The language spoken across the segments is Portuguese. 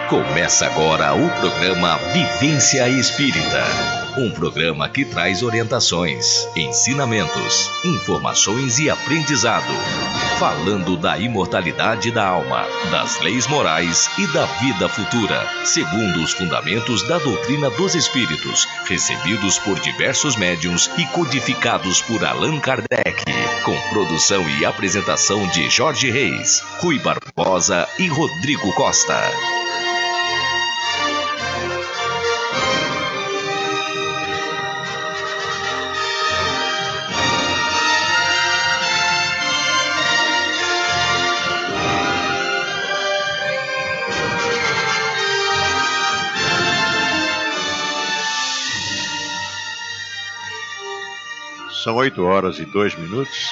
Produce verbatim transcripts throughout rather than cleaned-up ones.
Começa agora o programa Vivência Espírita. Um programa que traz orientações, ensinamentos, informações e aprendizado. Falando da imortalidade da alma, das leis morais e da vida futura, segundo os fundamentos da doutrina dos espíritos, recebidos por diversos médiuns e codificados por Allan Kardec. Com produção e apresentação de Jorge Reis, Rui Barbosa e Rodrigo Costa. São oito horas e dois minutos,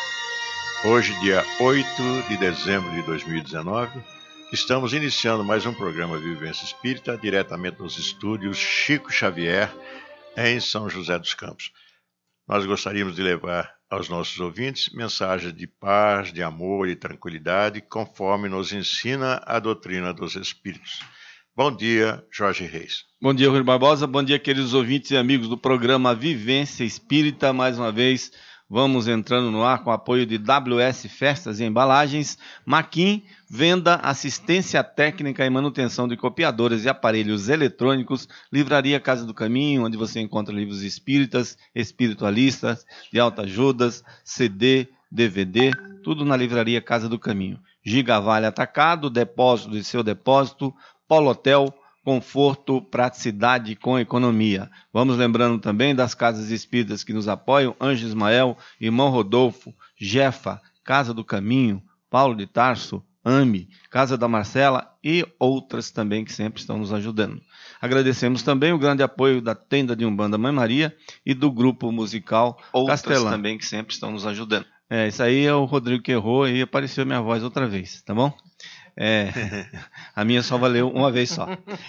hoje dia oito de dezembro de dois mil e dezenove, estamos iniciando mais um programa Vivência Espírita, diretamente nos estúdios Chico Xavier, em São José dos Campos. Nós gostaríamos de levar aos nossos ouvintes mensagens de paz, de amor e tranquilidade, conforme nos ensina a doutrina dos Espíritos. Bom dia, Jorge Reis. Bom dia, Rui Barbosa. Bom dia, queridos ouvintes e amigos do programa Vivência Espírita. Mais uma vez, vamos entrando no ar com o apoio de W S Festas e Embalagens, Maquin, venda, assistência técnica e manutenção de copiadoras e aparelhos eletrônicos, Livraria Casa do Caminho, onde você encontra livros espíritas, espiritualistas, de autoajudas, C D, D V D, tudo na Livraria Casa do Caminho. Gigavale Atacado, depósito de seu depósito, Polo Hotel, conforto, praticidade com economia. Vamos lembrando também das casas espíritas que nos apoiam, Anjo Ismael, Irmão Rodolfo, Jefa, Casa do Caminho, Paulo de Tarso, AME, Casa da Marcela e outras também que sempre estão nos ajudando. Agradecemos também o grande apoio da Tenda de Umbanda Mãe Maria e do grupo musical outras Castelã. Também que sempre estão nos ajudando. É, isso aí é o Rodrigo que errou e apareceu minha voz outra vez, tá bom? É, a minha só valeu uma vez só.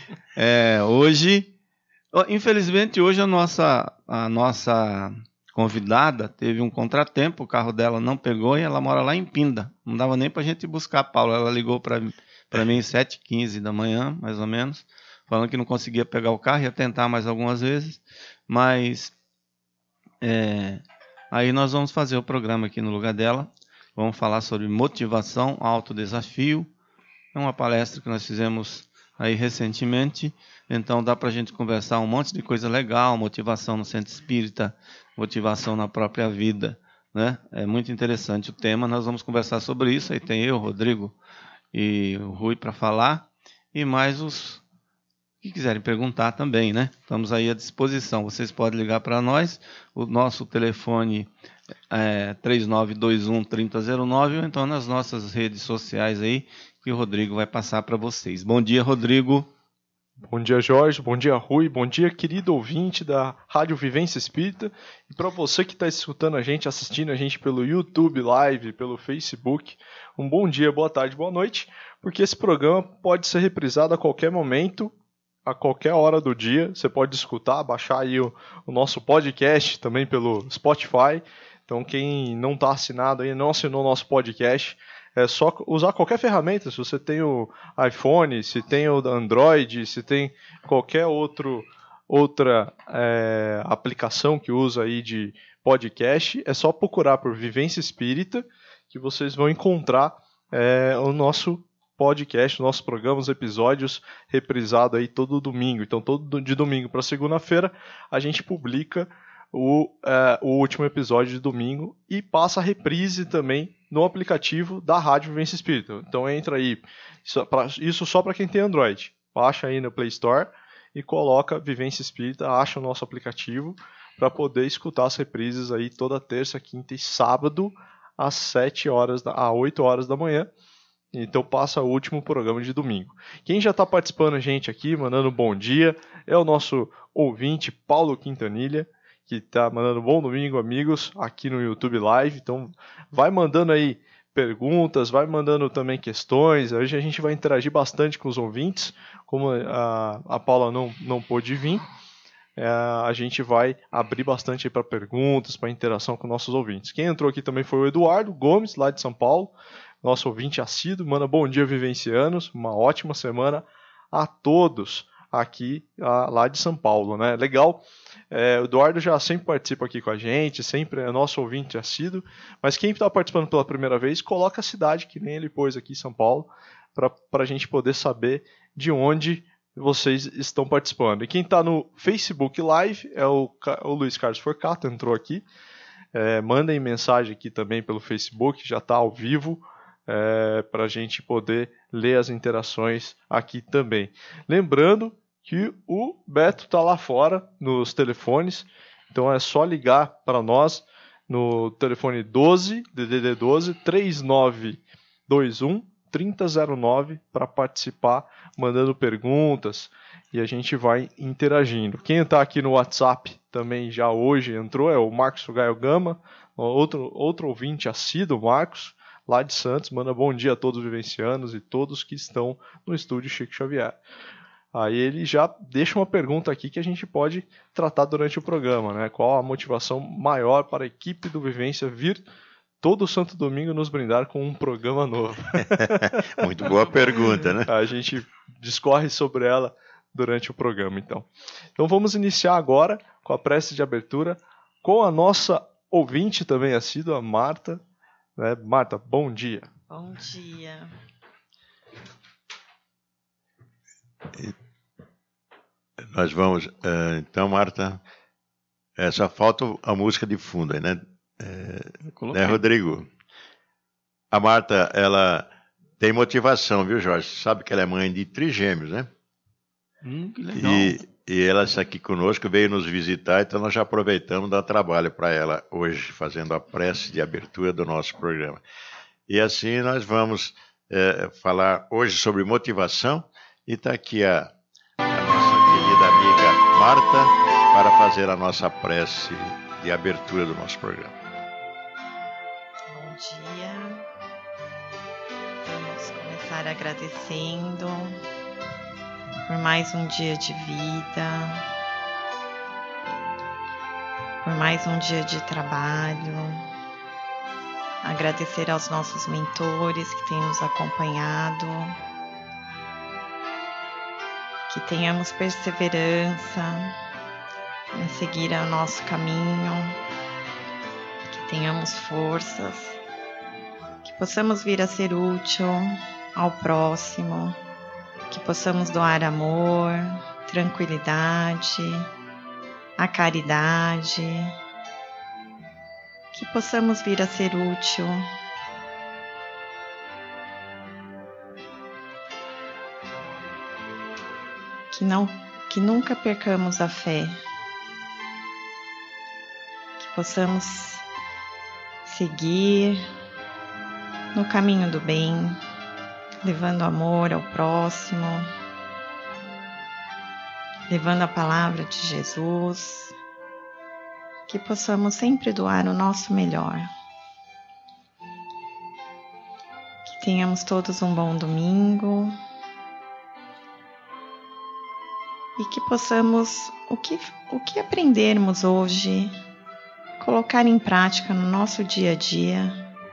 É, hoje, infelizmente, hoje a nossa, a nossa convidada teve um contratempo, o carro dela não pegou e ela mora lá em Pinda. Não dava nem pra gente buscar a Paula. Ela ligou para mim às sete e quinze da manhã, mais ou menos, falando que não conseguia pegar o carro, ia tentar mais algumas vezes, mas é, aí nós vamos fazer o programa aqui no lugar dela. Vamos falar sobre motivação, autodesafio. É uma palestra que nós fizemos aí recentemente, então dá para a gente conversar um monte de coisa legal, motivação no centro espírita, motivação na própria vida, né? É muito interessante o tema, nós vamos conversar sobre isso, aí tem eu, Rodrigo e o Rui para falar, e mais os que quiserem perguntar também, né? Estamos aí à disposição, vocês podem ligar para nós, o nosso telefone é três nove dois um, três zero zero nove, ou então nas nossas redes sociais aí, que o Rodrigo vai passar para vocês. Bom dia, Rodrigo. Bom dia, Jorge. Bom dia, Rui. Bom dia, querido ouvinte da Rádio Vivência Espírita. E para você que está escutando a gente, assistindo a gente pelo YouTube Live, pelo Facebook, um bom dia, boa tarde, boa noite, porque esse programa pode ser reprisado a qualquer momento, a qualquer hora do dia. Você pode escutar, baixar aí o, o nosso podcast também pelo Spotify. Então, quem não está assinado aí, não assinou o nosso podcast, é só usar qualquer ferramenta. Se você tem o iPhone, se tem o Android, se tem qualquer outro, outra é, aplicação que usa aí de podcast, é só procurar por Vivência Espírita que vocês vão encontrar é, o nosso podcast, o nosso programa, os episódios reprisados aí todo domingo. Então, todo de domingo para segunda-feira a gente publica O, é, o último episódio de domingo e passa a reprise também no aplicativo da Rádio Vivência Espírita. Então entra aí, isso, pra, isso só para quem tem Android, baixa aí no Play Store e coloca Vivência Espírita, acha o nosso aplicativo para poder escutar as reprises aí toda terça, quinta e sábado às sete horas, da, às oito horas da manhã. Então passa o último programa de domingo. Quem já está participando a gente aqui, mandando bom dia, é o nosso ouvinte Paulo Quintanilha, que está mandando bom domingo, amigos, aqui no YouTube Live. Então, vai mandando aí perguntas, vai mandando também questões. Hoje a gente vai interagir bastante com os ouvintes. Como a, a Paula não, não pôde vir, é, a gente vai abrir bastante para perguntas, para interação com nossos ouvintes. Quem entrou aqui também foi o Eduardo Gomes, lá de São Paulo, nosso ouvinte assíduo. Manda bom dia, vivencianos. Uma ótima semana a todos aqui a, lá de São Paulo, né? Legal. É, o Eduardo já sempre participa aqui com a gente, sempre é nosso ouvinte assíduo, mas quem está participando pela primeira vez, coloca a cidade, que nem ele pôs aqui em São Paulo, para a gente poder saber de onde vocês estão participando. E quem está no Facebook Live é o, o Luiz Carlos Forcato, entrou aqui. É, mandem mensagem aqui também pelo Facebook, já está ao vivo, é, para a gente poder ler as interações aqui também. Lembrando que o Beto está lá fora nos telefones, então é só ligar para nós no telefone doze, D D D doze, três nove dois um, três zero zero nove para participar, mandando perguntas e a gente vai interagindo. Quem está aqui no WhatsApp também já hoje entrou é o Marcos Gaio Gama, outro, outro ouvinte assíduo, Marcos, lá de Santos, manda bom dia a todos os vivencianos e todos que estão no estúdio Chico Xavier. Aí ele já deixa uma pergunta aqui que a gente pode tratar durante o programa, né? Qual a motivação maior para a equipe do Vivência vir todo santo domingo nos brindar com um programa novo? Muito boa pergunta, né? A gente discorre sobre ela durante o programa, então. Então vamos iniciar agora com a prece de abertura com a nossa ouvinte também assídua, Marta. Né? Marta, bom dia. Bom dia. Nós vamos, então, Marta, é, só falta a música de fundo aí, né? É, né, Rodrigo? A Marta, ela tem motivação, viu, Jorge? Sabe que ela é mãe de trigêmeos, né? Hum, que legal. E, e ela está aqui conosco, veio nos visitar, então nós já aproveitamos dar trabalho para ela hoje, fazendo a prece de abertura do nosso programa. E assim nós vamos é, falar hoje sobre motivação, e está aqui a, a nossa querida amiga Marta para fazer a nossa prece de abertura do nosso programa. Bom dia. Vamos começar agradecendo por mais um dia de vida, por mais um dia de trabalho. Agradecer aos nossos mentores que têm nos acompanhado. Que tenhamos perseverança em seguir o nosso caminho, que tenhamos forças, que possamos vir a ser útil ao próximo, que possamos doar amor, tranquilidade, a caridade, que possamos vir a ser útil Que, não, que nunca percamos a fé, que possamos seguir no caminho do bem, levando amor ao próximo, levando a palavra de Jesus, que possamos sempre doar o nosso melhor. Que tenhamos todos um bom domingo. E que possamos, o que, o que aprendermos hoje, colocar em prática no nosso dia a dia.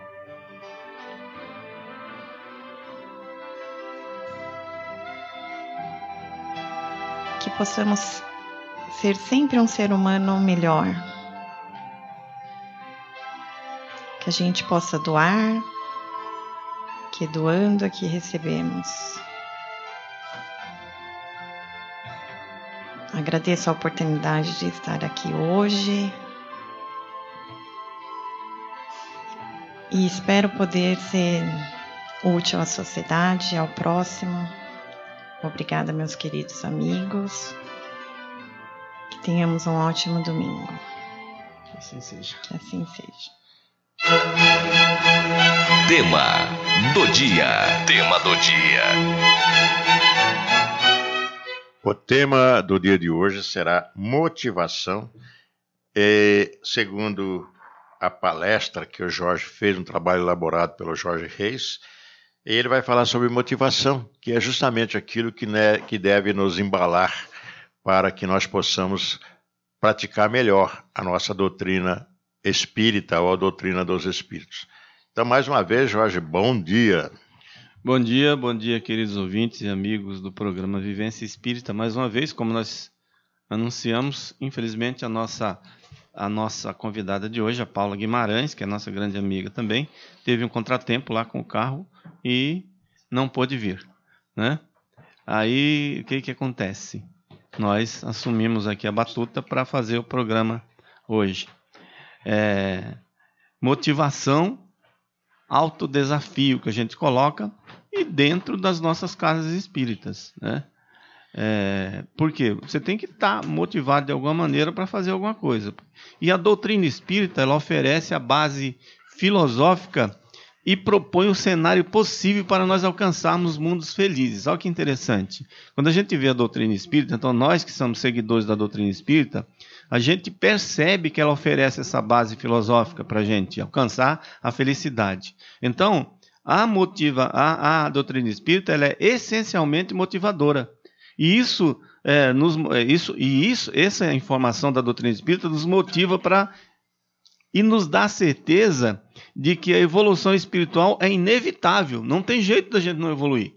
Que possamos ser sempre um ser humano melhor. Que a gente possa doar, que doando é que recebemos. Agradeço a oportunidade de estar aqui hoje e espero poder ser útil à sociedade, ao próximo. Obrigada, meus queridos amigos. Que tenhamos um ótimo domingo. Que assim seja. Que assim seja. Tema do dia. Tema do dia. O tema do dia de hoje será motivação. E, segundo a palestra que o Jorge fez, um trabalho elaborado pelo Jorge Reis, ele vai falar sobre motivação, que é justamente aquilo que, né, que deve nos embalar para que nós possamos praticar melhor a nossa doutrina espírita ou a doutrina dos espíritos. Então, mais uma vez, Jorge, bom dia. Bom dia, bom dia, queridos ouvintes e amigos do programa Vivência Espírita. Mais uma vez, como nós anunciamos, infelizmente a nossa, a nossa convidada de hoje, a Paula Guimarães, que é nossa grande amiga também, teve um contratempo lá com o carro e não pôde vir, né? Aí, o que que acontece? Nós assumimos aqui a batuta para fazer o programa hoje. É, motivação, autodesafio que a gente coloca e dentro das nossas casas espíritas, né? É, por quê? Você tem que estar motivado de alguma maneira para fazer alguma coisa. E a doutrina espírita, ela oferece a base filosófica e propõe o cenário possível para nós alcançarmos mundos felizes. Olha que interessante. Quando a gente vê a doutrina espírita, então nós que somos seguidores da doutrina espírita, a gente percebe que ela oferece essa base filosófica para a gente alcançar a felicidade. Então, a, motiva, a, a doutrina espírita ela é essencialmente motivadora. E isso, é, nos, isso, e isso, essa informação da doutrina espírita nos motiva para e nos dá a certeza de que a evolução espiritual é inevitável. Não tem jeito da gente não evoluir,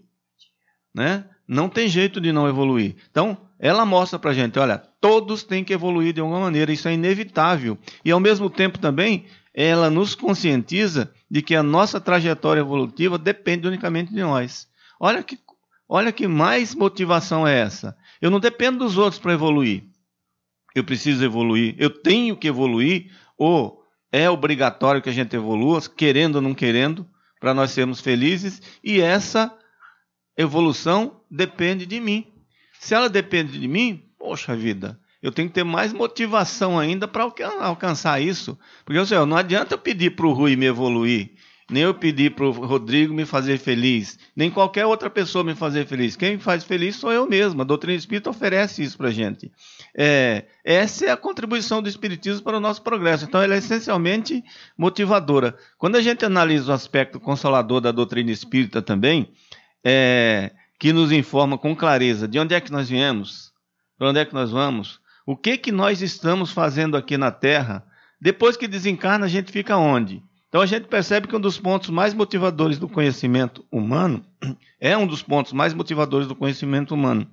né? Não tem jeito de não evoluir. Então, ela mostra para a gente, olha, todos têm que evoluir de alguma maneira, isso é inevitável. E, ao mesmo tempo, também, ela nos conscientiza de que a nossa trajetória evolutiva depende unicamente de nós. Olha que, olha que mais motivação é essa. Eu não dependo dos outros para evoluir. Eu preciso evoluir, eu tenho que evoluir, ou é obrigatório que a gente evolua, querendo ou não querendo, para nós sermos felizes, e essa evolução depende de mim. Se ela depende de mim, poxa vida, eu tenho que ter mais motivação ainda para alcançar isso. Porque eu sei, não adianta eu pedir para o Rui me evoluir, nem eu pedir para o Rodrigo me fazer feliz, nem qualquer outra pessoa me fazer feliz. Quem me faz feliz sou eu mesmo. A doutrina espírita oferece isso para a gente. É, essa é a contribuição do Espiritismo para o nosso progresso. Então, ela é essencialmente motivadora. Quando a gente analisa o aspecto consolador da doutrina espírita também, é, que nos informa com clareza de onde é que nós viemos, para onde é que nós vamos, o que que nós estamos fazendo aqui na Terra. Depois que desencarna, a gente fica onde? Então a gente percebe que um dos pontos mais motivadores do conhecimento humano é um dos pontos mais motivadores do conhecimento humano.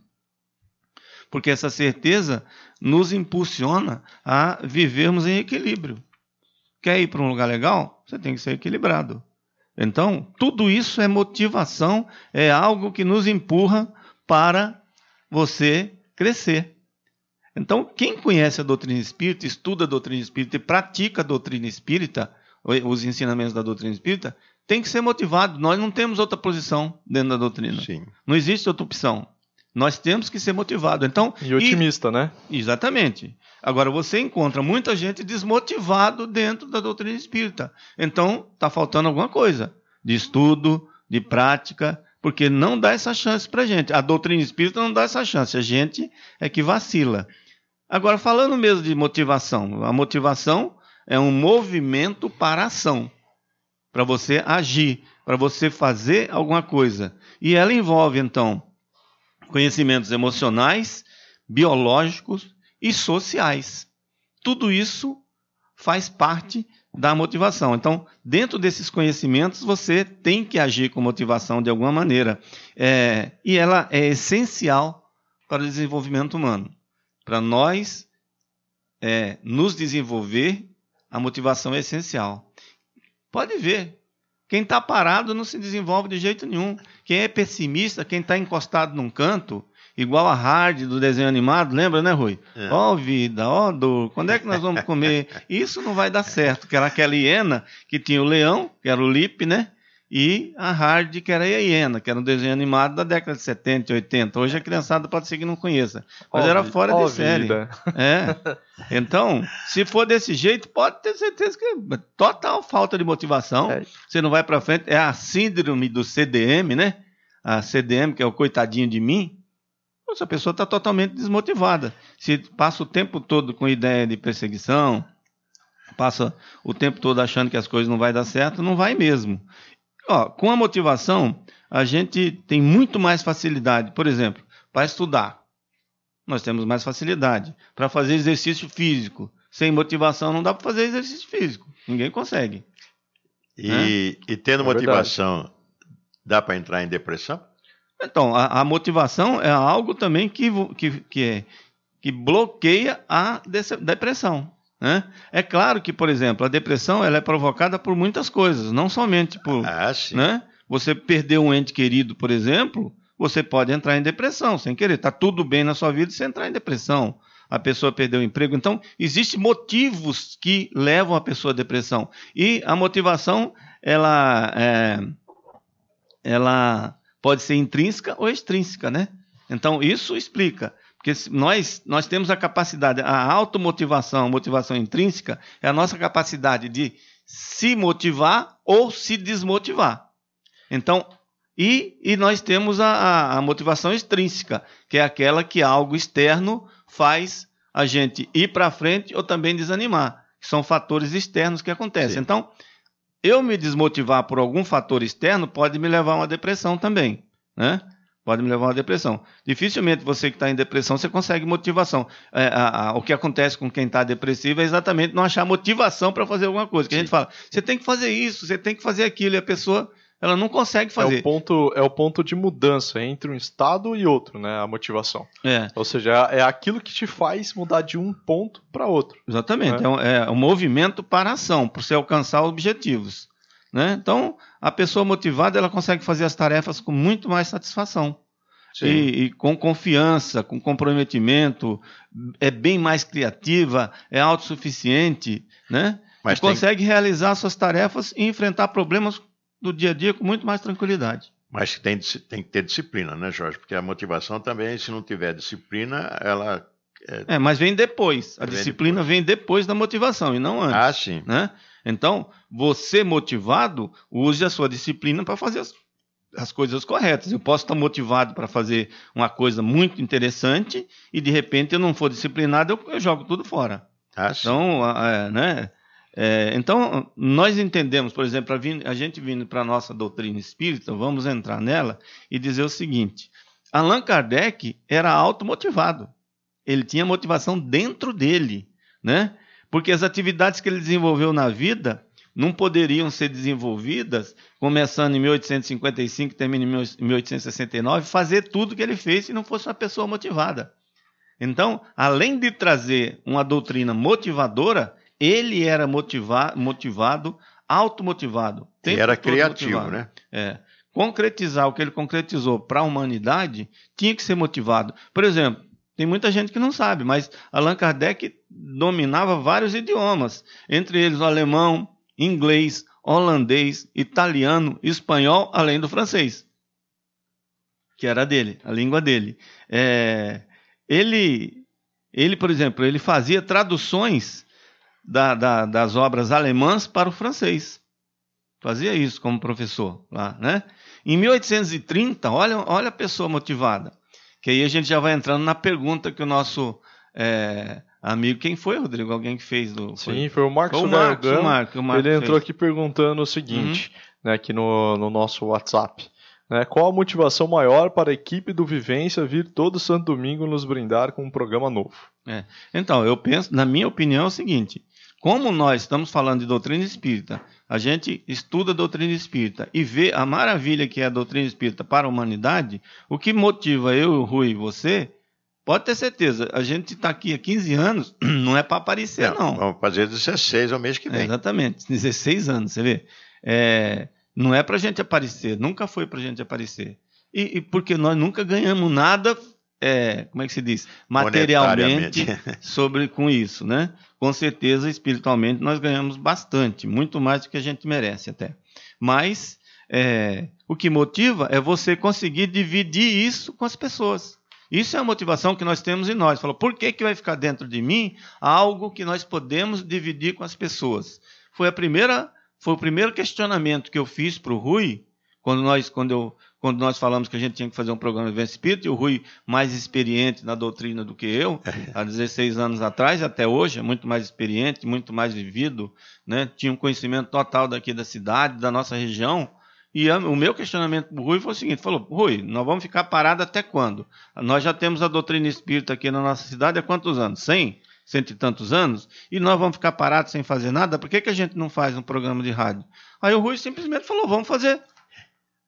Porque essa certeza nos impulsiona a vivermos em equilíbrio. Quer ir para um lugar legal? Você tem que ser equilibrado. Então, tudo isso é motivação, é algo que nos empurra para você crescer. Então, quem conhece a doutrina espírita, estuda a doutrina espírita e pratica a doutrina espírita, os ensinamentos da doutrina espírita, tem que ser motivado. Nós não temos outra posição dentro da doutrina. Sim. Não existe outra opção. Nós temos que ser motivados. Então, e otimista, e, né? Exatamente. Agora, você encontra muita gente desmotivado dentro da doutrina espírita. Então, está faltando alguma coisa de estudo, de prática, porque não dá essa chance para a gente. A doutrina espírita não dá essa chance. A gente é que vacila. Agora, falando mesmo de motivação, a motivação é um movimento para a ação, para você agir, para você fazer alguma coisa. E ela envolve, então, conhecimentos emocionais, biológicos e sociais. Tudo isso faz parte da motivação. Então, dentro desses conhecimentos, você tem que agir com motivação de alguma maneira. É, e ela é essencial para o desenvolvimento humano. Para nós é, nos desenvolver, a motivação é essencial. Pode ver. Quem está parado não se desenvolve de jeito nenhum. Quem é pessimista, quem está encostado num canto, igual a Hard do desenho animado, lembra, né, Rui? Ó, é. oh, vida, ó, oh, dor, quando é que nós vamos comer? Isso não vai dar certo, que era aquela hiena que tinha o leão, que era o Lipe, né? E a Hard, que era a hiena, que era um desenho animado da década de setenta e oitenta. Hoje a criançada pode ser que não conheça, mas oh, era fora oh, de série. É. Então, se for desse jeito, pode ter certeza que é total falta de motivação. É. Você não vai para frente. É a síndrome do C D M, né? A C D M, que é o coitadinho de mim. Essa pessoa está totalmente desmotivada. Se passa o tempo todo com ideia de perseguição, passa o tempo todo achando que as coisas não vai dar certo, não vai mesmo. Ó, com a motivação, a gente tem muito mais facilidade, por exemplo, para estudar. Nós temos mais facilidade. Para fazer exercício físico, sem motivação não dá para fazer exercício físico. Ninguém consegue. E, e tendo é motivação verdade. Dá para entrar em depressão? Então, a, a motivação é algo também que, que, que, é, que bloqueia a depressão. Né? É claro que, por exemplo, a depressão ela é provocada por muitas coisas, não somente por... Ah, sim. Né? Você perdeu um ente querido, por exemplo, você pode entrar em depressão sem querer. Está tudo bem na sua vida e você entrar em depressão. A pessoa perdeu o emprego. Então, existem motivos que levam a pessoa à depressão. E a motivação, ela... É, ela pode ser intrínseca ou extrínseca, né? Então, isso explica. Porque nós, nós temos a capacidade, a automotivação, a motivação intrínseca, é a nossa capacidade de se motivar ou se desmotivar. Então, e, e nós temos a, a motivação extrínseca, que é aquela que algo externo faz a gente ir para frente ou também desanimar, que são fatores externos que acontecem. Sim. Então, eu me desmotivar por algum fator externo pode me levar a uma depressão também, né? Pode me levar a uma depressão. Dificilmente você que está em depressão, você consegue motivação. É, a, a, o que acontece com quem está depressivo é exatamente não achar motivação para fazer alguma coisa. Que a gente fala, você tem que fazer isso, você tem que fazer aquilo, e a pessoa ela não consegue fazer. É o ponto, é o ponto de mudança entre um estado e outro, né? A motivação. É. Ou seja, é aquilo que te faz mudar de um ponto para outro. Exatamente. Né? É, um, é um movimento para a ação, para você alcançar objetivos. Né? Então, a pessoa motivada ela consegue fazer as tarefas com muito mais satisfação. E, e com confiança, com comprometimento, é bem mais criativa, é autossuficiente, né? Mas e tem... consegue realizar suas tarefas e enfrentar problemas do dia a dia com muito mais tranquilidade. Mas tem, tem que ter disciplina, né, Jorge? Porque a motivação também, se não tiver disciplina, ela... É, é mas vem depois. A vem disciplina depois. vem depois da motivação e não antes. Ah, sim. Né? Então, você motivado, use a sua disciplina para fazer as, as coisas corretas. Eu posso estar motivado para fazer uma coisa muito interessante e, de repente, eu não for disciplinado, eu, eu jogo tudo fora. Ah, sim. Então, é, né... É, então, nós entendemos, por exemplo, a, a gente vindo para a nossa doutrina espírita, vamos entrar nela e dizer o seguinte: Allan Kardec era automotivado, ele tinha motivação dentro dele, né? Porque as atividades que ele desenvolveu na vida não poderiam ser desenvolvidas, começando em mil oitocentos e cinquenta e cinco, terminando em mil oitocentos e sessenta e nove, fazer tudo que ele fez se não fosse uma pessoa motivada. Então, além de trazer uma doutrina motivadora, ele era motiva- motivado, automotivado. E era criativo, motivado. né? É. Concretizar o que ele concretizou para a humanidade tinha que ser motivado. Por exemplo, tem muita gente que não sabe, mas Allan Kardec dominava vários idiomas, entre eles o alemão, inglês, holandês, italiano, espanhol, além do francês, que era dele, a língua dele. É, ele, ele, por exemplo, ele fazia traduções Da, da, das obras alemãs para o francês. Fazia isso como professor lá, né? Em mil oitocentos e trinta, olha, olha a pessoa motivada. Que aí a gente já vai entrando na pergunta que o nosso é, amigo... Quem foi, Rodrigo? Alguém que fez? Do, foi? Sim, foi o Marcos foi o Marcos, o Marcos, o Marcos Ele entrou fez. aqui perguntando o seguinte, uhum. né, aqui no, no nosso WhatsApp. Né, qual a motivação maior para a equipe do Vivência vir todo santo domingo nos brindar com um programa novo? É. Então, eu penso, na minha opinião, é o seguinte... Como nós estamos falando de doutrina espírita, a gente estuda a doutrina espírita e vê a maravilha que é a doutrina espírita para a humanidade, o que motiva eu, o Rui e você, pode ter certeza, a gente está aqui há quinze anos, não é para aparecer, não. não. Vamos fazer dezesseis ao mês que vem. É, exatamente, dezesseis anos, você vê. É, não é para a gente aparecer, nunca foi para a gente aparecer. E, e porque nós nunca ganhamos nada... É, como é que se diz? Materialmente sobre, com isso, né? Com certeza, espiritualmente, nós ganhamos bastante, muito mais do que a gente merece até. Mas é, o que motiva é você conseguir dividir isso com as pessoas. Isso é a motivação que nós temos em nós. Falou, por que, que vai ficar dentro de mim algo que nós podemos dividir com as pessoas? Foi, a primeira, foi o primeiro questionamento que eu fiz para o Rui, quando nós, quando eu... Quando nós falamos que a gente tinha que fazer um programa de Vivência Espírita, e o Rui, mais experiente na doutrina do que eu, há dezesseis anos atrás, até hoje, é muito mais experiente, muito mais vivido, né? Tinha um conhecimento total daqui da cidade, da nossa região, e a, o meu questionamento para o Rui foi o seguinte, falou, Rui, nós vamos ficar parados até quando? Nós já temos a doutrina espírita aqui na nossa cidade há quantos anos? cem? Cento e tantos anos? E nós vamos ficar parados sem fazer nada? Por que, que a gente não faz um programa de rádio? Aí o Rui simplesmente falou, vamos fazer.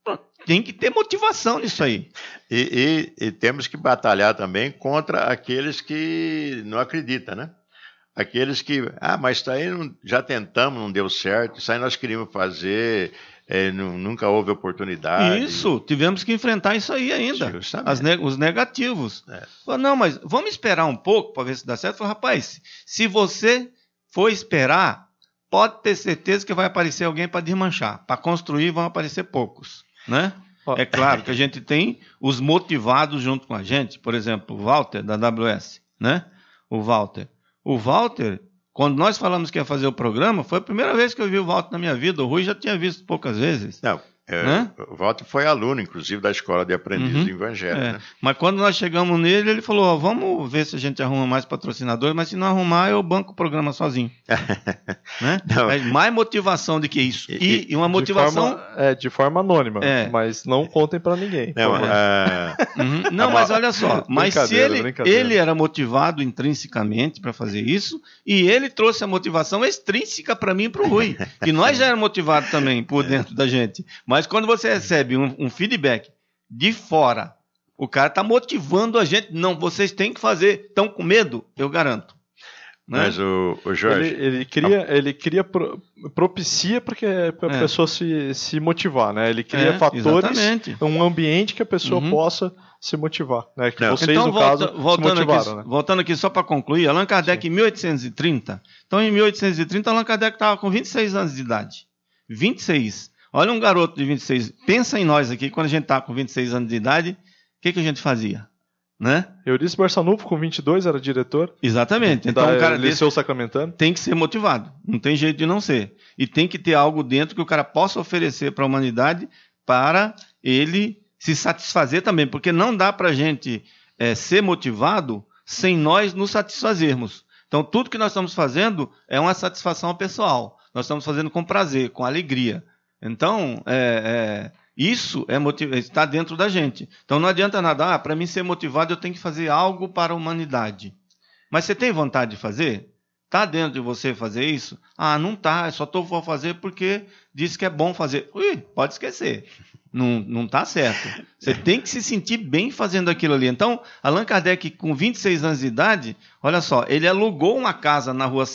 Tem que ter motivação nisso aí. E, e, e temos que batalhar também contra aqueles que não acreditam, né? Aqueles que, ah, mas isso aí não, já tentamos, não deu certo, isso aí nós queríamos fazer, é, não, nunca houve oportunidade. Isso, tivemos que enfrentar isso aí ainda, as ne- os negativos. É. Falei, não, mas vamos esperar um pouco para ver se dá certo. Falei, rapaz, se você for esperar, pode ter certeza que vai aparecer alguém para desmanchar. Para construir vão aparecer poucos, né? É claro que a gente tem os motivados junto com a gente, por exemplo, o Walter, da A W S, né? O Walter. O Walter, quando nós falamos que ia fazer o programa, foi a primeira vez que eu vi o Walter na minha vida. O Rui já tinha visto poucas vezes. Não, é, né? O Walter foi aluno, inclusive, da Escola de Aprendiz Uhum. do Evangelho. É. Né? Mas quando nós chegamos nele, ele falou, ó, vamos ver se a gente arruma mais patrocinadores, mas se não arrumar, eu banco o programa sozinho. né? Mas mais motivação do que isso. E, e uma motivação... De forma, é, de forma anônima, É. mas não contem pra ninguém. Não, por favor. ah, Uhum. Não, mas olha só, mas se Brincadeira, ele, brincadeira. ele era motivado intrinsecamente para fazer isso, e ele trouxe a motivação extrínseca para mim e para o Rui, que nós já éramos motivados também por dentro da gente. Mas quando você recebe um, um feedback de fora, o cara está motivando a gente, não, vocês têm que fazer, estão com medo? Eu garanto. Né? mas o, o Jorge... Ele, ele cria, ele cria pro, propicia para que a É. pessoa se, se motivar, né? Ele cria É, fatores, exatamente. um ambiente que a pessoa Uhum. possa se motivar, né? Que Não. vocês, Então, no volta- caso, voltando, se motivaram, aqui, né? voltando aqui só para concluir, Allan Kardec em mil oitocentos e trinta. Então, em mil oitocentos e trinta, Allan Kardec estava com vinte e seis anos de idade. vinte e seis. Olha um garoto de vinte e seis. Pensa em nós aqui, quando a gente estava com vinte e seis anos de idade, o que, que a gente fazia? Né? Eurice Barçanufo, com vinte e dois, era diretor Exatamente. Então, da um cara desse Liceu Sacramentano. tem que ser motivado. Não tem jeito de não ser. E tem que ter algo dentro que o cara possa oferecer para a humanidade para ele se satisfazer também. Porque não dá para a gente é, ser motivado sem nós nos satisfazermos. Então, tudo que nós estamos fazendo é uma satisfação pessoal. Nós estamos fazendo com prazer, com alegria. Então, é, é, isso é motiv... está dentro da gente. Então, não adianta nada. Ah, para mim ser motivado, eu tenho que fazer algo para a humanidade. Mas você tem vontade de fazer? Está dentro de você fazer isso? Ah, não está. Só estou a fazer porque disse que é bom fazer. Ui, pode esquecer. Não, não está certo. Você tem que se sentir bem fazendo aquilo ali. Então, Allan Kardec, com vinte e seis anos de idade, olha só, ele alugou uma casa na rua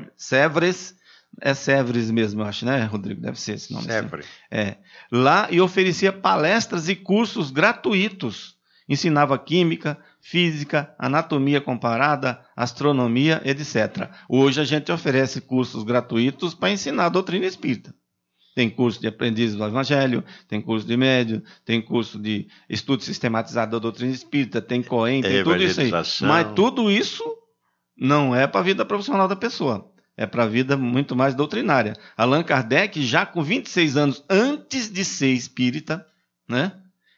Sèvres. É Sèvres mesmo, eu acho, né, Rodrigo? Deve ser esse nome. Sempre. É. Lá, e oferecia palestras e cursos gratuitos. Ensinava química, física, anatomia comparada, astronomia, etcétera. Hoje a gente oferece cursos gratuitos para ensinar a doutrina espírita. Tem curso de aprendiz do Evangelho, tem curso de médio, tem curso de estudo sistematizado da doutrina espírita, tem COEM, tem tudo isso aí. Evangelização. Mas tudo isso não é para a vida profissional da pessoa. É para a vida muito mais doutrinária. Allan Kardec, já com vinte e seis anos, antes de ser espírita, né,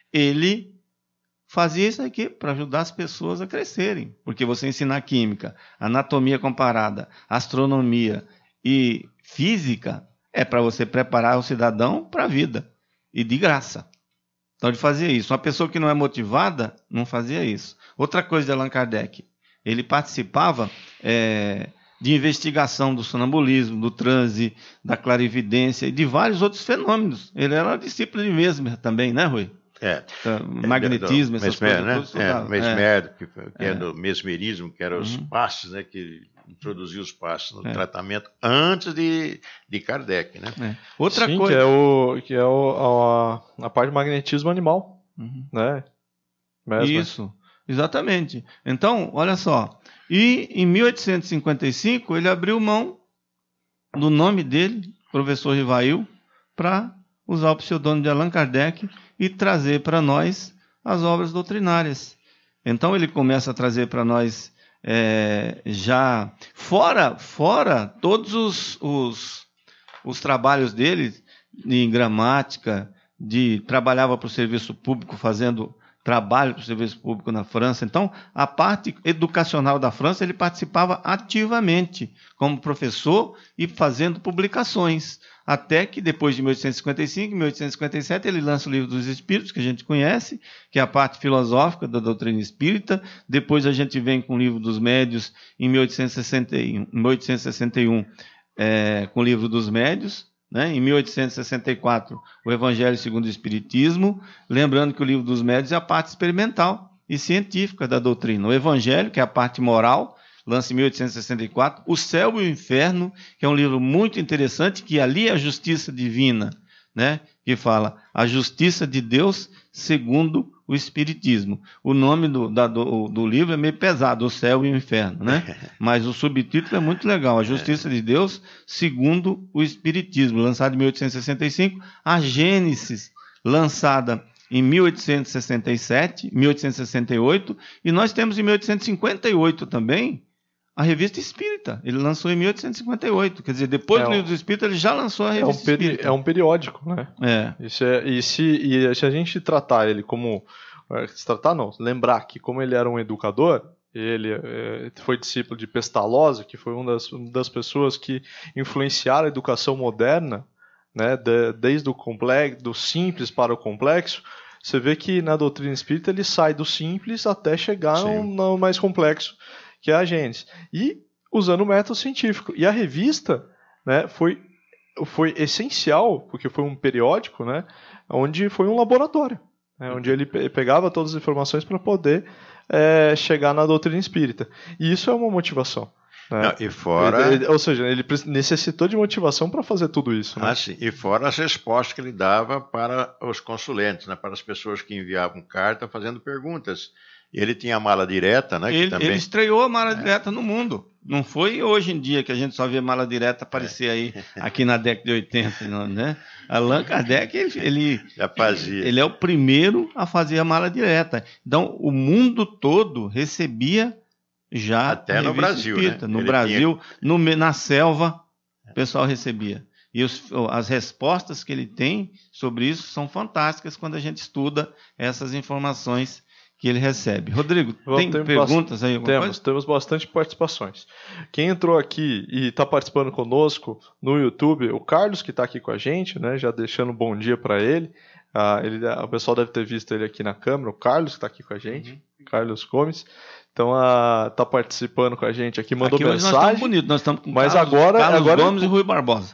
ele fazia isso aqui para ajudar as pessoas a crescerem. Porque você ensinar química, anatomia comparada, astronomia e física é para você preparar o cidadão para a vida. E de graça. Então ele fazia isso. Uma pessoa que não é motivada não fazia isso. Outra coisa de Allan Kardec, ele participava... É, de investigação do sonambulismo, do transe, da clarividência e de vários outros fenômenos. Ele era discípulo de Mesmer também, né, Rui? É. Então, magnetismo, é, do, essas Mesmer, coisas. né? Tudo É, Mesmer, que, que é. É. do mesmerismo, que eram os Uhum. passos, né? Que introduziu os passos no É. tratamento antes de, de Kardec, né? É. Outra Sim, coisa... que é, o, que é o, a, a parte de magnetismo animal, Uhum. né? Mesmer. Isso, exatamente. Então, olha só. E em mil oitocentos e cinquenta e cinco, ele abriu mão do nome dele, professor Rivail, para usar o pseudônimo de Allan Kardec e trazer para nós as obras doutrinárias. Então, ele começa a trazer para nós é, já, fora, fora todos os, os, os trabalhos dele em gramática, de trabalhava para o serviço público fazendo trabalho para o serviço público na França. Então, a parte educacional da França, ele participava ativamente como professor e fazendo publicações. Até que depois de mil oitocentos e cinquenta e cinco, mil oitocentos e cinquenta e sete, ele lança o Livro dos Espíritos, que a gente conhece, que é a parte filosófica da doutrina espírita. Depois a gente vem com o Livro dos Médios em mil oitocentos e sessenta e um, mil oitocentos e sessenta e um é, com o Livro dos Médios, né? Em mil oitocentos e sessenta e quatro, o Evangelho segundo o Espiritismo, lembrando que o Livro dos Médiuns é a parte experimental e científica da doutrina. O Evangelho, que é a parte moral, lança em mil oitocentos e sessenta e quatro, O Céu e o Inferno, que é um livro muito interessante, que ali é a justiça divina, né? Que fala a justiça de Deus segundo o Espiritismo. O nome do, da, do, do livro é meio pesado, O Céu e o Inferno, né? Mas o subtítulo é muito legal, A Justiça de Deus segundo o Espiritismo, lançado em mil oitocentos e sessenta e cinco. A Gênesis, lançada em mil oitocentos e sessenta e sete, mil oitocentos e sessenta e oito, e nós temos em mil oitocentos e cinquenta e oito também a Revista Espírita. Ele lançou em mil oitocentos e cinquenta e oito, quer dizer, depois é do um, Livro do Espírita ele já lançou a Revista é um peri- Espírita. É um periódico, né? É. Isso é e, se, e se a gente tratar ele como... Se tratar não, lembrar que como ele era um educador, ele é, foi discípulo de Pestalozzi, que foi uma das, uma das pessoas que influenciaram a educação moderna, né, de, desde o complexo, do simples para o complexo. Você vê que na doutrina espírita ele sai do simples até chegar no, no mais complexo, que é a Gênesis. E usando o método científico. E a revista, né, foi, foi essencial, porque foi um periódico, né, onde foi um laboratório, né, onde ele pe- pegava todas as informações para poder é, chegar na doutrina espírita. E isso é uma motivação. Né? Não, e fora... Ele, ele, ou seja, ele necessitou de motivação para fazer tudo isso. Né? Ah, sim. E fora as respostas que ele dava para os consulentes, né, para as pessoas que enviavam carta fazendo perguntas. Ele tinha a mala direta, né? Que Ele, também... ele estreou a mala é. direta no mundo. Não foi hoje em dia que a gente só vê mala direta aparecer aí, aqui na década de oitenta, não, né? Allan Kardec, ele, ele, Já fazia. ele é o primeiro a fazer a mala direta. Então, o mundo todo recebia já até no Brasil, espírita. né? No ele Brasil, tinha... no, na selva, o pessoal recebia. E os, as respostas que ele tem sobre isso são fantásticas quando a gente estuda essas informações que ele recebe. Rodrigo, Vamos, tem temos perguntas aí? Temos, coisa? temos bastante participações. Quem entrou aqui e está participando conosco no YouTube, o Carlos, que está aqui com a gente, né, já deixando um bom dia para ele. Ah, ele. O pessoal deve ter visto ele aqui na câmera, o Carlos, que está aqui com a gente, uhum. Carlos Gomes. Então, está participando com a gente aqui, mandou aqui mensagem. Hoje nós estamos bonitos, nós estamos com mas Carlos, agora, Carlos agora... Gomes e Rui Barbosa.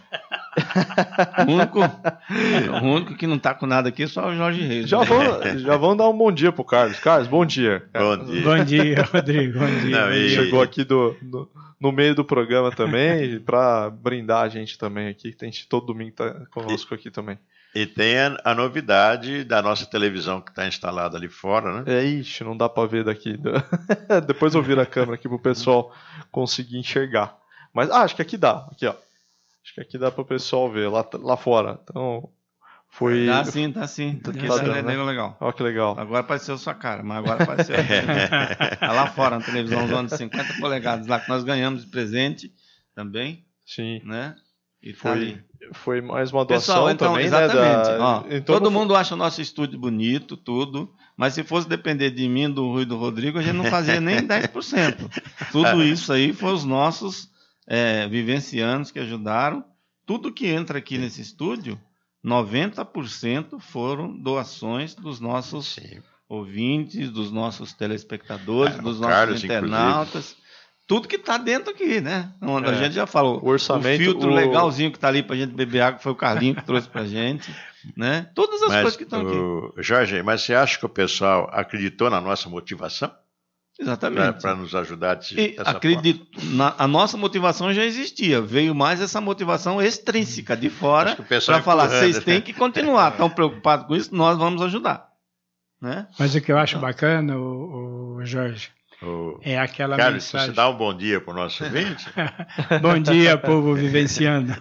O único, o único que não está com nada aqui é só o Jorge Reis. Já, né? vão, já vão dar um bom dia pro Carlos. Carlos, bom dia. Bom dia. Bom dia, Rodrigo. Bom dia. Não, e... Chegou aqui do, no, no meio do programa também, para brindar a gente também aqui. Tem gente todo domingo tá conosco aqui também. E tem a, a novidade da nossa televisão que está instalada ali fora, né? É, ixi, não dá para ver daqui. Depois eu viro a câmera aqui pro pessoal conseguir enxergar. Mas, ah, acho que aqui dá. Aqui, ó. Acho que aqui dá para o pessoal ver, lá, lá fora. Então, foi... Dá sim, dá sim. Tá, Isso tá é dando, né? legal. Olha que legal. Agora apareceu sua cara, mas agora apareceu. Tá lá fora, na televisão de cinquenta polegadas, lá que nós ganhamos de presente também. Sim. Né? E foi, tá ali. Foi mais uma doação Pessoal, então, também, exatamente. né? Da... Ó, então, todo mundo acha o nosso estúdio bonito, tudo, mas se fosse depender de mim, do Rui e do Rodrigo, a gente não fazia nem dez por cento. Tudo isso aí foi os nossos é, vivencianos que ajudaram. Tudo que entra aqui nesse estúdio, noventa por cento foram doações dos nossos Sim. ouvintes, dos nossos telespectadores, é, dos nossos Carlos, internautas. Inclusive. Tudo que está dentro aqui, né? Onde é. A gente já falou. O orçamento, o filtro o... legalzinho que está ali para a gente beber água foi o Carlinho que trouxe para a gente. Né? Todas as mas, coisas que estão o... aqui. Jorge, mas você acha que o pessoal acreditou na nossa motivação? Exatamente. Para nos ajudar desse, e dessa acredito, na, a nossa motivação já existia. Veio mais essa motivação extrínseca de fora para falar, vocês têm que continuar. Estão preocupados com isso? Nós vamos ajudar. Né? Mas o que eu acho então. bacana, o, o Jorge, o... é aquela Carlos, mensagem... você dá um bom dia para o nosso ouvinte? Bom dia, povo vivenciando.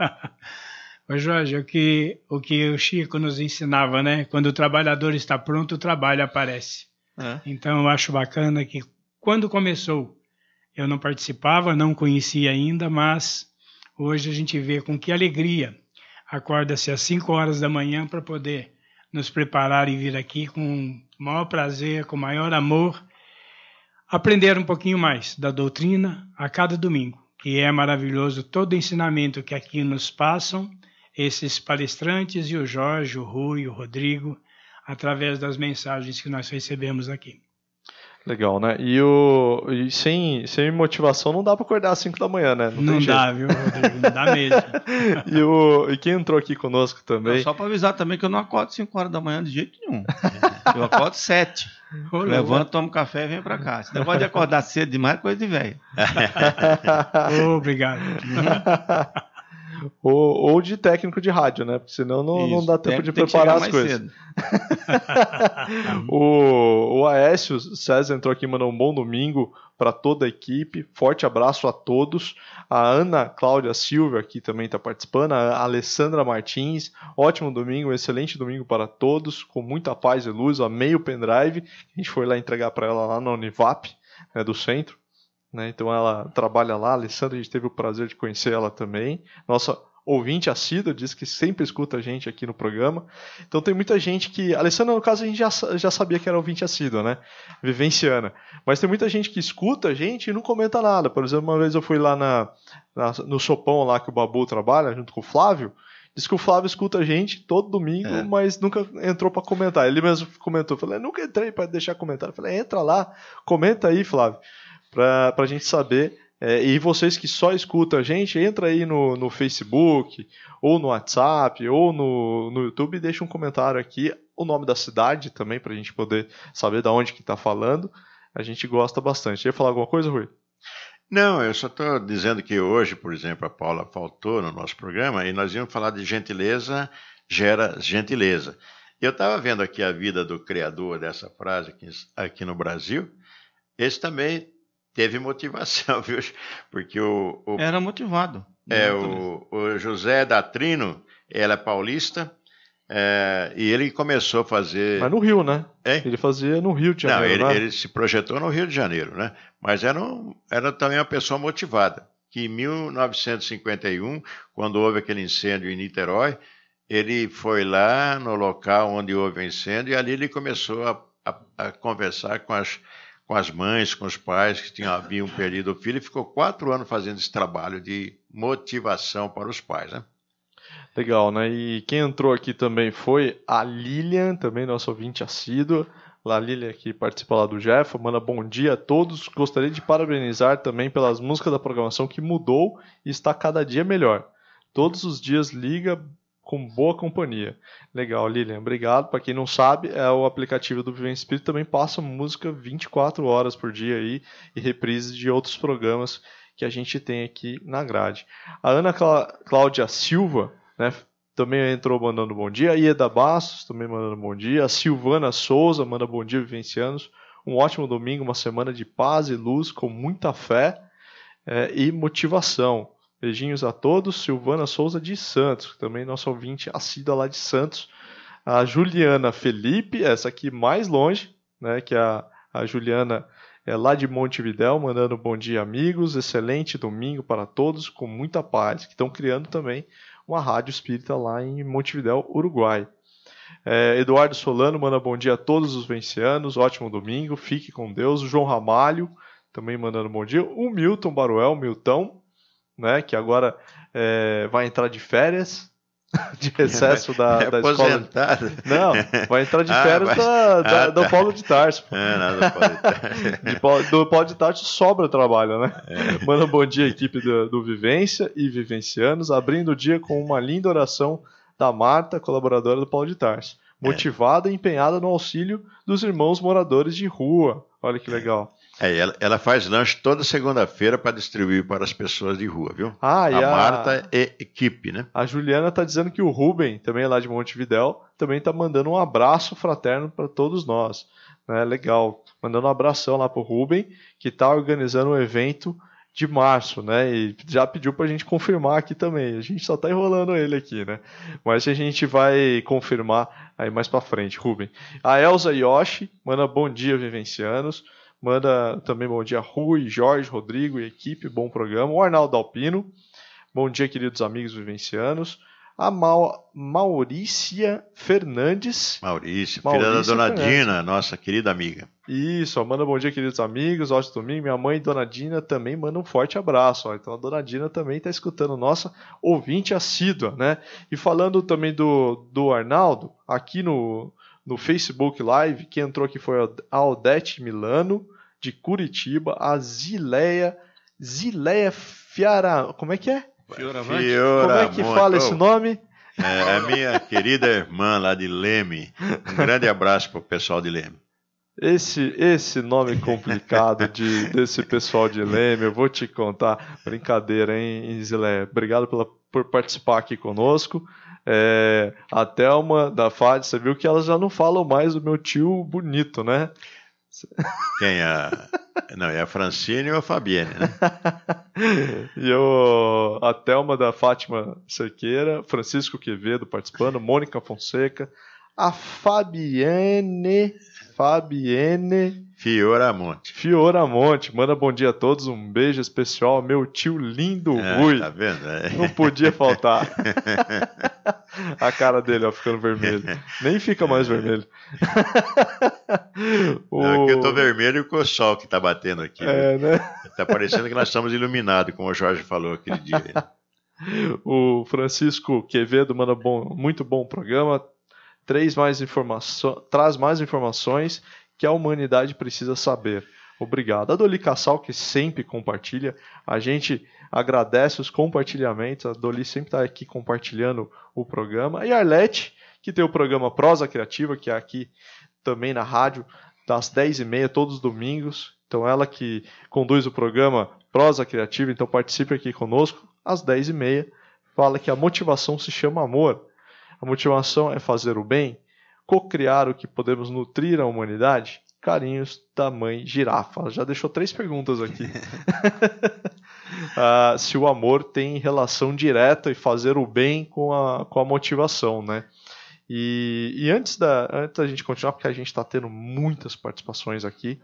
Ô Jorge, o que, o que o Chico nos ensinava, né? Quando o trabalhador está pronto, o trabalho aparece. É. Então eu acho bacana que quando começou, eu não participava, não conhecia ainda, mas hoje a gente vê com que alegria acorda-se às cinco horas da manhã para poder nos preparar e vir aqui com o maior prazer, com o maior amor, aprender um pouquinho mais da doutrina a cada domingo, que é maravilhoso todo o ensinamento que aqui nos passam, esses palestrantes e o Jorge, o Rui, o Rodrigo, através das mensagens que nós recebemos aqui. Legal, né? E, o, e sem, sem motivação não dá pra acordar às cinco da manhã, né? Não, não dá, viu, Rodrigo? Não dá mesmo. e, o, e quem entrou aqui conosco também... Não, só pra avisar também que eu não acordo cinco horas da manhã de jeito nenhum. Eu acordo sete. Levanto, tomo café e venho pra cá. Esse negócio de acordar cedo demais é coisa de velho. Obrigado. Ou, ou de técnico de rádio, né? Porque senão não, Isso, não dá tempo de tem preparar as coisas. o, o Aécio César entrou aqui e mandou um bom domingo para toda a equipe. Forte abraço a todos. A Ana Cláudia Silva aqui também está participando. A Alessandra Martins. Ótimo domingo, um excelente domingo para todos. Com muita paz e luz. Amei o pendrive. A gente foi lá entregar para ela lá na Univap, né, do centro. Né, então ela trabalha lá, a Alessandra, a gente teve o prazer de conhecer ela também, nossa ouvinte assídua, diz que sempre escuta a gente aqui no programa, então tem muita gente que, a Alessandra no caso a gente já, já sabia que era ouvinte assídua, né, vivenciana, mas tem muita gente que escuta a gente e não comenta nada. Por exemplo, uma vez eu fui lá na, na, no Sopão lá que o Babu trabalha, junto com o Flávio, diz que o Flávio escuta a gente todo domingo, é. mas nunca entrou para comentar. Ele mesmo comentou, eu falei, nunca entrei para deixar comentário. Eu falei, entra lá, comenta aí, Flávio, para a gente saber. É, e vocês que só escutam a gente, entra aí no, no Facebook, ou no WhatsApp, ou no, no YouTube e deixa um comentário aqui, o nome da cidade também, para a gente poder saber de onde que está falando. A gente gosta bastante. Ia falar alguma coisa, Rui? Não, eu só estou dizendo que hoje, por exemplo, a Paula faltou no nosso programa e nós íamos falar de gentileza gera gentileza. Eu estava vendo aqui a vida do criador dessa frase aqui, aqui no Brasil. Esse também teve motivação, viu? Porque o... o Era motivado. É, o, o José Datrino, ele é paulista, é, e ele começou a fazer... Mas no Rio, né? É? Ele fazia no Rio de Janeiro, Não, ele, né? ele se projetou no Rio de Janeiro, né? Mas era, um, era também uma pessoa motivada, que em mil novecentos e cinquenta e um, quando houve aquele incêndio em Niterói, ele foi lá no local onde houve o incêndio, e ali ele começou a, a, a conversar com as... com as mães, com os pais que tinham, haviam perdido o filho, e ficou quatro anos fazendo esse trabalho de motivação para os pais, né? Legal, né? E quem entrou aqui também foi a Lilian, também nossa ouvinte assídua. A Lilian que participa lá do Jeff, manda bom dia a todos. Gostaria de parabenizar também pelas músicas da programação que mudou e está cada dia melhor. Todos os dias liga com boa companhia. Legal, Lilian, obrigado. Para quem não sabe, é o aplicativo do Vivência Espírita, também passa música vinte e quatro horas por dia aí, e reprises de outros programas que a gente tem aqui na grade. A Ana Cláudia Silva, né, também entrou mandando bom dia. A Ieda Bastos também mandando bom dia. A Silvana Souza manda bom dia, vivencianos. Um ótimo domingo, uma semana de paz e luz, com muita fé é, e motivação. Beijinhos a todos. Silvana Souza de Santos, também nosso ouvinte assídua lá de Santos. A Juliana Felipe, essa aqui mais longe, né, que a, a Juliana é lá de Montevidéu, mandando bom dia, amigos. Excelente domingo para todos, com muita paz. Que estão criando também uma rádio espírita lá em Montevidéu, Uruguai. É, Eduardo Solano manda bom dia a todos os vencianos. Ótimo domingo, fique com Deus. O João Ramalho também mandando bom dia. O Milton Baruel, Milton, né, que agora é, vai entrar de férias, de recesso da, é da escola. Não, vai entrar de férias ah, mas... da, da, ah, tá. do Paulo de Tarso. É, não, do Paulo de Tarso. Do Paulo de Tarso sobra trabalho, né? É. Manda um bom dia à equipe do, do Vivência e Vivencianos, abrindo o dia com uma linda oração da Marta, colaboradora do Paulo de Tarso, motivada é. e empenhada no auxílio dos irmãos moradores de rua. Olha que legal. É, ela, ela faz lanche toda segunda-feira para distribuir para as pessoas de rua, viu? Ah, e a, a Marta é equipe, né? A Juliana está dizendo que o Rubem, também é lá de Montevidéu, também está mandando um abraço fraterno para todos nós. Né? Legal. Mandando um abração lá para o Rubem, que está organizando um evento de março, né? E já pediu para a gente confirmar aqui também. A gente só está enrolando ele aqui, né? Mas a gente vai confirmar aí mais para frente, Rubem. A Elza Yoshi manda bom dia, vivencianos. Manda também bom dia Rui, Jorge, Rodrigo e equipe, bom programa. O Arnaldo Alpino, bom dia, queridos amigos vivencianos. A Mau, Maurícia Fernandes. Maurícia, filha da Dona Fernandes. Dina, nossa querida amiga. Isso, ó, manda bom dia, queridos amigos. Ótimo domingo. Minha mãe, Dona Dina, também manda um forte abraço. Ó. Então a Dona Dina também está escutando, nossa ouvinte assídua, né? E falando também do, do Arnaldo, aqui no... no Facebook Live, quem entrou aqui foi a Aldete Milano, de Curitiba, a Zileia, Zileia Fiara, como é que é? Fioravante? Como é que fala esse nome? É a minha querida irmã lá de Leme. Um grande abraço para o pessoal de Leme. Esse, esse nome complicado de, desse pessoal de Leme, eu vou te contar. Brincadeira, hein, Zilé? Obrigado pela, por participar aqui conosco. É, a Thelma da F A D, você viu que elas já não falam mais o meu tio bonito, né? Quem? A... Não, é a Francine ou a Fabienne, né? E eu, a Thelma da Fátima Cerqueira, Francisco Quevedo participando, Mônica Fonseca, a Fabienne... Fabienne Fioramonte. Fioramonte, manda bom dia a todos, um beijo especial ao meu tio lindo é, Rui. Tá vendo? É. Não podia faltar. A cara dele, ó, ficando vermelho. Nem fica mais vermelho. o... Não, aqui eu tô vermelho com o sol que tá batendo aqui. É, né? Tá parecendo que nós estamos iluminados, como o Jorge falou aquele dia. O Francisco Quevedo manda bom, muito bom programa. Traz mais, informaço... Traz mais informações que a humanidade precisa saber. Obrigado. A Doli Cassal, que sempre compartilha. A gente agradece os compartilhamentos. A Doli sempre está aqui compartilhando o programa. E a Arlete, que tem o programa Prosa Criativa, que é aqui também na rádio, das dez e meia, todos os domingos. Então ela que conduz o programa Prosa Criativa, então participe aqui conosco às dez e meia. Fala que a motivação se chama amor. A motivação é fazer o bem, cocriar o que podemos nutrir a humanidade. Carinhos da mãe girafa. Ela já deixou três perguntas aqui. uh, se o amor tem relação direta e fazer o bem com a, com a motivação, né? E, e antes, da, antes da gente continuar, porque a gente está tendo muitas participações aqui,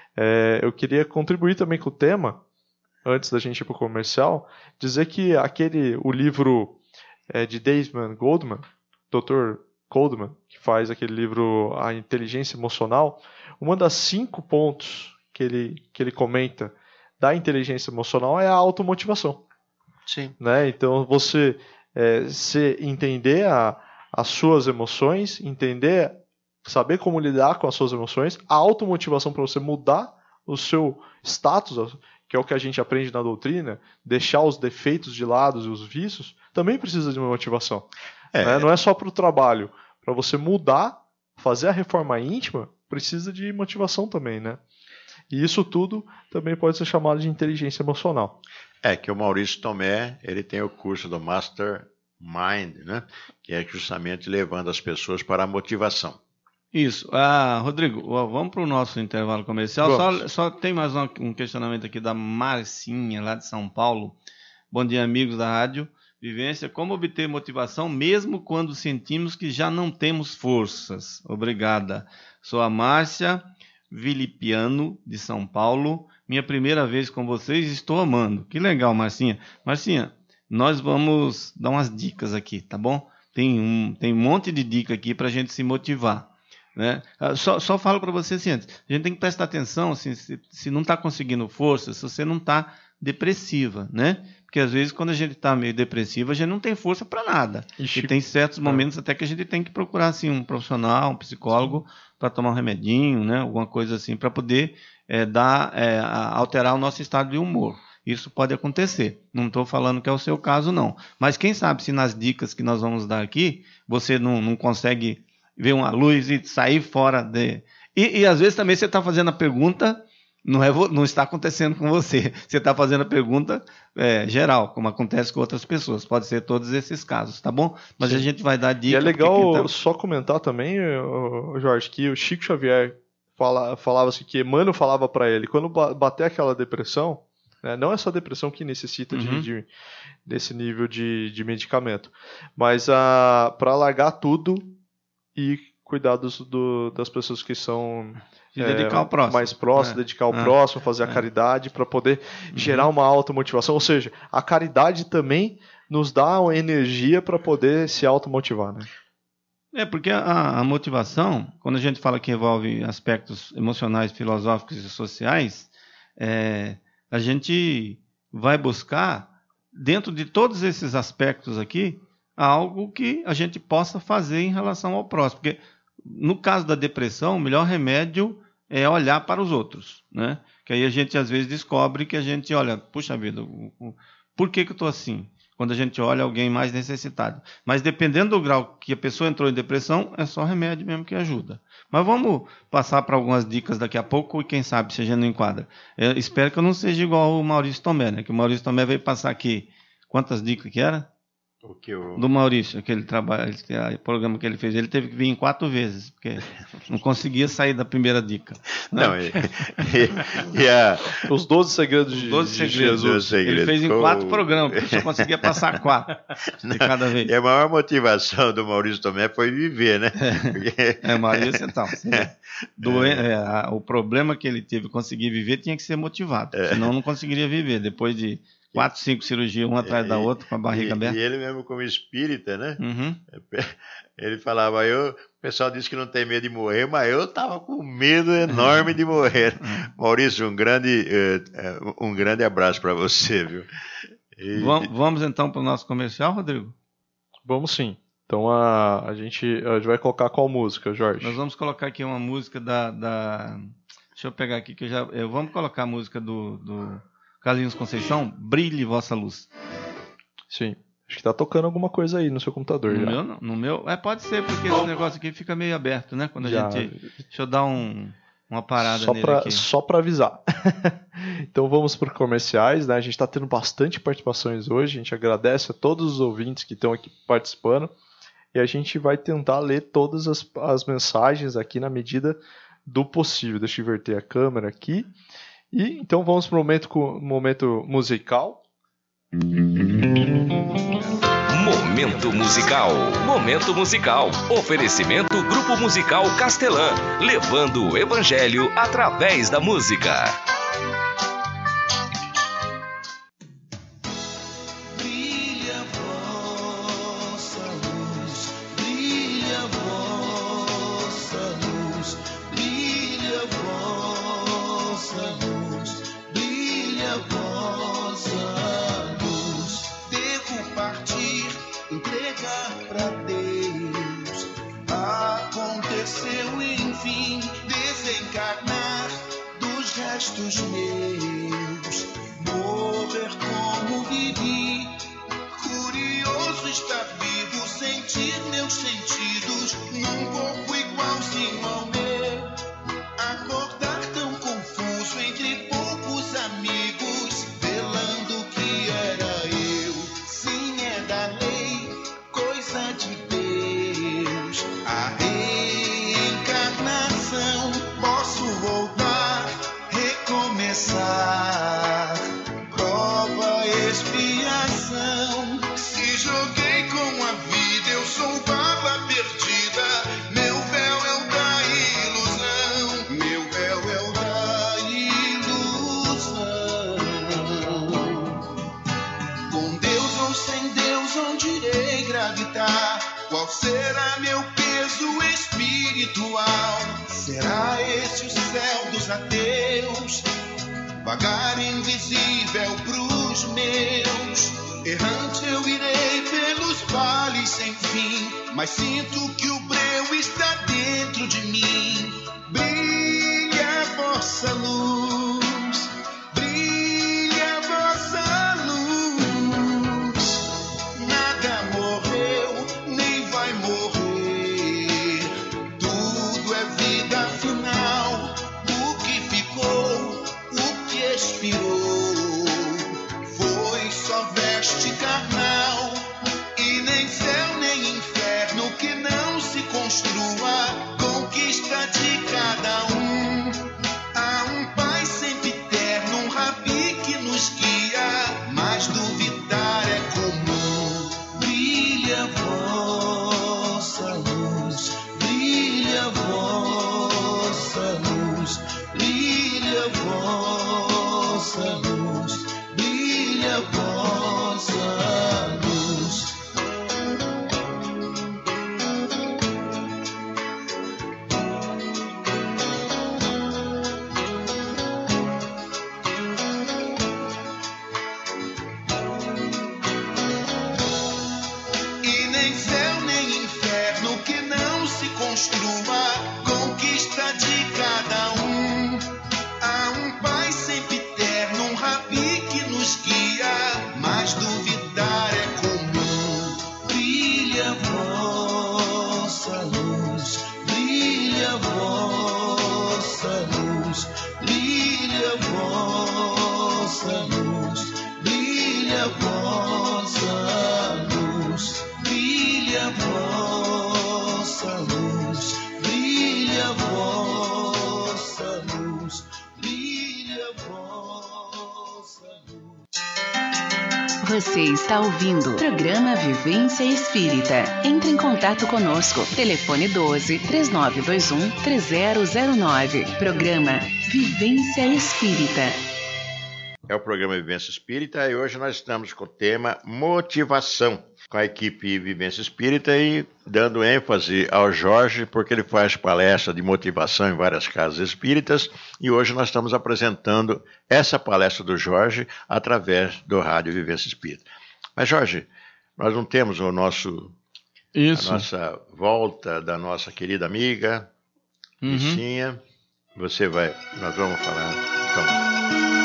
é, eu queria contribuir também com o tema, antes da gente ir para o comercial, dizer que aquele, o livro é, de Desmond Goldman, doutor Goldman, que faz aquele livro A Inteligência Emocional, uma das cinco pontos que ele, que ele comenta da inteligência emocional é a automotivação. Sim. Né? Então, você é, se entender a, as suas emoções, entender, saber como lidar com as suas emoções, a automotivação para você mudar o seu status, que é o que a gente aprende na doutrina, deixar os defeitos de lado e os vícios, também precisa de uma motivação. É. Né? Não é só para o trabalho. Para você mudar, fazer a reforma íntima, precisa de motivação também, né? E isso tudo também pode ser chamado de inteligência emocional. É que o Maurício Tomé, ele tem o curso do Master Mind, né? Que é justamente levando as pessoas para a motivação. Isso. Ah, Rodrigo, vamos para o nosso intervalo comercial. Só, só tem mais um, um questionamento aqui da Marcinha, lá de São Paulo. Bom dia, amigos da rádio Vivência. Como obter motivação mesmo quando sentimos que já não temos forças? Obrigada. Sou a Márcia Vilipiano, de São Paulo. Minha primeira vez com vocês, estou amando. Que legal, Marcinha. Marcinha, nós vamos dar umas dicas aqui, tá bom? Tem um, tem um monte de dica aqui para a gente se motivar. Né? Só, só falo para você assim antes, a gente tem que prestar atenção assim, se, se não está conseguindo força, se você não está depressiva, né? Porque às vezes quando a gente está meio depressiva, a gente não tem força para nada. Ixi. E tem certos momentos até que a gente tem que procurar assim, um profissional, um psicólogo, para tomar um remedinho, né? Alguma coisa assim, para poder é, dar, é, alterar o nosso estado de humor. Isso pode acontecer. Não estou falando que é o seu caso, não. Mas quem sabe se nas dicas que nós vamos dar aqui, você não, não consegue ver uma luz e sair fora de... E, e às vezes também você está fazendo a pergunta, não, é, não está acontecendo com você. Você está fazendo a pergunta é, geral, como acontece com outras pessoas. Pode ser todos esses casos, tá bom? Mas Sim. a gente vai dar dica. E é legal tá... só comentar também, Jorge, que o Chico Xavier fala, falava assim, que Emmanuel falava para ele, quando bater aquela depressão, né, não essa depressão que necessita uhum. de, de, desse nível de, de medicamento, mas para largar tudo e cuidar dos, do, das pessoas que são de dedicar ao próximo. mais próximas, é. dedicar ao é. próximo, fazer é. a caridade para poder uhum. gerar uma automotivação. Ou seja, a caridade também nos dá uma energia para poder se automotivar, né? É, porque a, a motivação, quando a gente fala que envolve aspectos emocionais, filosóficos e sociais, é, a gente vai buscar, dentro de todos esses aspectos aqui, algo que a gente possa fazer em relação ao próximo. Porque, no caso da depressão, o melhor remédio é olhar para os outros, né? Que aí a gente às vezes descobre que a gente olha, puxa vida, por que que eu estou assim? Quando a gente olha alguém mais necessitado. Mas dependendo do grau que a pessoa entrou em depressão, é só remédio mesmo que ajuda. Mas vamos passar para algumas dicas daqui a pouco e quem sabe se a gente não enquadra. Eu espero que eu não seja igual o Maurício Tomé, né? Que o Maurício Tomé veio passar aqui, quantas dicas que era? O que eu... Do Maurício, aquele trabalho, o programa que ele fez, ele teve que vir em quatro vezes, porque não conseguia sair da primeira dica. Né? Não, e, e, e a... Os doze segredos de, Os doze de segredos. Jesus. Segredos. Ele fez em quatro programas, porque só conseguia passar quatro de cada vez. E a maior motivação do Maurício Tomé foi viver, né? Porque... É, Maurício, então. Do, é, a, o problema que ele teve, conseguir viver, tinha que ser motivado, é. Senão não conseguiria viver. Depois de quatro, cinco cirurgias, uma atrás da outra, com a barriga e, aberta. E ele mesmo como espírita, né? Uhum. Ele falava, eu, o pessoal disse que não tem medo de morrer, mas eu estava com medo enorme de morrer. Maurício, um grande, um grande abraço para você, viu? E... Vamos, vamos então para o nosso comercial, Rodrigo? Vamos sim. Então a, a, gente, a gente vai colocar qual música, Jorge? Nós vamos colocar aqui uma música da... da... Deixa eu pegar aqui que eu já... Eu, vamos colocar a música do... do... Carlinhos Conceição, Brilhe Vossa Luz. Sim. Acho que tá tocando alguma coisa aí no seu computador. No já. meu, não. No meu, é, pode ser, porque esse negócio aqui fica meio aberto, né? Quando a já. gente... Deixa eu dar um, uma parada só nele pra, aqui. Só para avisar. Então vamos para comerciais, né? A gente tá tendo bastante participações hoje. A gente agradece a todos os ouvintes que estão aqui participando. E a gente vai tentar ler todas as, as mensagens aqui na medida do possível. Deixa eu inverter a câmera aqui. E então vamos para o momento, momento musical. Momento musical. Momento musical. Oferecimento Grupo Musical Castelã, levando o evangelho através da música. Dos meus, morrer como vivi, curioso estar vivo, sentir meus sentidos num corpo igualzinho ao meu, acordar tão confuso entre poucos amigos, velando que era eu. Sim, é da lei, coisa de Deus, a reencarnação, posso voltar, começar, prova, expiação. Se joguei com a vida, eu sou bala perdida. Meu véu é o da ilusão. Meu véu é o da ilusão. Com Deus ou sem Deus, onde irei gravitar? Qual será meu peso espiritual? Será esse o céu dos ateus? Vagar invisível pros meus. Errante eu irei pelos vales sem fim, mas sinto que o breu está dentro de mim. Brilha a vossa luz, brilha a vossa luz. Nada morreu, nem vai morrer. Tudo é vida final. O que ficou, o que expirou, foi só veste carnal. E nem céu nem inferno que não se construa, conquista de cada um. Há um Pai sempre eterno, um Rabi que nos guia, mas duvidar é comum. Brilha a vossa luz, brilha a vossa luz, brilha a vossa luz, brilha a vossa luz. E nem céu nem inferno que não se construa, conquista de cada um. Você está ouvindo o programa Vivência Espírita. Entre em contato conosco. Telefone doze, três nove dois um, três zero zero nove. Programa Vivência Espírita. É o programa Vivência Espírita e hoje nós estamos com o tema motivação, com a equipe Vivência Espírita e dando ênfase ao Jorge, porque ele faz palestra de motivação em várias casas espíritas e hoje nós estamos apresentando essa palestra do Jorge através do Rádio Vivência Espírita. Mas Jorge, nós não temos o nosso, Isso. a nossa volta da nossa querida amiga, Uhum. Licinha. Você vai, nós vamos falar. Então,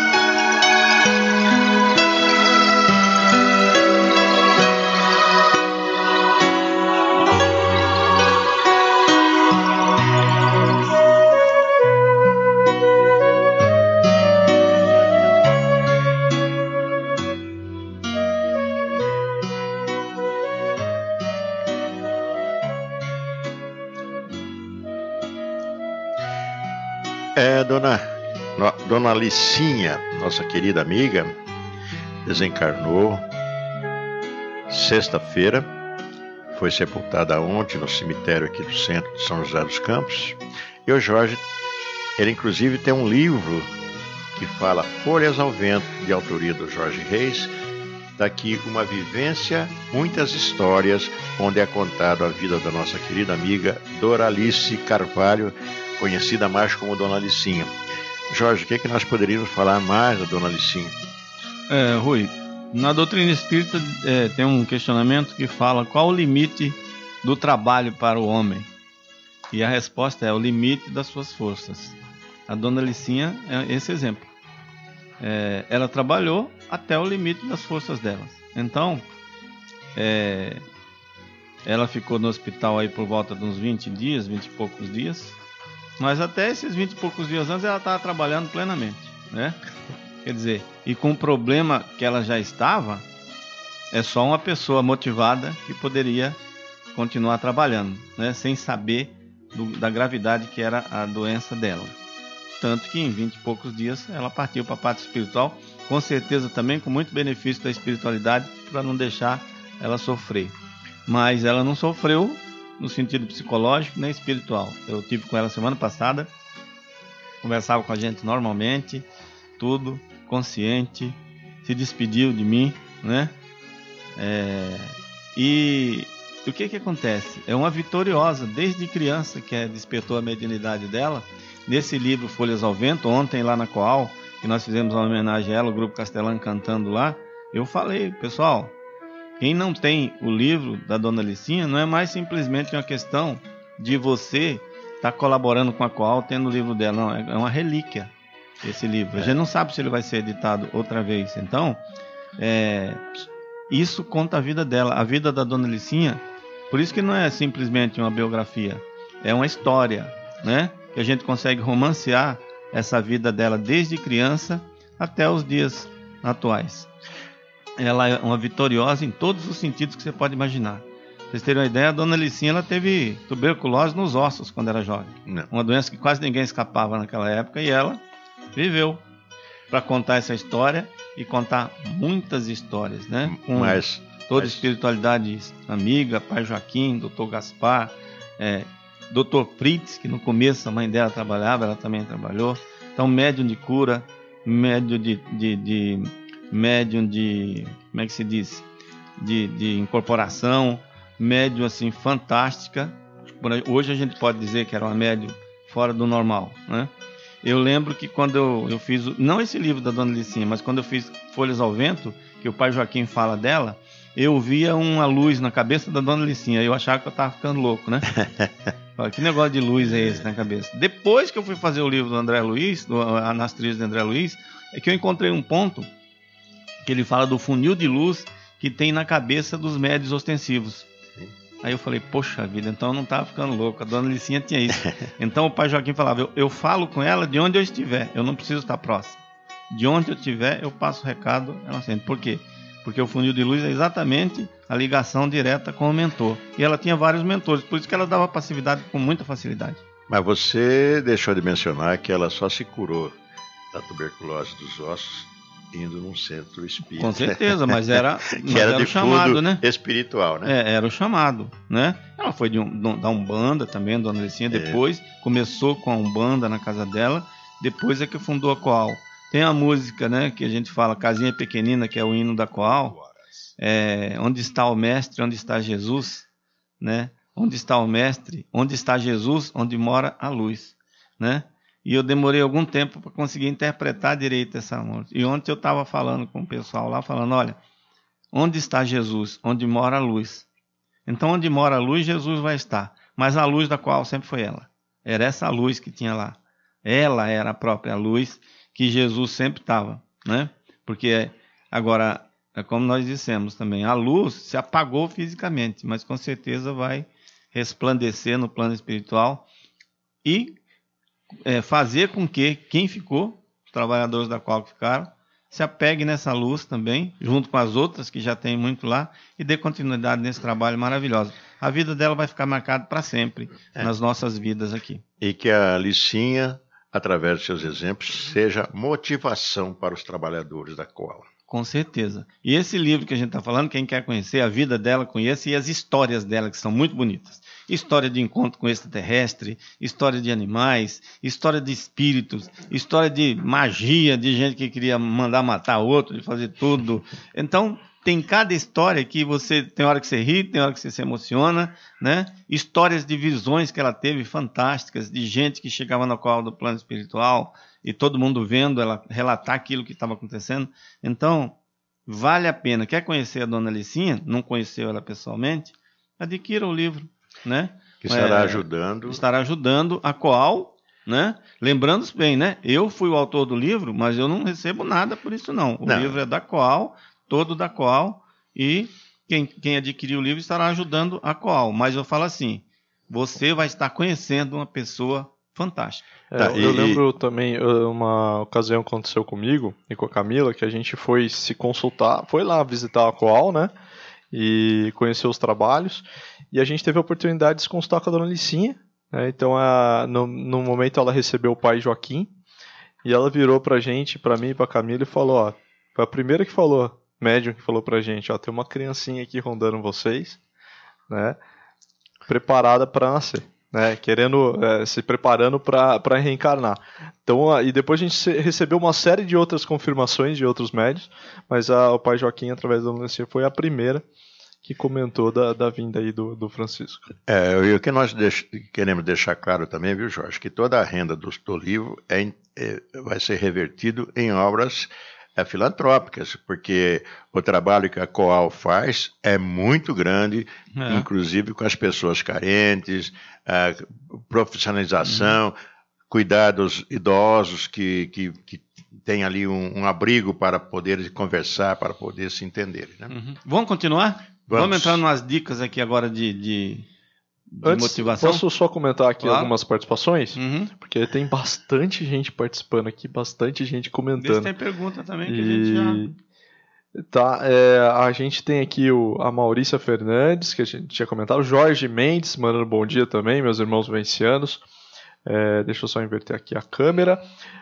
É, dona, no, dona Licinha, nossa querida amiga, desencarnou sexta-feira, foi sepultada ontem no cemitério aqui do centro de São José dos Campos. E o Jorge, ele inclusive tem um livro que fala Folhas ao Vento, de autoria do Jorge Reis. Daqui uma vivência, muitas histórias, onde é contado a vida da nossa querida amiga Doralice Carvalho, conhecida mais como Dona Licinha. Jorge, o que, é que nós poderíamos falar mais da Dona Licinha? É, Rui, na doutrina espírita é, tem um questionamento que fala qual o limite do trabalho para o homem. E a resposta é o limite das suas forças. A Dona Licinha é esse exemplo. É, ela trabalhou até o limite das forças dela. Então, é, ela ficou no hospital aí por volta de uns vinte dias, vinte e poucos dias. Mas até esses vinte e poucos dias antes ela estava trabalhando plenamente, né? Quer dizer, e com o problema que ela já estava, é só uma pessoa motivada que poderia continuar trabalhando, né? Sem saber do, da gravidade que era a doença dela. Tanto que em vinte e poucos dias ela partiu para a parte espiritual, com certeza também com muito benefício da espiritualidade, para não deixar ela sofrer. Mas ela não sofreu no sentido psicológico nem espiritual. Eu tive com ela semana passada, conversava com a gente normalmente, tudo, consciente, se despediu de mim, né? É, e o que que acontece? É uma vitoriosa, desde criança, que é, despertou a mediunidade dela. Nesse livro Folhas ao Vento, ontem lá na Coal, que nós fizemos uma homenagem a ela, o Grupo Castelã cantando lá, eu falei, pessoal, quem não tem o livro da Dona Licinha não é mais simplesmente uma questão de você estar tá colaborando com a Coal tendo o livro dela, não, é uma relíquia esse livro. A gente não sabe se ele vai ser editado outra vez. Então, é, isso conta a vida dela, a vida da Dona Licinha. Por isso que não é simplesmente uma biografia, é uma história, né? Que a gente consegue romancear essa vida dela desde criança até os dias atuais. Ela é uma vitoriosa em todos os sentidos que você pode imaginar. Pra vocês terem uma ideia, a Dona Licinha ela teve tuberculose nos ossos quando era jovem. Não. Uma doença que quase ninguém escapava naquela época, e ela viveu para contar essa história e contar muitas histórias, né? Com mas, toda mas... espiritualidade amiga, Pai Joaquim, doutor Gaspar, é, doutor Fritz, que no começo a mãe dela trabalhava, ela também trabalhou. Então, médium de cura, médium de... de, de médium de, como é que se diz, de, de incorporação, médium assim fantástica. Hoje a gente pode dizer que era uma médium fora do normal, né? Eu lembro que quando eu, eu fiz, não esse livro da Dona Licinha, mas quando eu fiz Folhas ao Vento, que o Pai Joaquim fala dela, eu via uma luz na cabeça da Dona Licinha, eu achava que eu estava ficando louco, né? Que negócio de luz é esse na cabeça? Depois que eu fui fazer o livro do André Luiz, do Anastrício de André Luiz, é que eu encontrei um ponto que ele fala do funil de luz que tem na cabeça dos médios ostensivos. Sim. Aí eu falei, poxa vida, então eu não estava ficando louco, a Dona Licinha tinha isso. Então o Pai Joaquim falava, eu, eu falo com ela de onde eu estiver, eu não preciso estar próximo. De onde eu estiver, eu passo o recado, ela sente. Por quê? Porque o funil de luz é exatamente a ligação direta com o mentor. E ela tinha vários mentores, por isso que ela dava passividade com muita facilidade. Mas você deixou de mencionar que ela só se curou da tuberculose dos ossos indo num centro espírita. Com certeza, mas era, que mas era, era de o chamado, fundo né? espiritual, né? É, era o chamado, né? Ela foi de um, da Umbanda também, Dona Alicinha, depois é. começou com a Umbanda na casa dela, depois é que fundou a Coal. Tem a música, né, que a gente fala, Casinha Pequenina, que é o hino da Coal, é, onde está o mestre, onde está Jesus, né? Onde está o mestre, onde está Jesus, onde mora a luz, né? E eu demorei algum tempo para conseguir interpretar direito essa música. E ontem eu estava falando com o pessoal lá, falando, olha, onde está Jesus? Onde mora a luz. Então, onde mora a luz, Jesus vai estar. Mas a luz da qual sempre foi ela. Era essa luz que tinha lá. Ela era a própria luz que Jesus sempre estava, né? Porque, agora, é como nós dissemos também, a luz se apagou fisicamente, mas com certeza vai resplandecer no plano espiritual e É, fazer com que quem ficou, os trabalhadores da qual ficaram, se apegue nessa luz também, junto com as outras que já tem muito lá, e dê continuidade nesse trabalho maravilhoso. A vida dela vai ficar marcada para sempre é. nas nossas vidas aqui. E que a Alicinha, através de seus exemplos, seja motivação para os trabalhadores da Coal. Com certeza. E esse livro que a gente está falando, quem quer conhecer a vida dela, conhece, e as histórias dela, que são muito bonitas. História de encontro com extraterrestre, história de animais, história de espíritos, história de magia, de gente que queria mandar matar outro, de fazer tudo. Então, tem cada história que você, tem hora que você ri, tem hora que você se emociona, né? Histórias de visões que ela teve fantásticas, de gente que chegava na qual do plano espiritual, e todo mundo vendo ela relatar aquilo que estava acontecendo. Então, vale a pena. Quer conhecer a Dona Alicinha? Não conheceu ela pessoalmente? Adquira o livro, né? Que estará é, ajudando. Estará ajudando a Coal, né? Lembrando bem, né? Eu fui o autor do livro, mas eu não recebo nada por isso não. O não. livro é da Coal, todo da Coal, e quem, quem adquirir o livro estará ajudando a Coal. Mas eu falo assim, você vai estar conhecendo uma pessoa fantástica. É, tá, eu e... lembro também, uma ocasião aconteceu comigo e com a Camila, que a gente foi se consultar, foi lá visitar a Coal, né? E conhecer os trabalhos, e a gente teve a oportunidade de se consultar com a Dona Alicinha, né? Então a, no, no momento ela recebeu o pai Joaquim, e ela virou pra gente, pra mim e pra Camila, e falou, ó, foi a primeira que falou, médium que falou pra gente, ó, tem uma criancinha aqui rondando vocês, né, preparada para nascer, né, querendo, é, se preparando para reencarnar. Então, e depois a gente recebeu uma série de outras confirmações de outros médios, mas a, o pai Joaquim, através da Lucia, foi a primeira que comentou da, da vinda aí do, do Francisco. É, e o que nós deix, queremos deixar claro também, viu, Jorge, que toda a renda do, do livro é, é, vai ser revertido em obras é, filantrópicas, porque o trabalho que a Coal faz é muito grande, é. inclusive com as pessoas carentes, a profissionalização, uhum. cuidar dos idosos que, que, que têm ali um, um abrigo para poder conversar, para poder se entenderem. Né? Uhum. Vamos continuar? Vamos. Vamos entrar nas dicas aqui agora de, de, de Antes, motivação. Posso só comentar aqui claro. algumas participações? Uhum. Porque tem bastante gente participando aqui, bastante gente comentando. Vê se tem pergunta também que e... a gente já... Tá, é, a gente tem aqui o, a Maurícia Fernandes, que a gente tinha comentado, o Jorge Mendes, mandando bom dia também, meus irmãos vencianos. É, deixa eu só inverter aqui a câmera.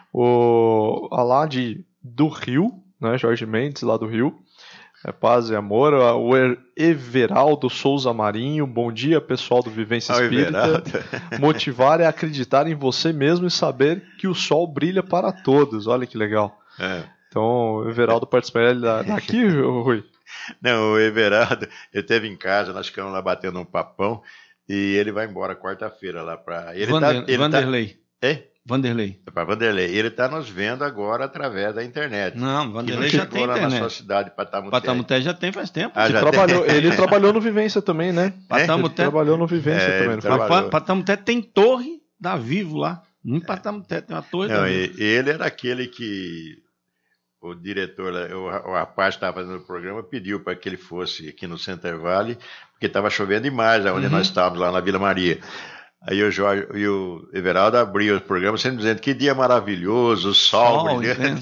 O, a lá de, do Rio, né, Jorge Mendes, lá do Rio. É, paz e amor. O Everaldo Souza Marinho, bom dia pessoal do Vivência Espírita. Motivar é acreditar em você mesmo e saber que o sol brilha para todos. Olha que legal. É. Então o Everaldo participa daqui, Rui? Não, o Everaldo, ele esteve em casa, nós ficamos lá batendo um papão e ele vai embora quarta-feira lá para... Vander, tá, Vanderlei. Tá... É? Vanderlei. Para Vanderlei. Ele está nos vendo agora através da internet. Não, Vanderlei já tem internet. Na sua cidade, Patamuté. Patamuté já tem faz tempo. Ah, já trabalhou, tem. Ele trabalhou no Vivência também, né? Patamuté. Ele trabalhou no Vivência é, também. Trabalhou. Patamuté tem torre da Vivo lá. Em Patamuté tem uma torre Não, da Vivo. Ele era aquele que o diretor, o, o rapaz que estava fazendo o programa, pediu para que ele fosse aqui no Center Valley, porque estava chovendo demais, onde uhum. nós estávamos, lá na Vila Maria. Aí o Jorge e o Everaldo abriu o programa sempre dizendo que dia maravilhoso, sol, sol brilhando.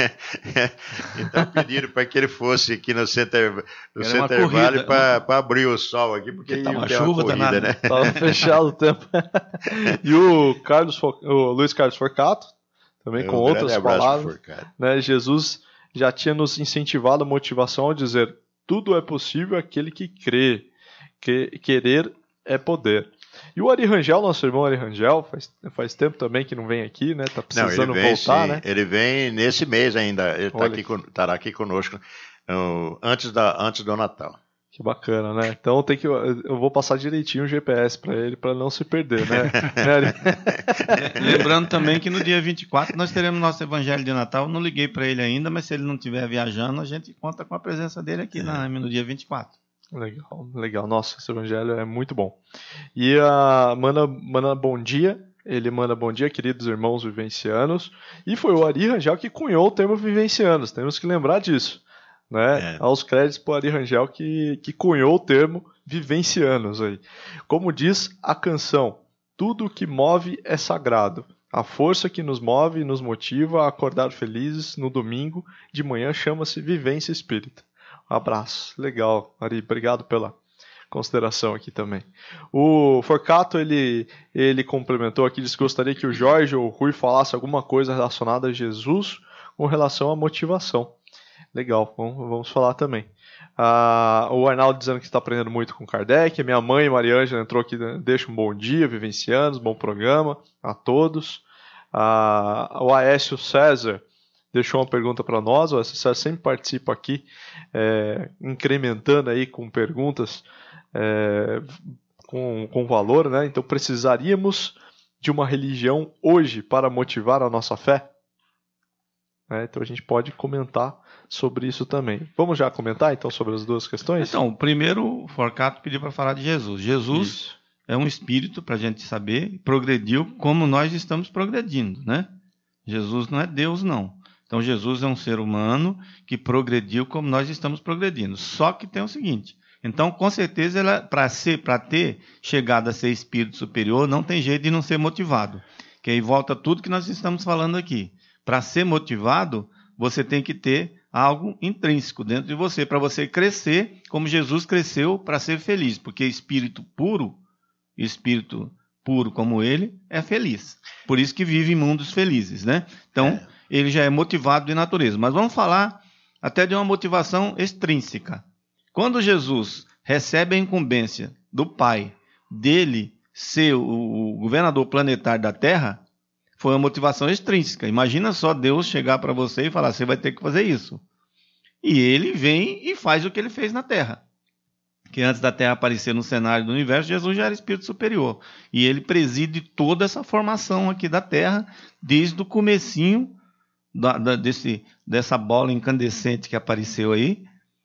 Então pediram para que ele fosse aqui no Center, no Center Valley para abrir o sol aqui, porque estava uma chuva corrida, danada. Né? Estava fechado o tempo. E o, Carlos, o Luiz Carlos Forcato, também é, com um outras palavras. Né? Jesus, já tinha nos incentivado a motivação ao dizer: tudo é possível aquele que crê, que querer é poder. E o Ari Rangel, nosso irmão Ari Rangel, faz, faz tempo também que não vem aqui, né? Tá precisando não, ele vem, voltar, sim. né? Ele vem nesse mês ainda, ele tá aqui, estará aqui conosco uh, antes, da, antes do Natal. Que bacana, né? Então tem que, eu vou passar direitinho o G P S para ele, para não se perder, né? Lembrando também que no dia vinte e quatro nós teremos nosso Evangelho de Natal. Não liguei para ele ainda, mas se ele não estiver viajando, a gente conta com a presença dele aqui é. na, no dia vinte e quatro. Legal, legal. Nossa, esse Evangelho é muito bom. E a uh, manda, manda bom dia. Ele manda bom dia, queridos irmãos vivencianos. E foi o Ari Rangel que cunhou o termo vivencianos. Temos que lembrar disso. Né? É. Aos créditos para o Ari Rangel que, que cunhou o termo vivencianos aí. Como diz a canção, tudo o que move é sagrado. A força que nos move e nos motiva a acordar felizes no domingo de manhã chama-se vivência espírita. Um abraço. Legal, Ari. Obrigado pela consideração aqui também. O Forcato, ele, ele complementou aqui, disse que gostaria que o Jorge ou o Rui falasse alguma coisa relacionada a Jesus com relação à motivação. Legal, vamos, vamos falar também. Ah, o Arnaldo dizendo que está aprendendo muito com Kardec. Minha mãe, Mariângela, entrou aqui, deixa um bom dia, vivencianos, bom programa a todos. Ah, o Aécio César deixou uma pergunta para nós. O Aécio César sempre participa aqui, é, incrementando aí com perguntas é, com, com valor, né? Então, precisaríamos de uma religião hoje para motivar a nossa fé? É, então, a gente pode comentar sobre isso também. Vamos já comentar então sobre as duas questões? Então, primeiro o Forcato pediu para falar de Jesus. Jesus isso. é um espírito, para a gente saber, progrediu como nós estamos progredindo, né? Jesus não é Deus, não. Então, Jesus é um ser humano que progrediu como nós estamos progredindo. Só que tem o seguinte, então, com certeza, para ser, para ter chegado a ser espírito superior, não tem jeito de não ser motivado. Que aí volta tudo que nós estamos falando aqui. Para ser motivado, você tem que ter algo intrínseco dentro de você, para você crescer como Jesus cresceu para ser feliz, porque espírito puro, espírito puro como ele, é feliz. Por isso que vive em mundos felizes, né? Então, é. ele já é motivado de natureza. Mas vamos falar até de uma motivação extrínseca. Quando Jesus recebe a incumbência do Pai dele ser o governador planetário da Terra, foi uma motivação extrínseca. Imagina só Deus chegar para você e falar, você vai ter que fazer isso. E ele vem e faz o que ele fez na Terra. Que antes da Terra aparecer no cenário do universo, Jesus já era espírito superior. E ele preside toda essa formação aqui da Terra, desde o comecinho da, da, desse, dessa bola incandescente que apareceu aí,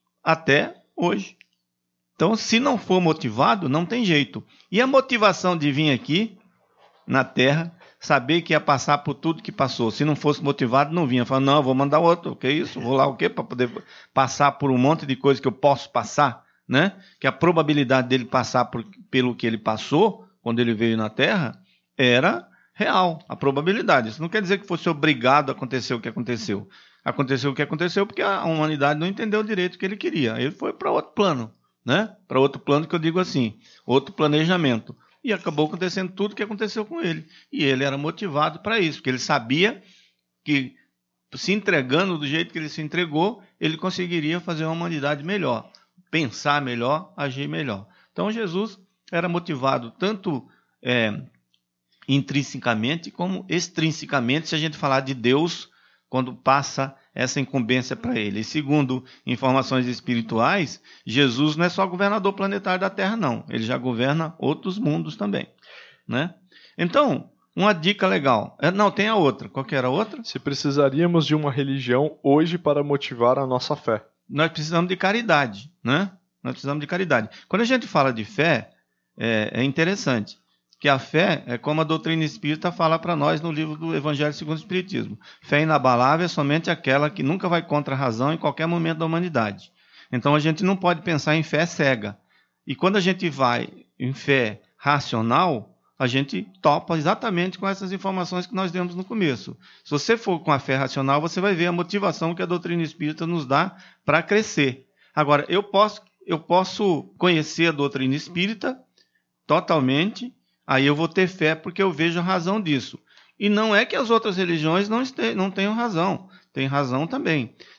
até hoje. Então, se não for motivado, não tem jeito. E a motivação de vir aqui, na Terra, saber que ia passar por tudo que passou. Se não fosse motivado, não vinha. Falando, não, eu vou mandar outro. O que é isso? Vou lá o quê? Para poder passar por um monte de coisa que eu posso passar, né? Que a probabilidade dele passar por, pelo que ele passou, quando ele veio na Terra, era real. A probabilidade. Isso não quer dizer que fosse obrigado a acontecer o que aconteceu. Aconteceu o que aconteceu porque a humanidade não entendeu direito o que ele queria. Ele foi para outro plano, né? Para outro plano que eu digo assim, outro planejamento. E acabou acontecendo tudo o que aconteceu com ele. E ele era motivado para isso, porque ele sabia que, se entregando do jeito que ele se entregou, ele conseguiria fazer uma humanidade melhor, pensar melhor, agir melhor. Então, Jesus era motivado tanto é, intrinsecamente como extrinsecamente, se a gente falar de Deus, quando passa essa incumbência para ele. E segundo informações espirituais, Jesus não é só governador planetário da Terra, não. Ele já governa outros mundos também, né? Então, uma dica legal. Não, tem a outra. Qual que era a outra? Se precisaríamos de uma religião hoje para motivar a nossa fé. Nós precisamos de caridade, né? Nós precisamos de caridade. Quando a gente fala de fé, é, é interessante. Que a fé é como a doutrina espírita fala para nós no livro do Evangelho segundo o Espiritismo. Fé inabalável é somente aquela que nunca vai contra a razão em qualquer momento da humanidade. Então a gente não pode pensar em fé cega. E quando a gente vai em fé racional, a gente topa exatamente com essas informações que nós demos no começo. Se você for com a fé racional, você vai ver a motivação que a doutrina espírita nos dá para crescer. Agora, eu posso, eu posso conhecer a doutrina espírita totalmente. Aí eu vou ter fé porque eu vejo a razão disso. E não é que as outras religiões não, este, não tenham razão. Tem razão também.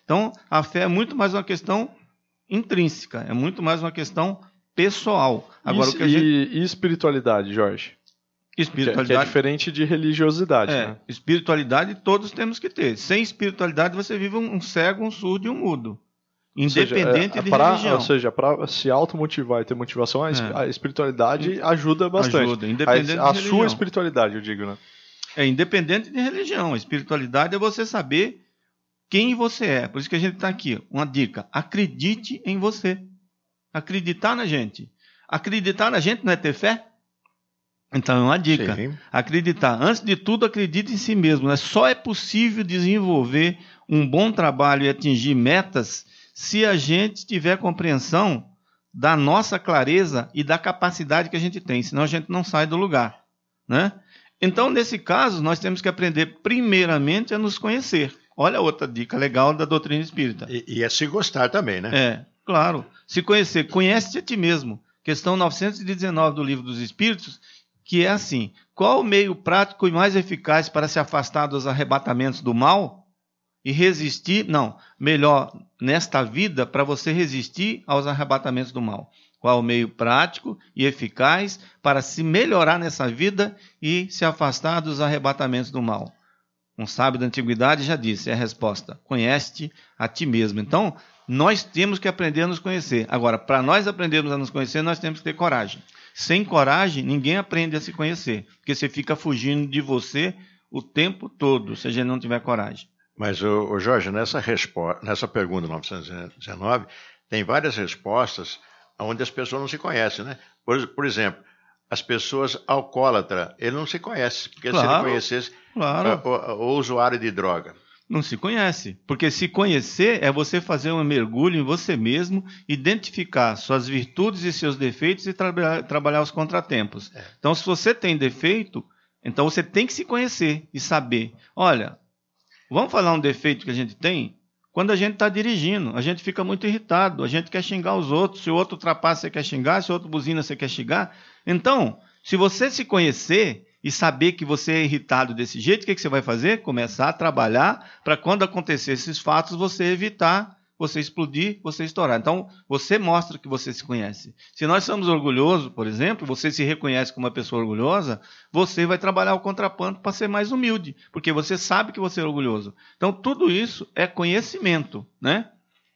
Então, a fé é muito mais uma questão intrínseca, é muito mais uma questão pessoal. Agora, e, o que a gente... e espiritualidade, Jorge? Espiritualidade... Que é, que é diferente de religiosidade. É, né? Espiritualidade todos temos que ter. Sem espiritualidade você vive um cego, um surdo e um mudo. Independente seja, é, de pra, religião. Ou seja, para se automotivar e ter motivação, a, É. a espiritualidade ajuda bastante. Ajuda, independente a, a de sua religião. espiritualidade, eu digo, né? É independente de religião. A espiritualidade é você saber quem você é. Por isso que a gente está aqui. Uma dica: acredite em você. Acreditar na gente. Acreditar na gente não é ter fé? Então é uma dica. Sim. Acreditar. Antes de tudo, acredite em si mesmo. Né? Só é possível desenvolver um bom trabalho e atingir metas se a gente tiver compreensão da nossa clareza e da capacidade que a gente tem. Senão a gente não sai do lugar. Né? Então, nesse caso, nós temos que aprender primeiramente a nos conhecer. Olha outra dica legal da doutrina espírita. E, e é se gostar também, né? É, claro. Se conhecer. Conhece-te a ti mesmo. Questão novecentos e dezenove do Livro dos Espíritos, que é assim: qual o meio prático e mais eficaz para se afastar dos arrebatamentos do mal e resistir, não, melhor, nesta vida, para você resistir aos arrebatamentos do mal? Qual o meio prático e eficaz para se melhorar nessa vida e se afastar dos arrebatamentos do mal? Um sábio da antiguidade já disse, é a resposta: conhece-te a ti mesmo. Então, nós temos que aprender a nos conhecer. Agora, para nós aprendermos a nos conhecer, nós temos que ter coragem. Sem coragem, ninguém aprende a se conhecer, porque você fica fugindo de você o tempo todo, se a gente não tiver coragem. Mas, ô, ô Jorge, nessa, resposta, nessa pergunta novecentos e dezenove, tem várias respostas onde as pessoas não se conhecem, né? Por, por exemplo, as pessoas alcoólatras, ele não se conhece, porque Claro, se ele conhecesse claro. o, o, o usuário de droga. Não se conhece, porque se conhecer é você fazer um mergulho em você mesmo, identificar suas virtudes e seus defeitos e tra- trabalhar os contratempos. É. Então, se você tem defeito, então você tem que se conhecer e saber. Olha, vamos falar um defeito que a gente tem? Quando a gente está dirigindo, a gente fica muito irritado, a gente quer xingar os outros. Se o outro ultrapassa, você quer xingar, se o outro buzina, você quer xingar. Então, se você se conhecer e saber que você é irritado desse jeito, o que, que você vai fazer? Começar a trabalhar para quando acontecer esses fatos, você evitar, você explodir, você estourar. Então, você mostra que você se conhece. Se nós somos orgulhosos, por exemplo, você se reconhece como uma pessoa orgulhosa, você vai trabalhar o contraponto para ser mais humilde, porque você sabe que você é orgulhoso. Então, tudo isso é conhecimento, né?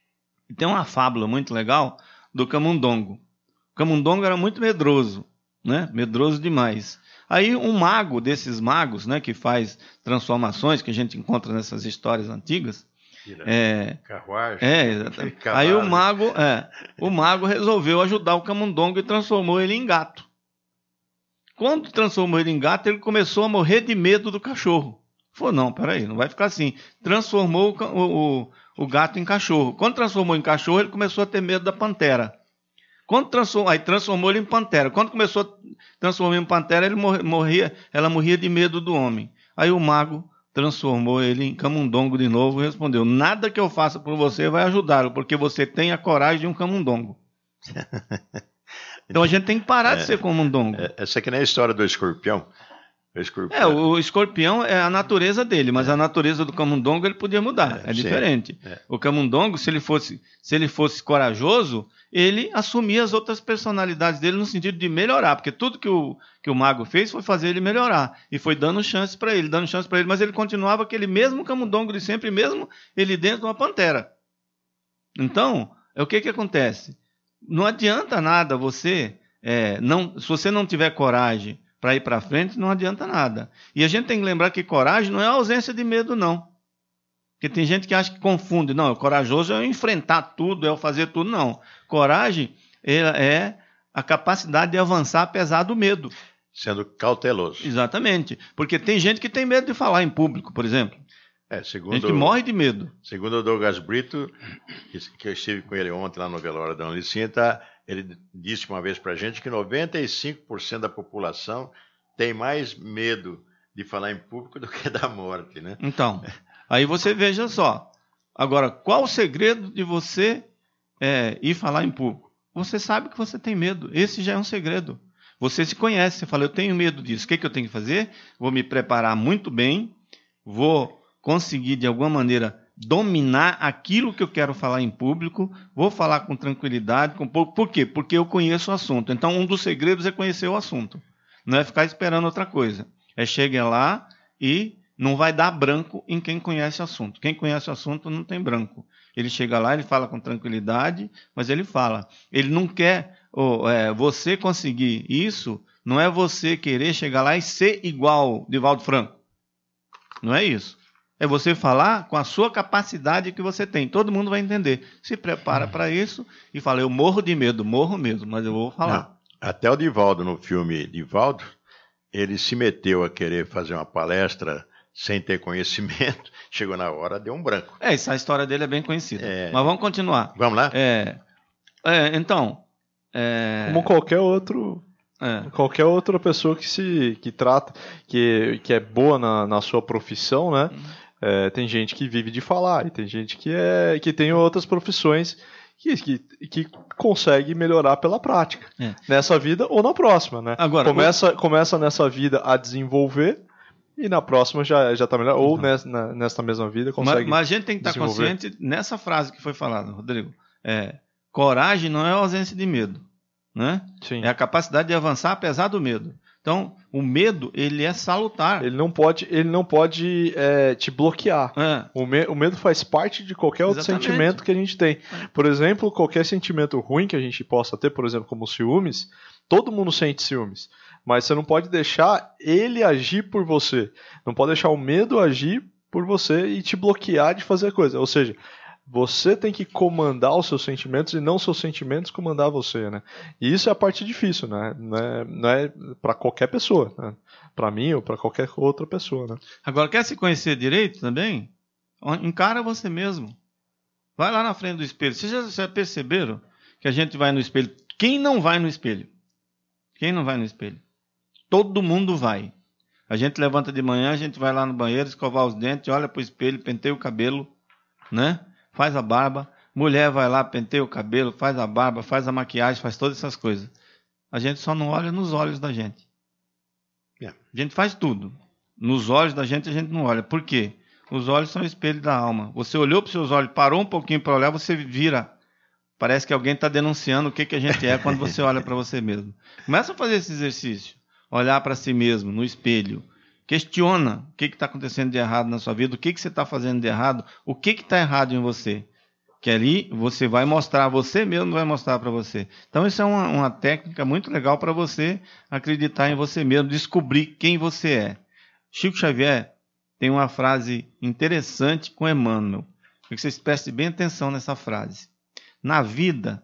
E tem uma fábula muito legal do camundongo. O camundongo era muito medroso, né? Medroso demais. Aí um mago desses magos, né, que faz transformações, que a gente encontra nessas histórias antigas, é, Carruagem. é, exatamente. Aí o mago, é, o mago resolveu ajudar o camundongo e transformou ele em gato. Quando transformou ele em gato, ele começou a morrer de medo do cachorro. Falou, não, peraí, não vai ficar assim. Transformou o, o, o gato em cachorro. Quando transformou em cachorro, ele começou a ter medo da pantera. Quando transformou, aí transformou ele em pantera. Quando começou a transformar em pantera, ele morria, ela morria de medo do homem. Aí o mago transformou ele em camundongo de novo e respondeu: nada que eu faça por você vai ajudá-lo, porque você tem a coragem de um camundongo. Então a gente tem que parar é, de ser camundongo. É, essa aqui não é a história do escorpião? O escorpião. É, o escorpião é a natureza dele, mas a natureza do camundongo ele podia mudar, é, é diferente. É. O camundongo, se ele fosse, se ele fosse corajoso, ele assumia as outras personalidades dele no sentido de melhorar, porque tudo que o, que o mago fez foi fazer ele melhorar, e foi dando chance para ele, dando chance para ele, mas ele continuava aquele mesmo camundongo de sempre, mesmo ele dentro de uma pantera. Então, é o que que acontece? Não adianta nada você, é, não, se você não tiver coragem para ir para frente, não adianta nada. E a gente tem que lembrar que coragem não é a ausência de medo, não. Porque tem gente que acha que confunde. Não, corajoso é eu enfrentar tudo, é eu fazer tudo. Não. Coragem é a capacidade de avançar apesar do medo. Sendo cauteloso. Exatamente. Porque tem gente que tem medo de falar em público, por exemplo. É, segundo, gente que morre de medo. Segundo o Douglas Brito, que eu estive com ele ontem lá no velório da Dona Licinta, ele disse uma vez para a gente que noventa e cinco por cento da população tem mais medo de falar em público do que da morte, né? Então, aí você veja só. Agora, qual o segredo de você é, ir falar em público? Você sabe que você tem medo. Esse já é um segredo. Você se conhece. Você fala, eu tenho medo disso. O que, que eu tenho que fazer? Vou me preparar muito bem. Vou conseguir, de alguma maneira, dominar aquilo que eu quero falar em público, vou falar com tranquilidade, com pouco. Por quê? Porque eu conheço o assunto. Então, um dos segredos é conhecer o assunto. Não é ficar esperando outra coisa. É chegar lá e não vai dar branco em quem conhece o assunto. Quem conhece o assunto não tem branco. Ele chega lá, ele fala com tranquilidade, mas ele fala. Ele não quer oh, é, você conseguir isso, não é você querer chegar lá e ser igual Divaldo Franco. Não é isso. É você falar com a sua capacidade que você tem. Todo mundo vai entender. Se prepara para isso e fala, eu morro de medo, morro mesmo, mas eu vou falar. Não. Até o Divaldo, no filme Divaldo, ele se meteu a querer fazer uma palestra sem ter conhecimento. Chegou na hora, deu um branco. É, essa história dele é bem conhecida. É... Mas vamos continuar. Vamos lá? É, é, então... É... Como qualquer outro... É. Qualquer outra pessoa que se que trata, que, que é boa na, na sua profissão, né? Uhum. É, tem gente que vive de falar e tem gente que, é, que tem outras profissões que, que, que consegue melhorar pela prática. É. Nessa vida ou na próxima, né? Agora, começa, o... começa nessa vida a desenvolver e na próxima já já está melhor. Uhum. Ou nessa, nessa mesma vida consegue. Mas, mas a gente tem que estar consciente nessa frase que foi falada, Rodrigo. É, coragem não é a ausência de medo. Né? Sim. É a capacidade de avançar apesar do medo. Então, o medo, ele é salutar. Ele não pode, ele não pode é, te bloquear. É. O, me, o medo faz parte de qualquer outro Exatamente. sentimento que a gente tem. É. Por exemplo, qualquer sentimento ruim que a gente possa ter, por exemplo, como ciúmes, todo mundo sente ciúmes. Mas você não pode deixar ele agir por você. Não pode deixar o medo agir por você e te bloquear de fazer coisa. Ou seja, você tem que comandar os seus sentimentos e não os seus sentimentos comandar você, né? E isso é a parte difícil, né? Não é, não é para qualquer pessoa, né? Para mim ou para qualquer outra pessoa, né? Agora, quer se conhecer direito também? Encara você mesmo. Vai lá na frente do espelho. Vocês já, já perceberam que a gente vai no espelho? Quem não vai no espelho? Quem não vai no espelho? Todo mundo vai. A gente levanta de manhã, a gente vai lá no banheiro, escovar os dentes, olha para o espelho, penteia o cabelo, né? Faz a barba, mulher vai lá, penteia o cabelo, faz a barba, faz a maquiagem, faz todas essas coisas. A gente só não olha nos olhos da gente. Yeah. A gente faz tudo. Nos olhos da gente a gente não olha. Por quê? Os olhos são o espelho da alma. Você olhou para os seus olhos, parou um pouquinho para olhar, você vira. Parece que alguém está denunciando o que, que a gente é quando você olha para você mesmo. Começa a fazer esse exercício. Olhar para si mesmo, no espelho. Questiona o que está acontecendo de errado na sua vida, o que, que você está fazendo de errado, o que está errado em você. Que ali você vai mostrar, você mesmo vai mostrar para você. Então isso é uma, uma técnica muito legal para você acreditar em você mesmo, descobrir quem você é. Chico Xavier tem uma frase interessante com Emmanuel. Eu queria que vocês prestem bem atenção nessa frase. Na vida,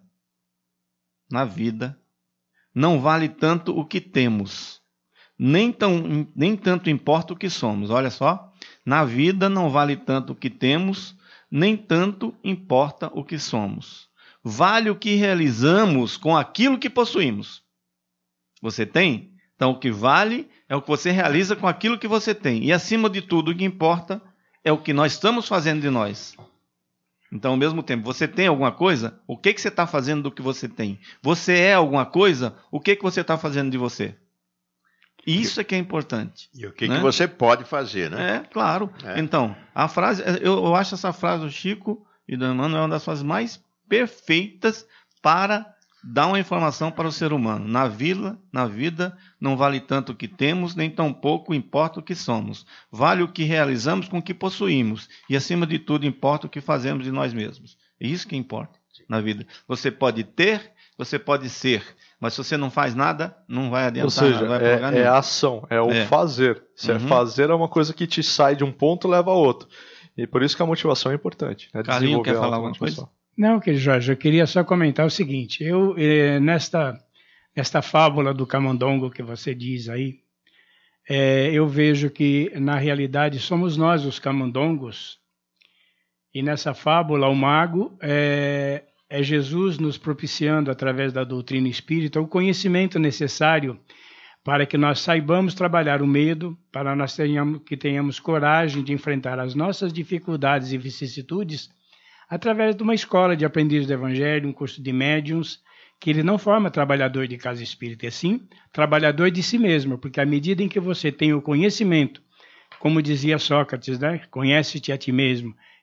na vida, não vale tanto o que temos. Nem, tão, nem tanto importa o que somos. Olha só, na vida não vale tanto o que temos, nem tanto importa o que somos. Vale o que realizamos com aquilo que possuímos. Você tem? Então o que vale é o que você realiza com aquilo que você tem. E acima de tudo, o que importa é o que nós estamos fazendo de nós. Então, ao mesmo tempo, você tem alguma coisa? O que, que você está fazendo do que você tem? Você é alguma coisa? O que, que você está fazendo de você? Isso é que é importante. E o que, né? que você pode fazer, né? É, claro. É. Então, a frase, eu, eu acho essa frase do Chico e do Emmanuel uma das frases mais perfeitas para dar uma informação para o ser humano. Na vida, na vida não vale tanto o que temos, nem tão pouco importa o que somos. Vale o que realizamos com o que possuímos. E, acima de tudo, importa o que fazemos de nós mesmos. É isso que importa na vida. Você pode ter, você pode ser, mas se você não faz nada, não vai adiantar. Ou seja, nada, vai é, nenhum. é a ação, é o é. fazer. Se uhum. é fazer, é uma coisa que te sai de um ponto e leva a outro. E por isso que a motivação é importante. Né? Carlinho, quer falar alguma coisa? Não, querido Jorge, eu queria só comentar o seguinte. Eu, eh, nesta, nesta fábula do camundongo que você diz aí, eh, eu vejo que, na realidade, somos nós os camundongos. E nessa fábula, o mago é, é Jesus nos propiciando, através da doutrina espírita, o conhecimento necessário para que nós saibamos trabalhar o medo, para nós tenhamos, que tenhamos coragem de enfrentar as nossas dificuldades e vicissitudes, através de uma escola de aprendizes do Evangelho, um curso de médiuns, que ele não forma trabalhador de casa espírita, é sim trabalhador de si mesmo, porque à medida em que você tem o conhecimento, como dizia Sócrates, né? Conhece-te a ti mesmo,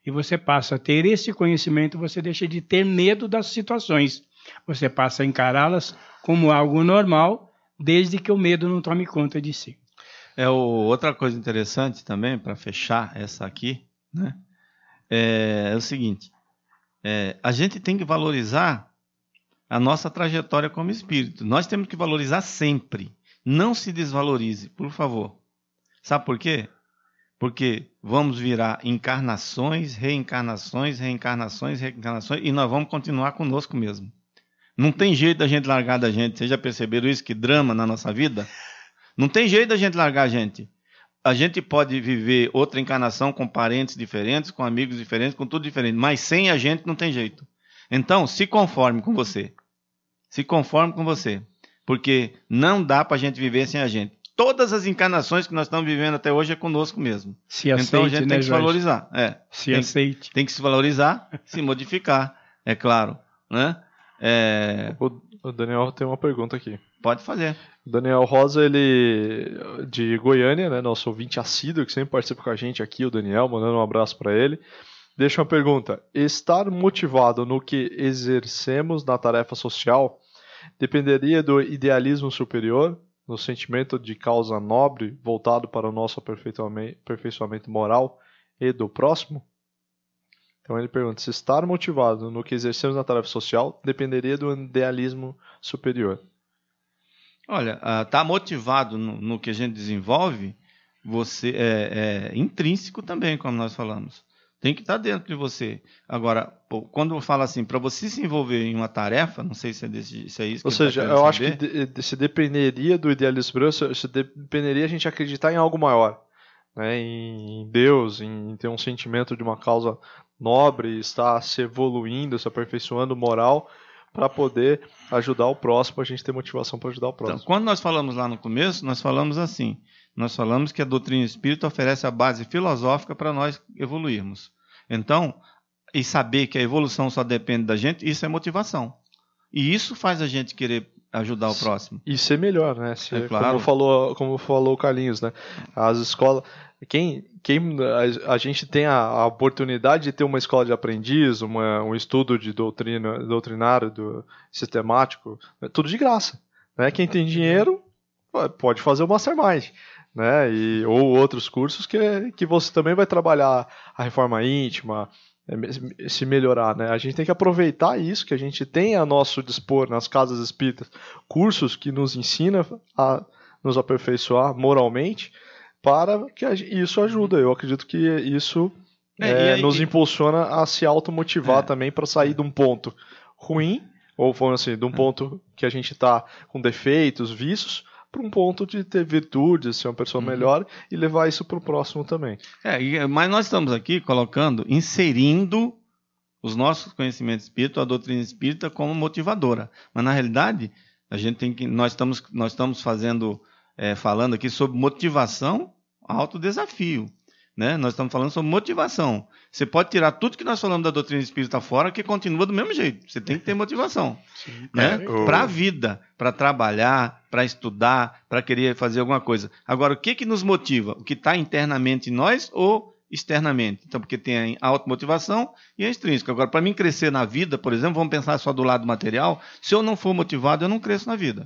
e você passa a ter esse conhecimento, você deixa de ter medo das situações. Você passa a encará-las como algo normal, desde que o medo não tome conta de si. É o, outra coisa interessante também, para fechar essa aqui, né, é, é o seguinte, é, a gente tem que valorizar a nossa trajetória como espírito. Nós temos que valorizar sempre. Não se desvalorize, por favor. Sabe por quê? Porque vamos virar encarnações, reencarnações, reencarnações, reencarnações, e nós vamos continuar conosco mesmo. Não tem jeito da gente largar da gente. Vocês já perceberam isso? Que drama na nossa vida? Não tem jeito da gente largar a gente. A gente pode viver outra encarnação com parentes diferentes, com amigos diferentes, com tudo diferente, mas sem a gente não tem jeito. Então, se conforme com você. Se conforme com você. Porque não dá para a gente viver sem a gente. Todas as encarnações que nós estamos vivendo até hoje é conosco mesmo. Se aceite, então a gente né, tem que se Jorge? valorizar. É, Se tem, aceite. Tem que se valorizar, se modificar, é claro. Né? É... O, o Daniel tem uma pergunta aqui. Pode fazer. O Daniel Rosa, ele de Goiânia, né, nosso ouvinte assíduo, que sempre participa com a gente aqui, o Daniel, mandando um abraço para ele. Deixa uma pergunta. Estar motivado no que exercemos na tarefa social dependeria do idealismo superior, no sentimento de causa nobre voltado para o nosso aperfeiçoamento moral e do próximo? Então ele pergunta, se estar motivado no que exercemos na tarefa social dependeria do idealismo superior. Olha, estar motivado no, no que a gente desenvolve, você é, é intrínseco também, como nós falamos. Tem que estar dentro de você. Agora, pô, quando eu falo assim, para você se envolver em uma tarefa, não sei se é, desse, se é isso que Ou seja, tá eu saber. acho que de, de, se dependeria do idealismo superior, se, se dependeria a gente acreditar em algo maior, né? em, em Deus, em, em ter um sentimento de uma causa nobre, estar se evoluindo, se aperfeiçoando moral, para poder ajudar o próximo, a gente ter motivação para ajudar o próximo. Então, quando nós falamos lá no começo, nós falamos assim, nós falamos que a doutrina espírita oferece a base filosófica para nós evoluirmos. Então, e saber que a evolução só depende da gente, isso é motivação. E isso faz a gente querer ajudar o próximo. E ser melhor, né? Se, é claro. Como falou, como falou o Carlinhos, né? As escolas... Quem, quem a, a gente tem a, a oportunidade de ter uma escola de aprendiz, uma, um estudo de doutrina, doutrinário, do, sistemático, é tudo de graça. Né? Quem tem dinheiro pode fazer o Mastermind. Né? E, ou outros cursos que, que você também vai trabalhar a reforma íntima, se melhorar, né? A gente tem que aproveitar isso que a gente tem a nosso dispor nas casas espíritas, cursos que nos ensinam a nos aperfeiçoar moralmente, para que isso ajuda. Eu acredito que isso é, é, aí, nos e... impulsiona a se automotivar é. também para sair de um ponto ruim, ou falando assim, de um ponto que a gente está com defeitos, vícios, para um ponto de ter virtudes, ser uma pessoa uhum. melhor e levar isso para o próximo também. É, mas nós estamos aqui colocando, inserindo os nossos conhecimentos espíritas, a doutrina espírita como motivadora. Mas na realidade, a gente tem que, nós estamos, nós estamos fazendo, é, falando aqui sobre motivação, autodesafio. Né? Nós estamos falando sobre motivação. Você pode tirar tudo que nós falamos da doutrina espírita fora, que continua do mesmo jeito. Você tem que ter motivação. Né? É, o... Para a vida, para trabalhar, para estudar, para querer fazer alguma coisa. Agora, o que, que nos motiva? O que está internamente em nós ou externamente? Então, porque tem a automotivação e a extrínseca. Agora, para mim crescer na vida, por exemplo, vamos pensar só do lado material, se eu não for motivado, eu não cresço na vida.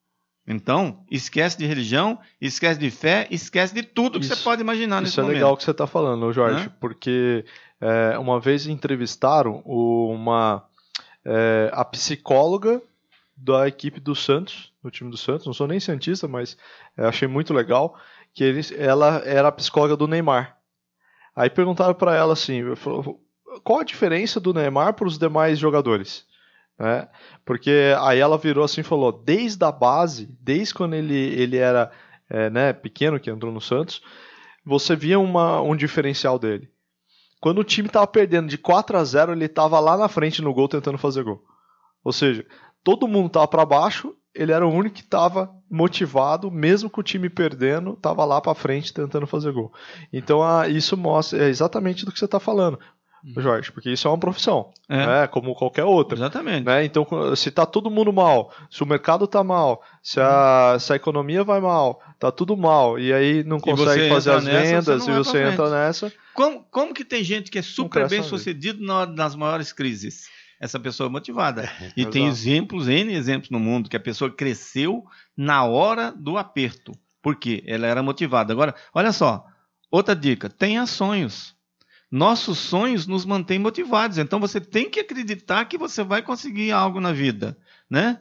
Então, esquece de religião, esquece de fé, esquece de tudo que isso, você pode imaginar nesse momento. Isso é legal que você está falando, Jorge, Hã? porque é, uma vez entrevistaram uma, é, a psicóloga da equipe do Santos, do time do Santos, não sou nem santista, mas é, achei muito legal, que eles, ela era a psicóloga do Neymar. Aí perguntaram para ela assim, qual a diferença do Neymar para os demais jogadores? É, porque aí ela virou assim e falou, desde a base, desde quando ele, ele era é, né, pequeno, que entrou no Santos, você via uma, um diferencial dele. Quando o time estava perdendo de quatro a zero, ele estava lá na frente no gol tentando fazer gol. Ou seja, todo mundo estava para baixo, ele era o único que estava motivado, mesmo com o time perdendo, estava lá para frente tentando fazer gol. Então a, isso mostra é exatamente do que você está falando. Jorge, porque isso é uma profissão, É. né, como qualquer outra. Exatamente. Né? Então, se tá todo mundo mal, se o mercado tá mal, se a, se a economia vai mal, tá tudo mal, e aí não consegue você fazer entra as nessa, vendas você e não vai você pra entra frente. nessa. Como, como que tem gente que é super cresce bem na vida. sucedido na- nas maiores crises? Essa pessoa é motivada. E tem Exato. exemplos, N exemplos no mundo, que a pessoa cresceu na hora do aperto. Por quê? Ela era motivada. Agora, olha só, outra dica, tenha sonhos. Nossos sonhos nos mantêm motivados. Então você tem que acreditar que você vai conseguir algo na vida, né?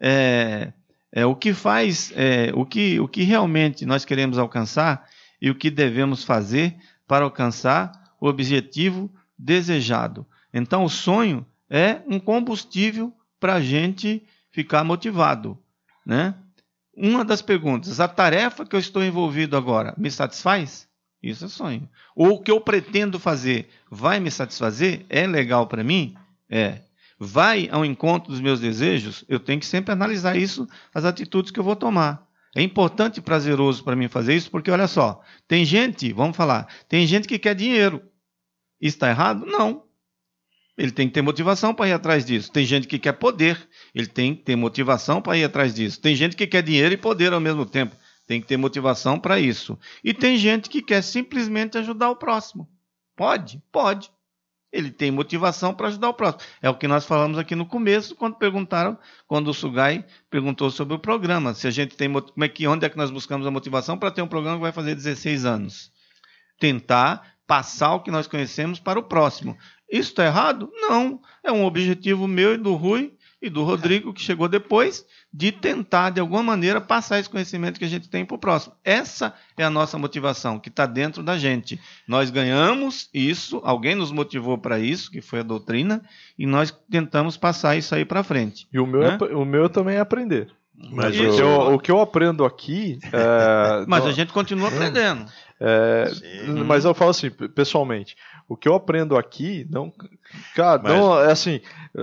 É, é o que faz, é, o que, o que realmente nós queremos alcançar e o que devemos fazer para alcançar o objetivo desejado. Então o sonho é um combustível para a gente ficar motivado, né? Uma das perguntas: a tarefa que eu estou envolvido agora me satisfaz? Isso é sonho. Ou o que eu pretendo fazer vai me satisfazer? É legal para mim? É. Vai ao encontro dos meus desejos? Eu tenho que sempre analisar isso, as atitudes que eu vou tomar. É importante e prazeroso para mim fazer isso, porque olha só, tem gente, vamos falar, tem gente que quer dinheiro. Isso está errado? Não. Ele tem que ter motivação para ir atrás disso. Tem gente que quer poder, ele tem que ter motivação para ir atrás disso. Tem gente que quer dinheiro e poder ao mesmo tempo. Tem que ter motivação para isso. E tem gente que quer simplesmente ajudar o próximo. Pode? Pode. Ele tem motivação para ajudar o próximo. É o que nós falamos aqui no começo, quando perguntaram, quando o Sugai perguntou sobre o programa. Se a gente tem, como é que, onde é que nós buscamos a motivação para ter um programa que vai fazer dezesseis anos? Tentar passar o que nós conhecemos para o próximo. Isso está errado? Não. É um objetivo meu e do Rui e do Rodrigo, que chegou depois, de tentar, de alguma maneira, passar esse conhecimento que a gente tem para o próximo. Essa é a nossa motivação, que está dentro da gente. Nós ganhamos isso, alguém nos motivou para isso, que foi a doutrina, e nós tentamos passar isso aí para frente. E o meu, né? é, o meu também é aprender. Mas o, eu- que eu, o que eu aprendo aqui... É, Mas não- a gente continua aprendendo. É, Sim. mas eu falo assim, p- pessoalmente, o que eu aprendo aqui, não, cara, Mas- não, é assim,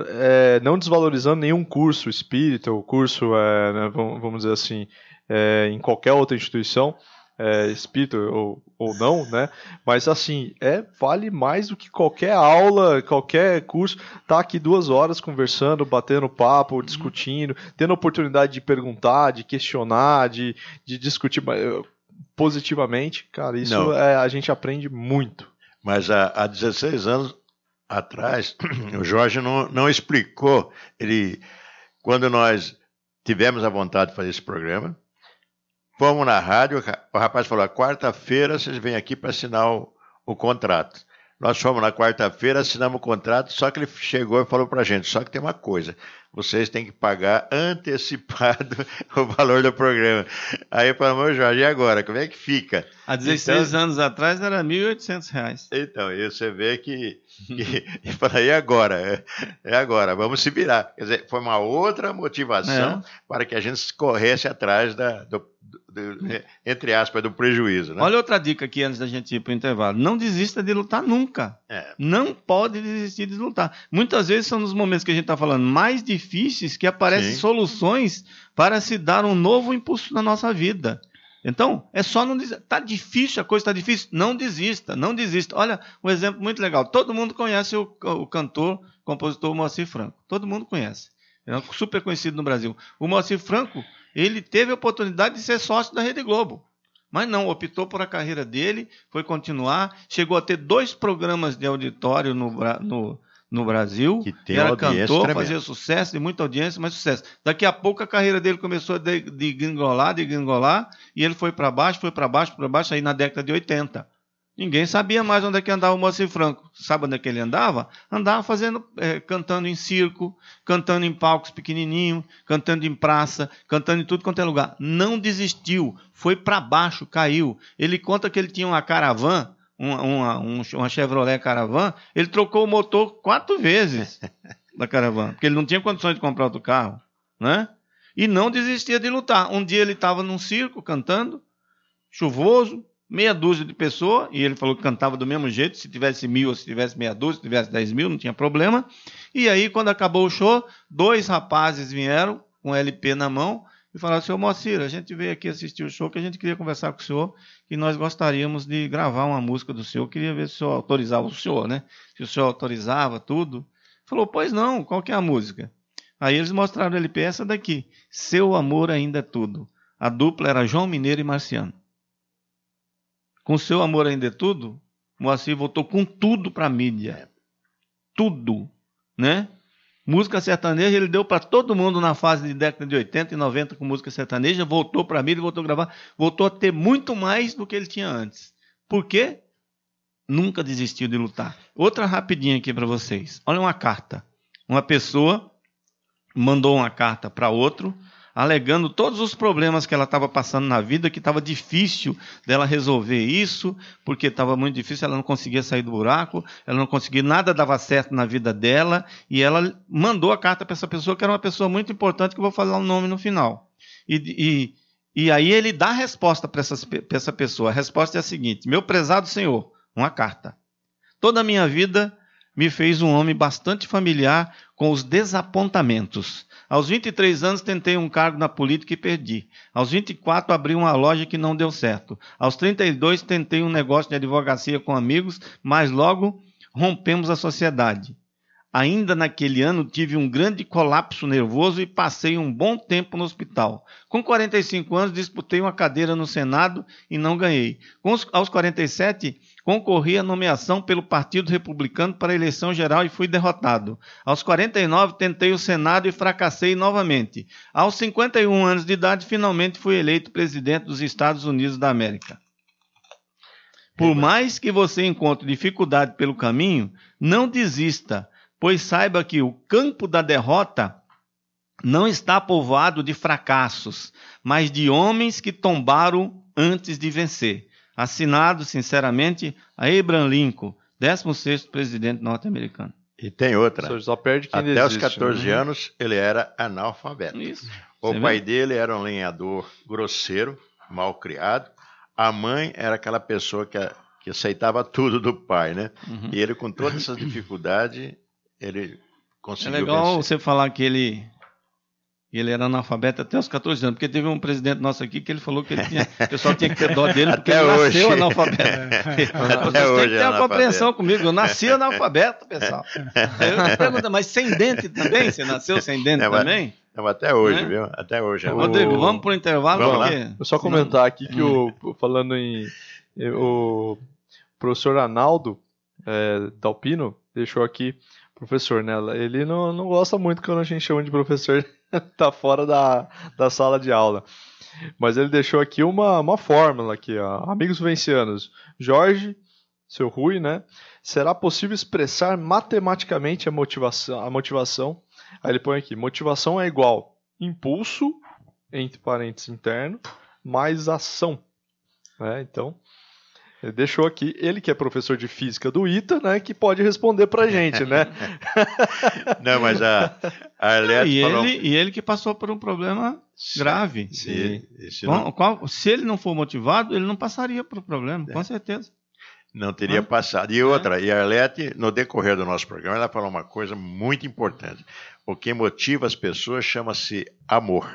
é, não desvalorizando nenhum curso espírita, ou curso, é, né, vamos, vamos dizer assim, é, em qualquer outra instituição, é, espírita ou, ou não, né? Mas assim, é, vale mais do que qualquer aula, qualquer curso. Tá aqui duas horas conversando, batendo papo, discutindo, tendo a oportunidade de perguntar, de questionar, de, de discutir mas, eu- positivamente, cara, isso Não. é, a gente aprende muito. Mas há, há dezesseis anos atrás, o Jorge não, não explicou. Ele, quando nós tivemos a vontade de fazer esse programa, fomos na rádio, o rapaz falou: quarta-feira vocês vêm aqui para assinar o, o contrato. Nós fomos na quarta-feira, assinamos o contrato, só que ele chegou e falou para a gente: só que tem uma coisa, vocês têm que pagar antecipado o valor do programa. Aí eu falei: meu Jorge, e agora? Como é que fica? Há dezesseis Então- anos atrás era mil e oitocentos reais. Então, e você vê que, que e fala, e agora? É, é agora, vamos se virar. Quer dizer, foi uma outra motivação para que a gente corresse atrás da, do, do- do- entre aspas, do prejuízo. Né? Olha outra dica aqui antes da gente ir para o intervalo. Não desista de lutar nunca. É. Não pode desistir de lutar. Muitas vezes são nos momentos que a gente está falando mais difíceis que aparecem Sim. soluções para se dar um novo impulso na nossa vida. Então, é só não desistir. Está difícil, a coisa está difícil. Não desista, não desista. Olha, um exemplo muito legal. Todo mundo conhece o, o cantor, compositor Moacir Franco. Todo mundo conhece. É um super conhecido no Brasil. O Moacir Franco, ele teve a oportunidade de ser sócio da Rede Globo. Mas não, optou por a carreira dele, foi continuar, chegou a ter dois programas de auditório no, Bra- no, no Brasil, Que tem era audiência cantor, tremenda. fazia sucesso, de muita audiência, mas sucesso. Daqui a pouco a carreira dele começou a de- degringolar, degringolar, e ele foi para baixo, foi para baixo, para baixo, aí na década de oitenta. Ninguém sabia mais onde é que andava o Moacir Franco. Sabe onde é que ele andava? Andava fazendo, eh, cantando em circo, cantando em palcos pequenininhos, cantando em praça, cantando em tudo quanto é lugar. Não desistiu, foi para baixo, caiu. Ele conta que ele tinha uma Caravan, uma, uma, um- uma Chevrolet Caravan, ele trocou o motor quatro vezes da Caravan, porque ele não tinha condições de comprar outro carro, né? E não desistia de lutar. Um dia ele estava num circo cantando, chuvoso, meia dúzia de pessoas, e ele falou que cantava do mesmo jeito, se tivesse mil, ou se tivesse meia dúzia, se tivesse dez mil, não tinha problema. E aí, quando acabou o show, dois rapazes vieram com L P na mão e falaram, senhor Moacir, a gente veio aqui assistir o show, que a gente queria conversar com o senhor, que nós gostaríamos de gravar uma música do senhor, queria ver se o senhor autorizava o senhor, né? Se o senhor autorizava tudo. Falou, pois não, qual que é a música? Aí eles mostraram o L P, essa daqui, Seu Amor Ainda é Tudo. A dupla era João Mineiro e Marciano. Com Seu Amor Ainda é Tudo, Moacir voltou com tudo para a mídia. Tudo, né? Música sertaneja ele deu para todo mundo na fase de década de oitenta e noventa com música sertaneja, voltou para a mídia, voltou a gravar, voltou a ter muito mais do que ele tinha antes. Por quê? Nunca desistiu de lutar. Outra rapidinha aqui para vocês. Olha uma carta. Uma pessoa mandou uma carta para outro, alegando todos os problemas que ela estava passando na vida, que estava difícil dela resolver isso, porque estava muito difícil, ela não conseguia sair do buraco, ela não conseguia, nada dava certo na vida dela, e ela mandou a carta para essa pessoa, que era uma pessoa muito importante, que eu vou falar o nome no final. E, e, e aí ele dá a resposta para essa pessoa. A resposta é a seguinte: meu prezado senhor, uma carta. Toda a minha vida me fez um homem bastante familiar com os desapontamentos. Aos vinte e três anos tentei um cargo na política e perdi. Aos vinte e quatro abri uma loja que não deu certo. Aos trinta e dois tentei um negócio de advocacia com amigos, mas logo rompemos a sociedade. Ainda naquele ano tive um grande colapso nervoso e passei um bom tempo no hospital. Com quarenta e cinco anos disputei uma cadeira no Senado e não ganhei. Com os, aos quarenta e sete concorri à nomeação pelo Partido Republicano para a eleição geral e fui derrotado. Aos quarenta e nove tentei o Senado e fracassei novamente. Aos cinquenta e um anos de idade finalmente fui eleito presidente dos Estados Unidos da América. Por mais que você encontre dificuldade pelo caminho, não desista, pois saiba que o campo da derrota não está povoado de fracassos, mas de homens que tombaram antes de vencer. Assinado, sinceramente, Abraham Lincoln, décimo sexto presidente norte-americano. E tem outra. Só, só perde quem Até desiste, os catorze né? anos, ele era analfabeto. Isso. O Você pai vê? dele era um lenhador grosseiro, mal criado. A mãe era aquela pessoa que, que aceitava tudo do pai, né? Uhum. E ele, com todas essas dificuldades, ele conseguiu É legal vencer. você falar que ele, ele era analfabeto até os catorze anos, porque teve um presidente nosso aqui que ele falou que ele tinha, o pessoal tinha que ter dó dele, porque Até ele hoje. nasceu analfabeto. Até Vocês têm hoje que ter é uma analfabeto. compreensão comigo, eu nasci analfabeto, pessoal. Aí eu pergunto, mas sem dente também? Você nasceu sem dente É, mas- também? Não, até hoje, Né? viu? Até hoje. é O- Rodrigo, vamos para o intervalo? Vamos lá. porque- Vou só comentar aqui que o, falando em o professor Arnaldo é, Dalpino deixou aqui, professor, né? Ele não, não gosta muito quando a gente chama de professor, tá fora da, da sala de aula. Mas ele deixou aqui uma, uma fórmula aqui, ó. Amigos vivencianos, Jorge, seu Rui, né? Será possível expressar matematicamente a motivação, a motivação. Aí ele põe aqui, motivação é igual impulso, entre parênteses interno, mais ação. Né? Então, ele deixou aqui, ele que é professor de física do I T A, né, que pode responder pra gente, né? Não, mas a, a Arlete E falou... ele, e ele que passou por um problema grave. Se, se Qual- não, qual- se ele não for motivado, ele não passaria por problema, com certeza. não teria Ah. passado. E outra, e a Arlete, no decorrer do nosso programa, ela falou uma coisa muito importante. O que motiva as pessoas chama-se amor.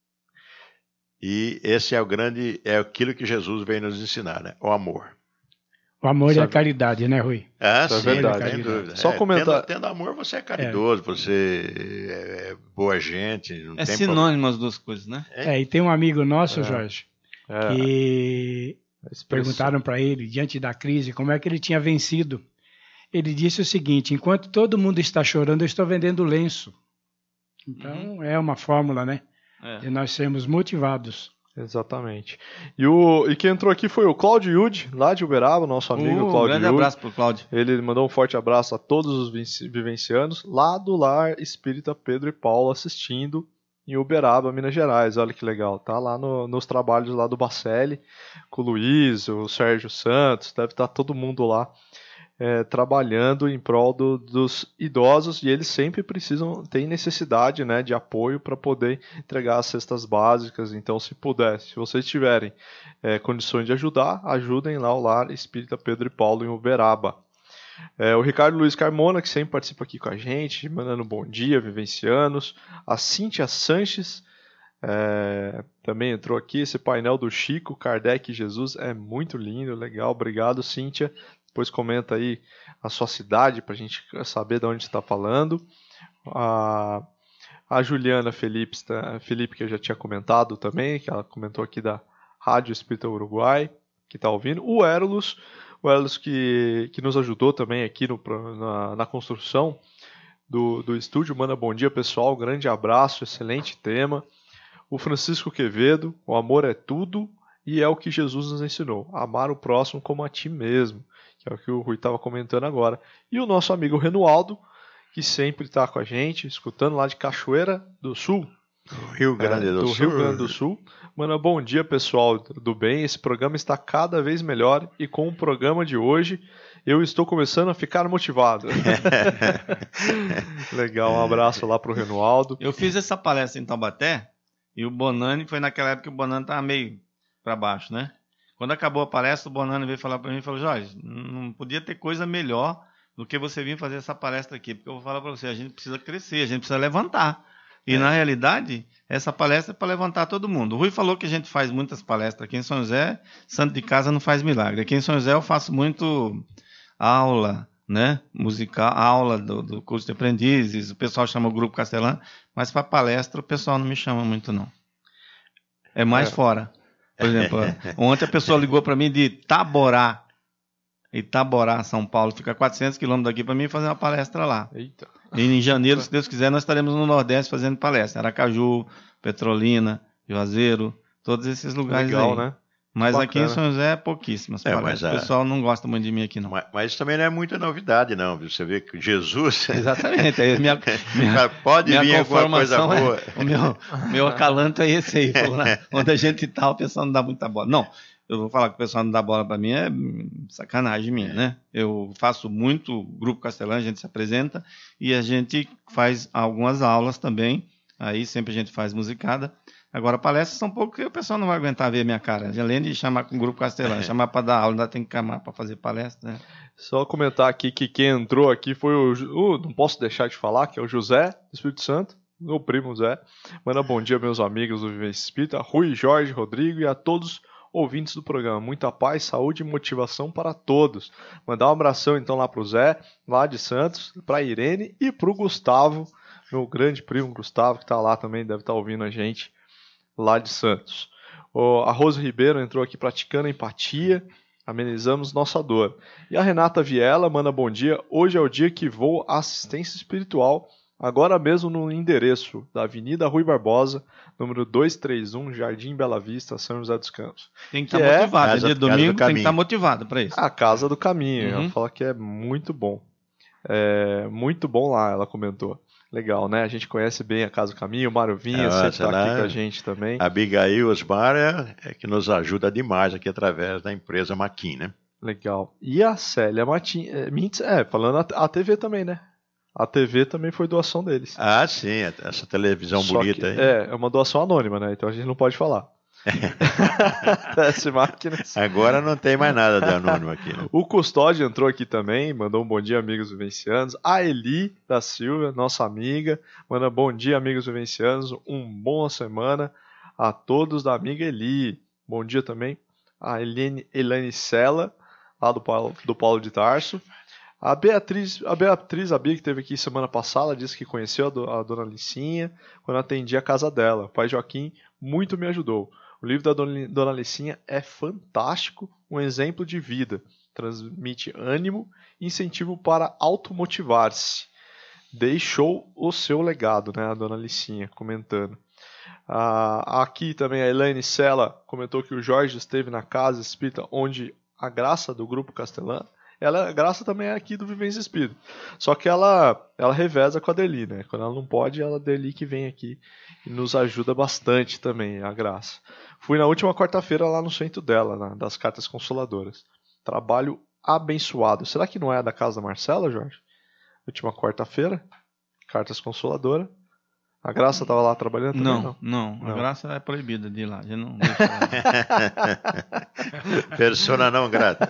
E esse é o grande, é aquilo que Jesus veio nos ensinar, né? O amor. O amor e a Sabe? caridade, né, Rui? Ah, Isso é sim, verdade. sem dúvida. Só É, comentar- Tendo, tendo amor, você é caridoso, você é boa gente. Não É tem sinônimo as duas coisas, né? É, e tem um amigo nosso, É. Jorge, É, que expressão. perguntaram para ele, diante da crise, como é que ele tinha vencido. Ele disse o seguinte: enquanto todo mundo está chorando, eu estou vendendo lenço. Então, é uma fórmula, né? É. De nós sermos motivados. Exatamente. E, o, e quem entrou aqui foi o Cláudio Yud, lá de Uberaba, nosso amigo Uh, um Cláudio grande Yud. abraço pro Cláudio. Ele mandou um forte abraço a todos os vivenci- vivencianos lá do Lar Espírita Pedro e Paulo assistindo em Uberaba, Minas Gerais. Olha que legal. Tá lá no- nos trabalhos lá do Bacelli, com o Luiz, o Sérgio Santos, deve estar todo mundo lá é, trabalhando em prol do- dos idosos, e eles sempre precisam, têm necessidade, né, de apoio para poder entregar as cestas básicas. Então, se puder, se vocês tiverem é, condições de ajudar, ajudem lá o Lar Espírita Pedro e Paulo em Uberaba. É, o Ricardo Luiz Carmona, que sempre participa aqui com a gente, mandando bom dia, vivencianos. A Cíntia Sanches, É, também entrou aqui esse painel do Chico, Kardec e Jesus, é muito lindo, legal, obrigado, Cíntia. Depois comenta aí a sua cidade para a gente saber de onde está falando. A, a Juliana Felipe, Felipe, que eu já tinha comentado também, que ela comentou aqui da Rádio Espírita Uruguai, que está ouvindo. O Érolus, o Érolus que, que nos ajudou também aqui no, na, na construção do, do estúdio. Manda bom dia, pessoal, grande abraço, excelente tema. O Francisco Quevedo, o amor é tudo e é o que Jesus nos ensinou, amar o próximo como a ti mesmo, que é o que o Rui estava comentando agora. E o nosso amigo Renualdo, que sempre está com a gente, escutando lá de Cachoeira do Sul, Rio Grande do, é, do Sul. Rio Grande do Sul. Mano, bom dia, pessoal do bem, esse programa está cada vez melhor e com o programa de hoje eu estou começando a ficar motivado. Legal, um abraço lá pro Renualdo. Eu fiz essa palestra em Taubaté e o Bonani, foi naquela época que o Bonani estava meio para baixo, né? Quando acabou a palestra, o Bonani veio falar para mim e falou: Jorge, não podia ter coisa melhor do que você vir fazer essa palestra aqui, porque eu vou falar para você, a gente precisa crescer, a gente precisa levantar. E, é. na realidade, essa palestra é para levantar todo mundo. O Rui falou que a gente faz muitas palestras aqui em São José, santo de casa não faz milagre. Aqui em São José eu faço muito aula, né, musical, aula do, do curso de aprendizes, o pessoal chama o Grupo Castelã, mas para palestra o pessoal não me chama muito, não. É mais é. fora. Por exemplo, ontem a pessoa ligou para mim de Itaborá, Itaborá, São Paulo, fica quatrocentos quilômetros daqui, para mim fazer uma palestra lá. Eita. E em janeiro, se Deus quiser, nós estaremos no Nordeste fazendo palestra. Aracaju, Petrolina, Juazeiro, todos esses lugares. Legal, aí. Né? Mas Bacana. Aqui em São José é pouquíssimas é, palestras. Mas, o pessoal não gosta muito de mim aqui, não. Mas, mas também não é muita novidade, não. Você vê que Jesus... Exatamente. Aí minha, minha, pode minha vir alguma coisa boa. É, o meu, meu acalanto é esse aí. Onde a gente tá, o pessoal não dá muita bola. Não, eu vou falar que o pessoal não dá bola para mim é sacanagem minha, né? Eu faço muito Grupo Castelã, a gente se apresenta e a gente faz algumas aulas também. Aí sempre a gente faz musicada. Agora, palestras são pouco que o pessoal não vai aguentar ver a minha cara. Além de chamar com o Grupo Castelã, chamar para dar aula, ainda tem que chamar para fazer palestra, né? Só comentar aqui que quem entrou aqui foi o... Uh, não posso deixar de falar, que é o José do Espírito Santo, meu primo Zé. Manda bom dia, meus amigos do Vivência Espírita, Rui, Jorge, Rodrigo e a todos ouvintes do programa. Muita paz, saúde e motivação para todos. Mandar um abração então lá pro Zé, lá de Santos, para a Irene e pro Gustavo, meu grande primo Gustavo, que está lá também, deve estar ouvindo a gente lá de Santos. O, a Rose Ribeiro entrou aqui praticando empatia, amenizamos nossa dor. E a Renata Viela manda bom dia. Hoje é o dia que vou à assistência espiritual, agora mesmo no endereço da Avenida Rui Barbosa, número duzentos e trinta e um, Jardim Bela Vista, São José dos Campos. Tem que estar tá motivado. É dia de domingo, tem que estar tá motivado para isso. A Casa do Caminho. Uhum. Ela fala que é muito bom. É muito bom lá, ela comentou. Legal, né? A gente conhece bem a Casa do Caminho, o Mário Vinha, sempre está aqui com a gente também. A Abigail Osmar é, é que nos ajuda demais aqui através da empresa Maquin, né? Legal. E a Célia Martins, é, Mintz, é, falando a, a T V também, né? A T V também foi doação deles. Ah, sim, essa televisão Só bonita que, aí. É, é uma doação anônima, né? Então a gente não pode falar. Máquinas. Agora não tem mais nada de anônimo aqui, né? O Custódio entrou aqui também, mandou um bom dia, amigos vivencianos. A Eli da Silva, nossa amiga, manda bom dia, amigos vivencianos. Um boa semana a todos da amiga Eli. Bom dia também a Eliane, Elaine Sela, lá do Paulo, do Paulo de Tarso. A Beatriz, a Beatriz, a Bia, que esteve aqui semana passada, disse que conheceu a, do, a dona Licinha quando atendi a casa dela. O pai Joaquim muito me ajudou. O livro da Dona Licinha é fantástico, um exemplo de vida. Transmite ânimo e incentivo para automotivar-se. Deixou o seu legado, né, a Dona Licinha, comentando. Ah, aqui também a Elaine Sela comentou que o Jorge esteve na casa espírita onde a Graça do Grupo Castelã, ela, a Graça também é aqui do Vivência Espírita. Só que ela, ela reveza com a Deli, né? Quando ela não pode, ela é a Deli que vem aqui e nos ajuda bastante também, a Graça. Fui na última quarta-feira lá no centro dela, na, das Cartas Consoladoras. Trabalho abençoado. Será que não é a da casa da Marcela, Jorge? Última quarta-feira, Cartas Consoladoras. A Graça estava lá trabalhando também? Não, não, não. A Graça é proibida de ir lá. Já não deixa Persona não grata.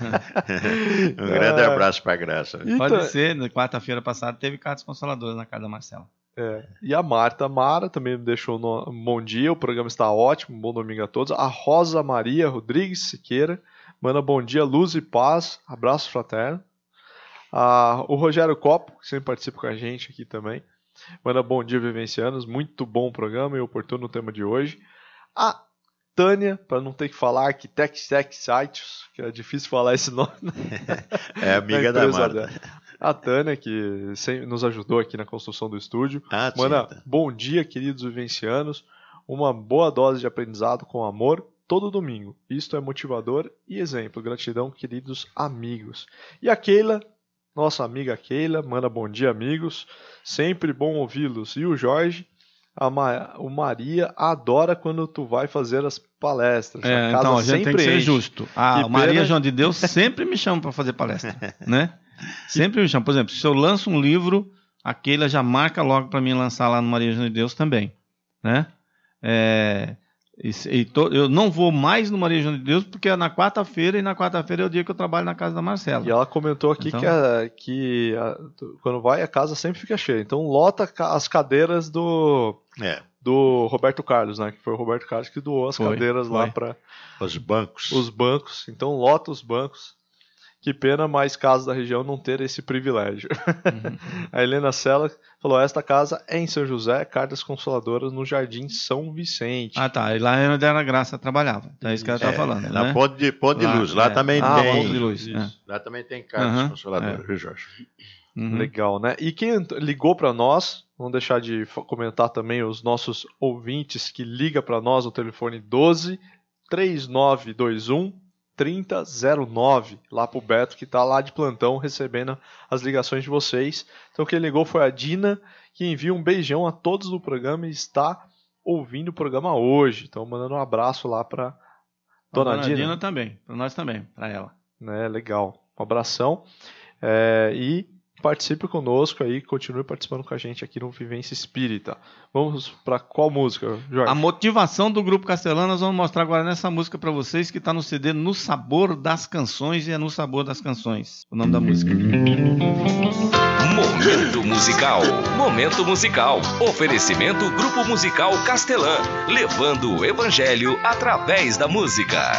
Um grande abraço para a Graça. Pode ser, na quarta-feira passada teve Cartas Consoladoras na casa da Marcela. É. E a Marta Mara também me deixou no... um bom dia, o programa está ótimo, um bom domingo a todos. A Rosa Maria Rodrigues Siqueira manda bom dia, luz e paz, abraço fraterno. A... O Rogério Copo, que sempre participa com a gente aqui também, manda bom dia, vivencianos, muito bom o programa e oportuno o tema de hoje. A Tânia, para não ter que falar, Arquitect Tech Sites, que é difícil falar esse nome. É amiga da Marta. Dela. A Tânia, que nos ajudou aqui na construção do estúdio. Ah, manda bom dia, queridos vivencianos. Uma boa dose de aprendizado com amor todo domingo. Isto é motivador e exemplo. Gratidão, queridos amigos. E a Keila, nossa amiga Keila, manda bom dia, amigos. Sempre bom ouvi-los. E o Jorge, a Ma- o Maria adora quando tu vai fazer as palestras. É, a casa então a gente tem que ser enche. justo. A Que Maria pena- João de Deus sempre me chama para fazer palestra, né? Sempre me chama. Por exemplo, se eu lanço um livro, a Keila já marca logo para mim lançar lá no Maria João de Deus também, né? É, e, e to, eu não vou mais no Maria João de Deus porque é na quarta-feira e na quarta-feira é o dia que eu trabalho na casa da Marcela. E ela comentou aqui Então- que, a- que a- quando vai a casa sempre fica cheia. Então lota ca- as cadeiras do, É, do Roberto Carlos, né? Que foi o Roberto Carlos que doou as Foi, cadeiras lá foi. para os bancos. os bancos. Então lota os bancos. Que pena mais casas da região não ter esse privilégio. Uhum. A Helena Sela falou: esta casa é em São José, Cartas Consoladoras, no Jardim São Vicente. Ah, tá. E lá é onde a Graça trabalhava. Então é isso que ela está É, falando, na né? Ponte de, Ponte de Lá, Luz. Lá é. também Ah, tem. Ponte de Luz. Isso. é. Lá também tem cartas Aham, consoladoras, é. viu, Jorge? Uhum. Legal, né? E quem ent- ligou para nós, vamos deixar de f- comentar também os nossos ouvintes que ligam para nós no telefone doze, três nove dois um, trinta zero nove, lá pro Beto, que tá lá de plantão recebendo as ligações de vocês. Então quem ligou foi a Dina, que envia um beijão a todos do programa e está ouvindo o programa hoje. Então mandando um abraço lá para Dona Dona Dina. Dina também. Para nós também. Para ela. Né, legal. Um abração. É, e participe conosco aí, continue participando com a gente aqui no Vivência Espírita. Vamos para qual música, Jorge? A motivação do Grupo Castelã nós vamos mostrar agora nessa música para vocês, que está no C D No Sabor das Canções, e é No Sabor das Canções o nome da música. Momento musical. Momento musical. Oferecimento Grupo Musical Castelã, levando o evangelho através da música.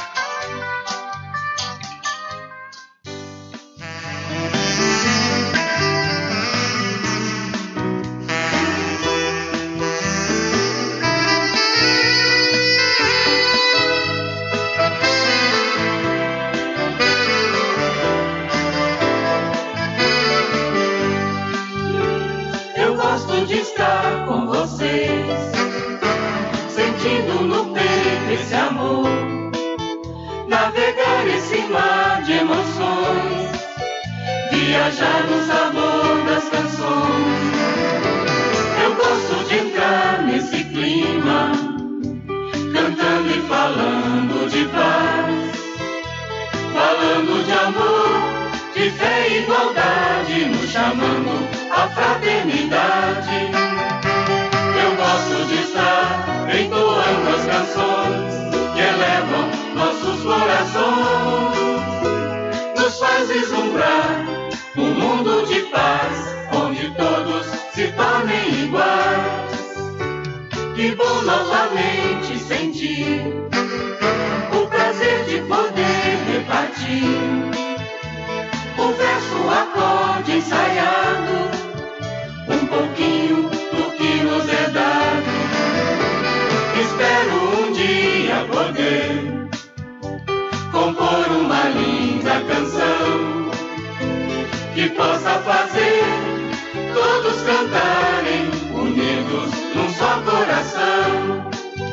Eu gosto de estar com vocês, sentindo no peito esse amor, navegar esse mar de emoções, viajar no sabor das canções. Eu gosto de entrar nesse clima, cantando e falando de paz, falando de amor, de fé e igualdade, nos chamando a fraternidade. Eu gosto de estar entoando as canções que elevam nossos corações, nos faz vislumbrar um mundo de paz, onde todos se tornem iguais. Que bom novamente sentir o prazer de poder repartir o verso, o acorde ensaiado, um pouquinho do que nos é dado. Espero um dia poder compor uma linda canção que possa fazer todos cantarem unidos num só coração.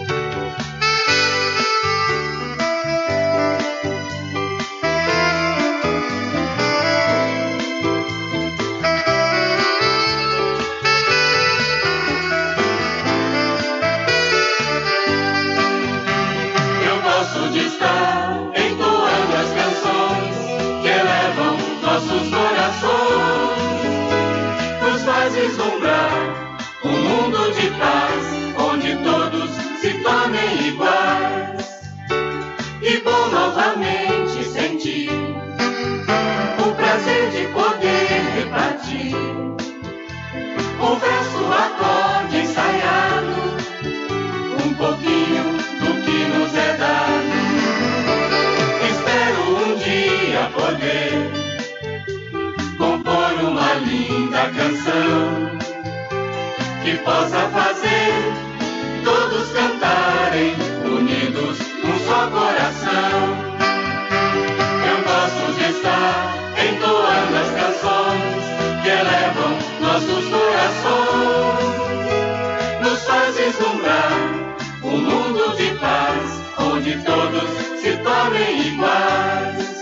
Eu gosto de estar entoando as canções que elevam nossos corações, nos faz vislumbrar um mundo de paz, onde todos se tornem iguais. E bom novamente sentir o prazer de poder repartir o com verso, acorde ensaiado, um pouquinho do que nos é dado. Espero um dia poder compor uma linda canção que possa fazer todos cantarem unidos num só coração. Eu gosto de estar entoando as canções que elevam nossos corações, nos faz vislumbrar um mundo de paz, onde todos se tornem iguais.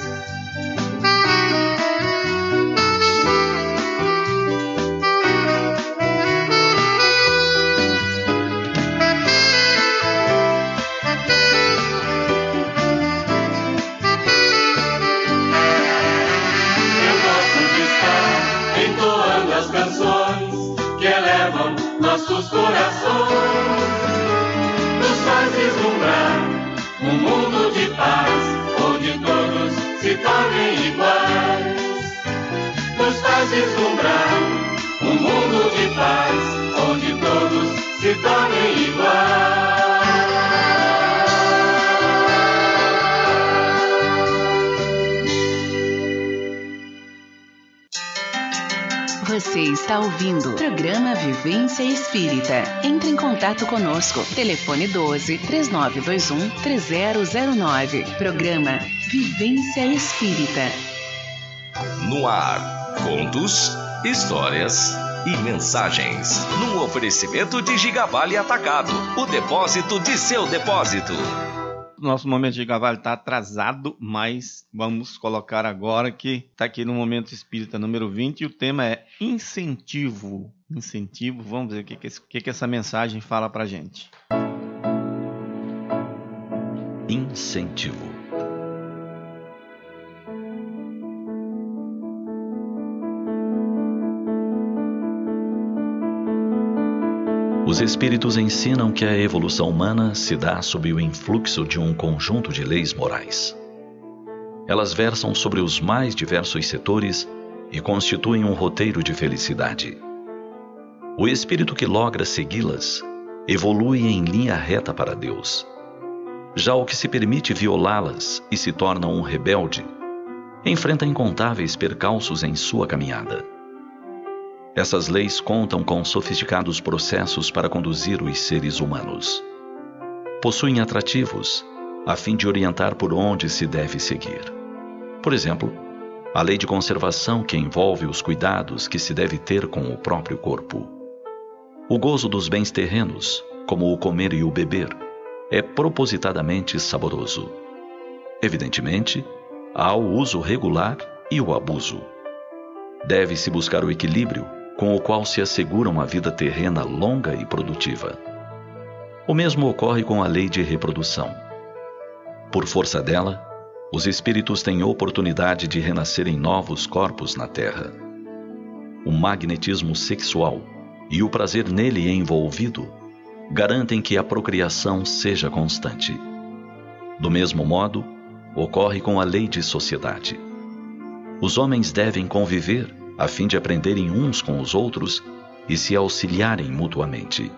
Nossos corações nos faz vislumbrar um mundo de paz, onde todos se tornem iguais. Nos faz vislumbrar um mundo de paz, onde todos se tornem iguais. Você está ouvindo o programa Vivência Espírita. Entre em contato conosco. Telefone doze, três nove dois um, três zero zero nove. Programa Vivência Espírita. No ar, contos, histórias e mensagens. Num oferecimento de Gigavale Atacado, o depósito de seu depósito. Nosso momento de Gigavale está atrasado, mas vamos colocar agora que está aqui no Momento Espírita número vinte e o tema é incentivo. Incentivo, vamos ver o que, que, que, que essa mensagem fala para a gente. Incentivo. Os espíritos ensinam que a evolução humana se dá sob o influxo de um conjunto de leis morais. Elas versam sobre os mais diversos setores e constituem um roteiro de felicidade. O espírito que logra segui-las evolui em linha reta para Deus. Já o que se permite violá-las e se torna um rebelde, enfrenta incontáveis percalços em sua caminhada. Essas leis contam com sofisticados processos para conduzir os seres humanos. Possuem atrativos, a fim de orientar por onde se deve seguir. Por exemplo, a lei de conservação que envolve os cuidados que se deve ter com o próprio corpo. O gozo dos bens terrenos, como o comer e o beber, é propositadamente saboroso. Evidentemente, há o uso regular e o abuso. Deve-se buscar o equilíbrio com o qual se assegura uma vida terrena longa e produtiva. O mesmo ocorre com a lei de reprodução. Por força dela, os espíritos têm oportunidade de renascer em novos corpos na Terra. O magnetismo sexual e o prazer nele envolvido garantem que a procriação seja constante. Do mesmo modo, ocorre com a lei de sociedade. Os homens devem conviver a fim de aprenderem uns com os outros e se auxiliarem mutuamente.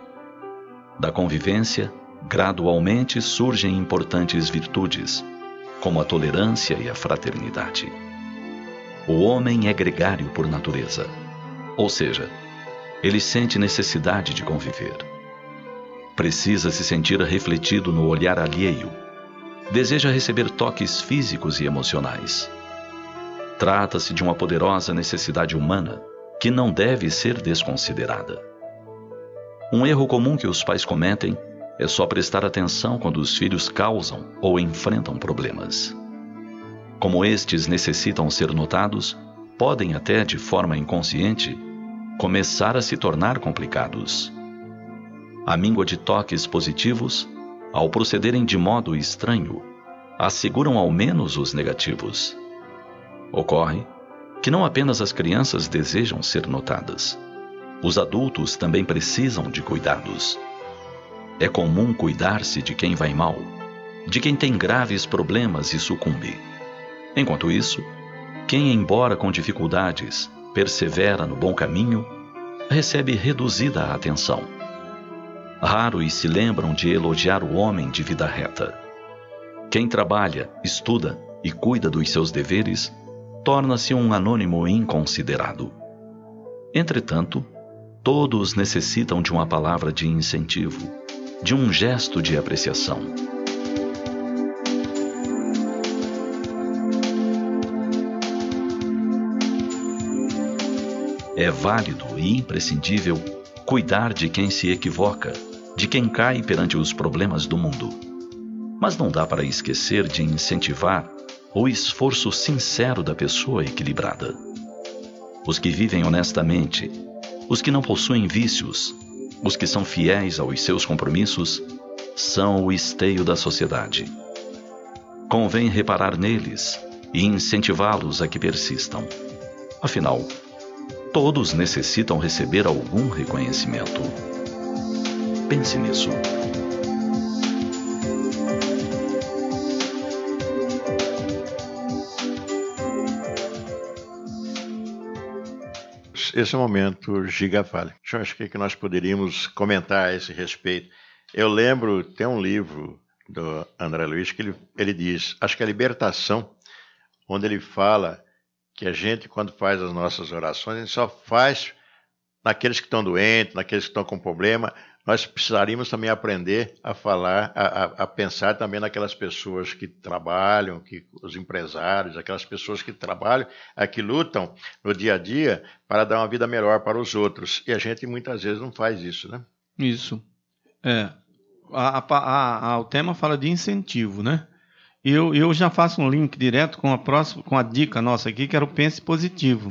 Da convivência, gradualmente surgem importantes virtudes, como a tolerância e a fraternidade. O homem é gregário por natureza, ou seja, ele sente necessidade de conviver. Precisa se sentir refletido no olhar alheio, deseja receber toques físicos e emocionais. Trata-se de uma poderosa necessidade humana que não deve ser desconsiderada. Um erro comum que os pais cometem é só prestar atenção quando os filhos causam ou enfrentam problemas. Como estes necessitam ser notados, podem até, de forma inconsciente, começar a se tornar complicados. A míngua de toques positivos, ao procederem de modo estranho, asseguram ao menos os negativos. Ocorre que não apenas as crianças desejam ser notadas. Os adultos também precisam de cuidados. É comum cuidar-se de quem vai mal, de quem tem graves problemas e sucumbe. Enquanto isso, quem, embora com dificuldades, persevera no bom caminho, recebe reduzida a atenção. Raros se lembram de elogiar o homem de vida reta. Quem trabalha, estuda e cuida dos seus deveres, torna-se um anônimo inconsiderado. Entretanto, todos necessitam de uma palavra de incentivo, de um gesto de apreciação. É válido e imprescindível cuidar de quem se equivoca, de quem cai perante os problemas do mundo. Mas não dá para esquecer de incentivar o esforço sincero da pessoa equilibrada. Os que vivem honestamente, os que não possuem vícios, os que são fiéis aos seus compromissos, são o esteio da sociedade. Convém reparar neles e incentivá-los a que persistam. Afinal, todos necessitam receber algum reconhecimento. Pense nisso. Esse é o momento Gigafale. Jorge, o que, é que nós poderíamos comentar a esse respeito? Eu lembro, tem um livro do André Luiz que ele, ele diz, acho que é a Libertação, onde ele fala que a gente, quando faz as nossas orações, a gente só faz naqueles que estão doentes, naqueles que estão com problema. Nós precisaríamos também aprender a falar, a, a, a pensar também naquelas pessoas que trabalham, que, os empresários, aquelas pessoas que trabalham, a, que lutam no dia a dia para dar uma vida melhor para os outros. E a gente muitas vezes não faz isso, né? Isso. É. A, a, a, o tema fala de incentivo, né? Eu, eu já faço um link direto com a, próxima, com a dica nossa aqui, que era o Pense Positivo.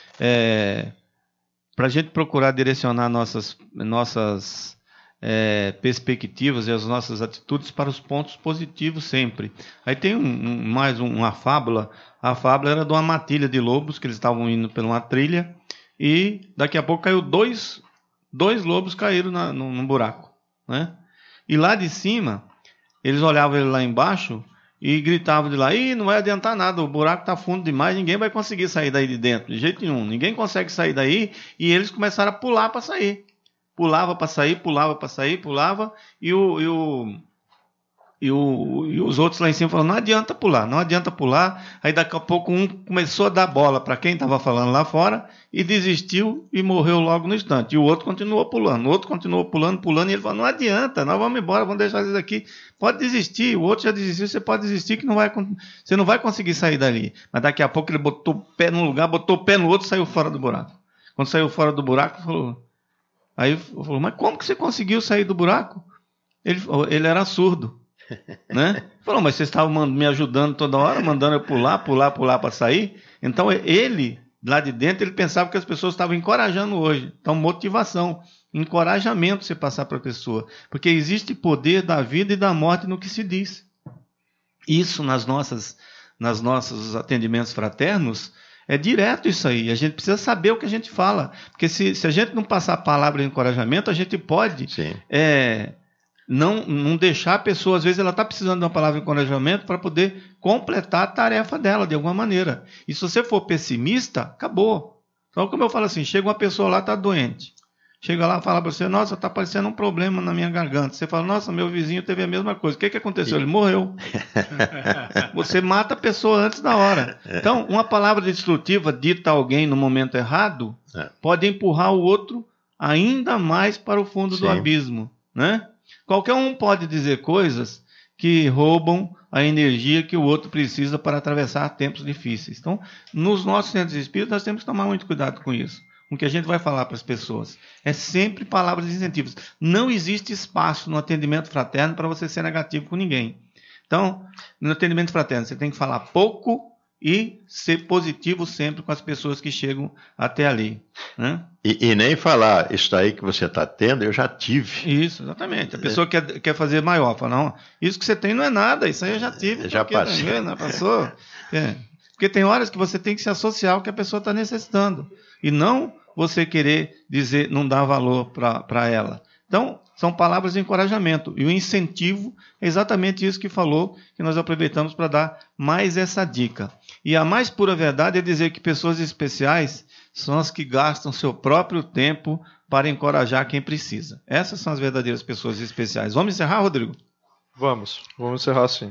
É, para a gente procurar direcionar nossas, nossas é, perspectivas e as nossas atitudes para os pontos positivos sempre. Aí tem um, um, mais um, uma fábula. A fábula era de uma matilha de lobos, que eles estavam indo por uma trilha, e daqui a pouco caiu dois, dois lobos caíram na, num, num buraco, né? E lá de cima, eles olhavam ele lá embaixo e gritavam de lá, ih, não vai adiantar nada, o buraco está fundo demais, ninguém vai conseguir sair daí de dentro, de jeito nenhum, ninguém consegue sair daí, e eles começaram a pular para sair. Pulava para sair, pulava para sair, pulava, e, o, e, o, e, o, e os outros lá em cima falaram, não adianta pular, não adianta pular. Aí daqui a pouco um começou a dar bola para quem estava falando lá fora, e desistiu e morreu logo no instante. E o outro continuou pulando, o outro continuou pulando, pulando, e ele falou, não adianta, nós vamos embora, vamos deixar eles aqui. Pode desistir, o outro já desistiu, você pode desistir que não vai, você não vai conseguir sair dali. Mas daqui a pouco ele botou o pé num lugar, botou o pé no outro e saiu fora do buraco. Quando saiu fora do buraco, falou... Aí falou, mas como que você conseguiu sair do buraco? Ele, ele era surdo, né? Falou, mas vocês estavam me ajudando toda hora, mandando eu pular, pular, pular para sair. Então ele, lá de dentro, ele pensava que as pessoas estavam encorajando hoje. Então motivação, encorajamento você passar para a pessoa. Porque existe poder da vida e da morte no que se diz. Isso nas nossas, nas nossos atendimentos fraternos, é direto isso aí. A gente precisa saber o que a gente fala. Porque se, se a gente não passar a palavra de encorajamento, a gente pode é, não, não deixar a pessoa, às vezes ela está precisando de uma palavra de encorajamento para poder completar a tarefa dela de alguma maneira. E se você for pessimista, acabou. Então, como eu falo assim, chega uma pessoa lá, está doente. Chega lá e fala para você, nossa, está aparecendo um problema na minha garganta. Você fala, nossa, meu vizinho teve a mesma coisa. O que, que aconteceu? Ele morreu. Você mata a pessoa antes da hora. Então, uma palavra destrutiva dita a alguém no momento errado é. pode empurrar o outro ainda mais para o fundo Sim. do abismo, né? Qualquer um pode dizer coisas que roubam a energia que o outro precisa para atravessar tempos difíceis. Então, nos nossos centros espíritas, nós temos que tomar muito cuidado com isso. O que a gente vai falar para as pessoas é sempre palavras incentivas. Não existe espaço no atendimento fraterno para você ser negativo com ninguém. Então, no atendimento fraterno, você tem que falar pouco e ser positivo sempre com as pessoas que chegam até ali, né? E, e nem falar, isso aí que você está tendo, eu já tive. Isso, exatamente. A pessoa é. quer, quer fazer maior, fala, não, isso que você tem não é nada, isso aí eu já tive. Eu já passei. Não passou? É. Porque tem horas que você tem que se associar ao que a pessoa está necessitando. E não você querer dizer, não dar valor para ela. Então, são palavras de encorajamento. E o incentivo é exatamente isso que falou, que nós aproveitamos para dar mais essa dica. E a mais pura verdade é dizer que pessoas especiais são as que gastam seu próprio tempo para encorajar quem precisa. Essas são as verdadeiras pessoas especiais. Vamos encerrar, Rodrigo? Vamos, vamos encerrar sim.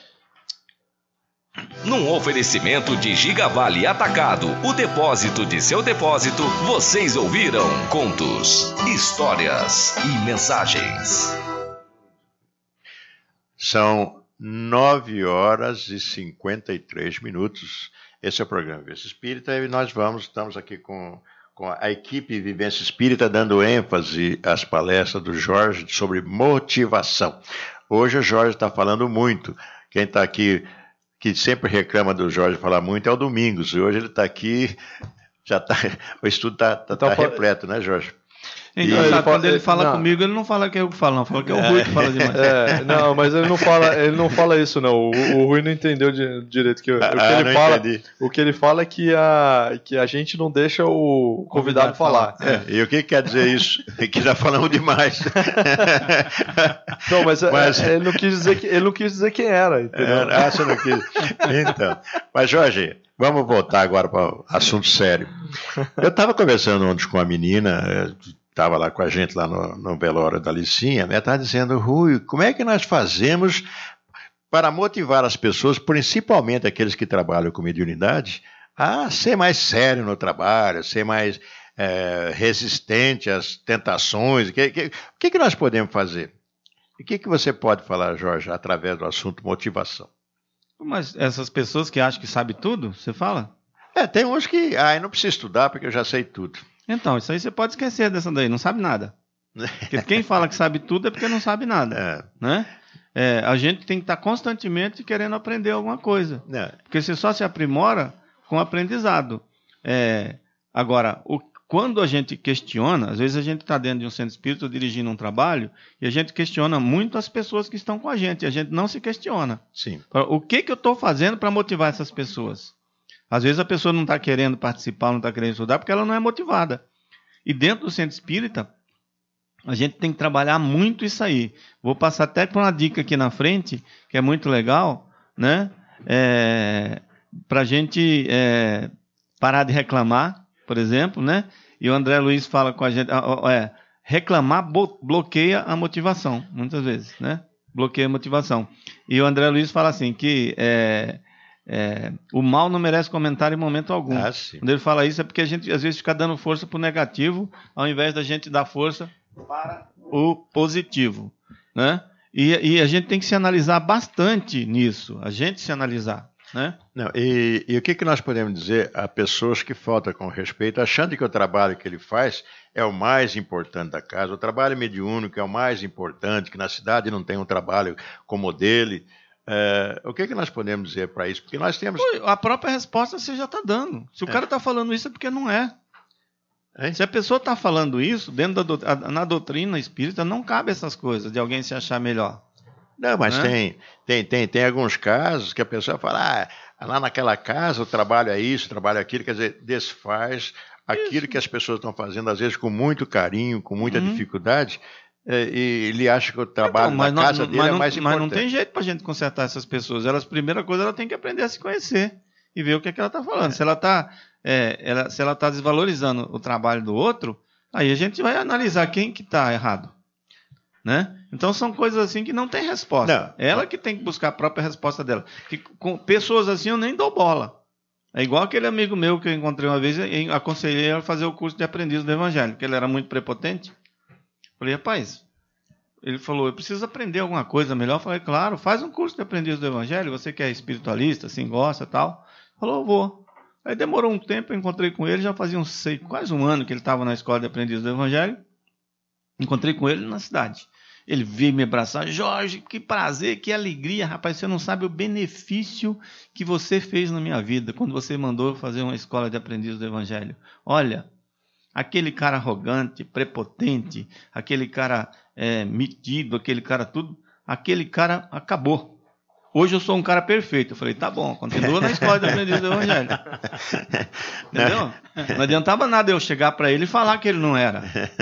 Num oferecimento de Gigavale Atacado, o depósito de seu depósito, vocês ouviram contos, histórias e mensagens. São nove horas e cinquenta e três minutos. Esse é o programa Vivência Espírita e nós vamos, estamos aqui com, com a equipe Vivência Espírita dando ênfase às palestras do Jorge sobre motivação. Hoje o Jorge está falando muito. Quem está aqui, que sempre reclama do Jorge falar muito, é o Domingos. E hoje ele está aqui, já tá, o estudo está tá, tá Então, repleto, né, Jorge? É engraçado, ele quando ele ele- fala não. comigo, ele não fala que é eu que falo, não. Fala que é o Rui que fala demais. É, não, mas ele não fala, ele não fala isso não. O, o Rui não entendeu de- direito que, o que Ah, ele não fala. entendi. O que ele fala é que a, que a gente não deixa o convidado Convidado falar. É, e o que quer dizer isso? Que já falamos demais. Não, mas, é- Mas- é- ele não quis dizer que ele não quis dizer quem era, entendeu? Ah, você não quis. Então, mas Jorge, vamos voltar agora para o assunto sério. Eu estava conversando ontem com uma menina, estava lá com a gente lá no, no velório da Licinha, ela estava dizendo, Rui, como é que nós fazemos para motivar as pessoas, principalmente aqueles que trabalham com mediunidade, a ser mais sério no trabalho, ser mais é, resistente às tentações? O que, que, que, que nós podemos fazer? O que, que você pode falar, Jorge, através do assunto motivação? Mas essas pessoas que acham que sabem tudo, você fala? É, tem uns que, ah, eu não preciso estudar porque eu já sei tudo. Então, isso aí você pode esquecer dessa daí, não sabe nada. Porque quem fala que sabe tudo é porque não sabe nada. É, Né? É, a gente tem que estar constantemente querendo aprender alguma coisa. né? Porque você só se aprimora com aprendizado. É, agora, o, quando a gente questiona, às vezes a gente está dentro de um centro espírita dirigindo um trabalho e a gente questiona muito as pessoas que estão com a gente. E a gente não se questiona. Sim. O que, que eu estou fazendo para motivar essas pessoas? Às vezes a pessoa não está querendo participar, não está querendo estudar, porque ela não é motivada. E dentro do centro espírita, a gente tem que trabalhar muito isso aí. Vou passar até por uma dica aqui na frente, que é muito legal, né? É, para a gente é, parar de reclamar, por exemplo, né? E o André Luiz fala com a gente, é, reclamar bo- bloqueia a motivação, muitas vezes, né? Bloqueia a motivação. E o André Luiz fala assim, que é, é, o mal não merece comentário em momento algum. Ah, sim. Quando ele fala isso é porque a gente às vezes fica dando força para o negativo, ao invés da gente dar força para o positivo, né? E, e a gente tem que se analisar bastante nisso, a gente se analisar, né? Não, e, e o que, que nós podemos dizer a pessoas que faltam com respeito, achando que o trabalho que ele faz é o mais importante da casa, o trabalho mediúnico é o mais importante, que na cidade não tem um trabalho como o dele. É, o que, que nós podemos dizer para isso? Porque nós temos... A própria resposta você já está dando. Se o É. cara está falando isso é porque não é. Hein? Se a pessoa está falando isso, dentro da dout- a- na doutrina espírita não cabe essas coisas de alguém se achar melhor. Não, mas Né? tem, tem, tem, tem alguns casos que a pessoa fala, ah, lá naquela casa o trabalho é isso, o trabalho é aquilo, quer dizer, desfaz aquilo que as pessoas estão fazendo, às vezes com muito carinho, com muita Uhum. dificuldade, é, e ele acha que o trabalho Então, mas na não- casa não- dele mas é não- mais Mas importante. não tem jeito para a gente consertar essas pessoas. Elas, primeira coisa, ela tem que aprender a se conhecer e ver o que, é que ela está falando. Se ela está é, ela, se ela está desvalorizando o trabalho do outro, aí a gente vai analisar quem que está errado. Né? Então são coisas assim que não tem resposta. Não. É ela que tem que buscar a própria resposta dela. Que, com pessoas assim eu nem dou bola. É igual aquele amigo meu que eu encontrei uma vez e aconselhei ele a fazer o curso de aprendiz do Evangelho, porque ele era muito prepotente. Falei, rapaz, ele falou, eu preciso aprender alguma coisa melhor. Eu falei, claro, faz um curso de aprendiz do Evangelho, você que é espiritualista, assim, gosta e tal. Falou, eu vou. Aí demorou um tempo, eu encontrei com ele, já fazia uns seis, quase um ano que ele estava na escola de aprendiz do Evangelho. Encontrei com ele na cidade. Ele veio me abraçar, Jorge, que prazer, que alegria, rapaz, você não sabe o benefício que você fez na minha vida, quando você mandou eu fazer uma escola de aprendiz do Evangelho. Olha, aquele cara arrogante, prepotente, aquele cara é, metido, aquele cara tudo, aquele cara acabou. hoje eu sou um cara perfeito. Eu falei, tá bom, continua na escola de aprendiz do Evangelho. Entendeu? Não adiantava nada eu chegar para ele e falar que ele não era.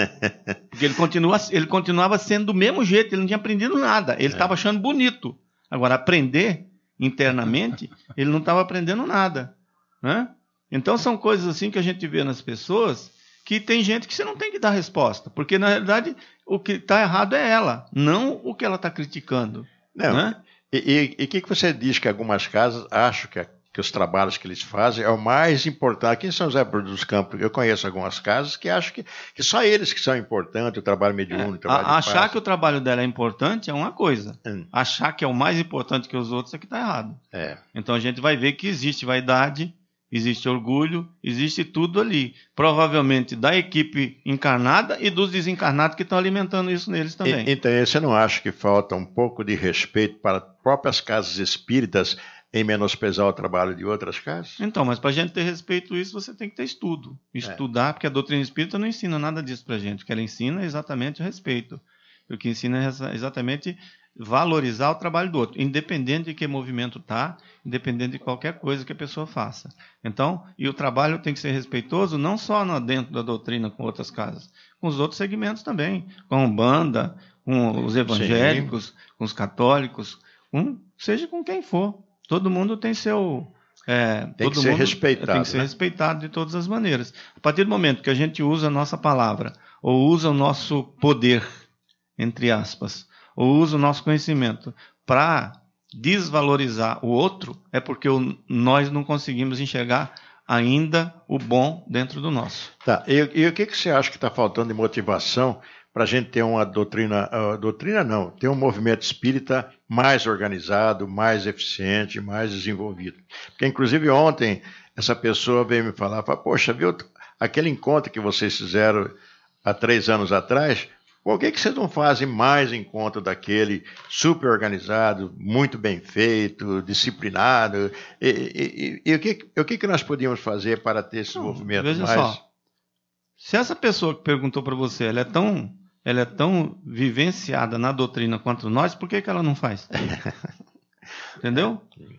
Porque ele, continua, ele continuava sendo do mesmo jeito, ele não tinha aprendido nada. Ele estava achando bonito. Agora, aprender internamente, ele não estava aprendendo nada. Né? Então, são coisas assim que a gente vê nas pessoas, que tem gente que você não tem que dar resposta. Porque, na realidade, o que está errado é ela, não o que ela está criticando. Não. Né? E o que, que você diz que algumas casas acham que, que os trabalhos que eles fazem é o mais importante? Aqui em São José dos Campos, eu conheço algumas casas que acham que, que só eles que são importantes, o trabalho mediúnico, é, o trabalho a, Achar que o trabalho dela é importante é uma coisa. Hum. Achar que é o mais importante que os outros é que está errado. É. Então a gente vai ver que existe vaidade, existe orgulho, existe tudo ali. Provavelmente da equipe encarnada e dos desencarnados que estão alimentando isso neles também. E, então você não acha que falta um pouco de respeito para próprias casas espíritas em menosprezar o trabalho de outras casas? Então, mas para a gente ter respeito a isso, você tem que ter estudo. Estudar, é. Porque a doutrina espírita não ensina nada disso para a gente. O que ela ensina é exatamente o respeito. O que ensina é exatamente valorizar o trabalho do outro, independente de que movimento está, independente de qualquer coisa que a pessoa faça. Então, e o trabalho tem que ser respeitoso não só no, dentro da doutrina com outras casas, com os outros segmentos também, com a Umbanda, com os evangélicos, Sim. com os católicos, com, seja com quem for. Todo mundo tem seu... É, tem todo que ser mundo respeitado. Tem que ser né? respeitado de todas as maneiras. A partir do momento que a gente usa a nossa palavra, ou usa o nosso poder, entre aspas, ou usa o nosso conhecimento para desvalorizar o outro, é porque o, nós não conseguimos enxergar ainda o bom dentro do nosso. Tá. E, e o que, que você acha que está faltando de motivação para a gente ter uma doutrina, uh, doutrina não, ter um movimento espírita mais organizado, mais eficiente, mais desenvolvido? Porque, inclusive, ontem, essa pessoa veio me falar, falou, poxa, viu, aquele encontro que vocês fizeram há três anos atrás, por que, que vocês não fazem mais encontro daquele super organizado, muito bem feito, disciplinado? E, e, e, e o, que, o que, que nós podíamos fazer para ter esse não, movimento veja mais... Só, se essa pessoa que perguntou para você, ela é tão... ela é tão vivenciada na doutrina quanto nós, por que, que ela não faz? Entendeu?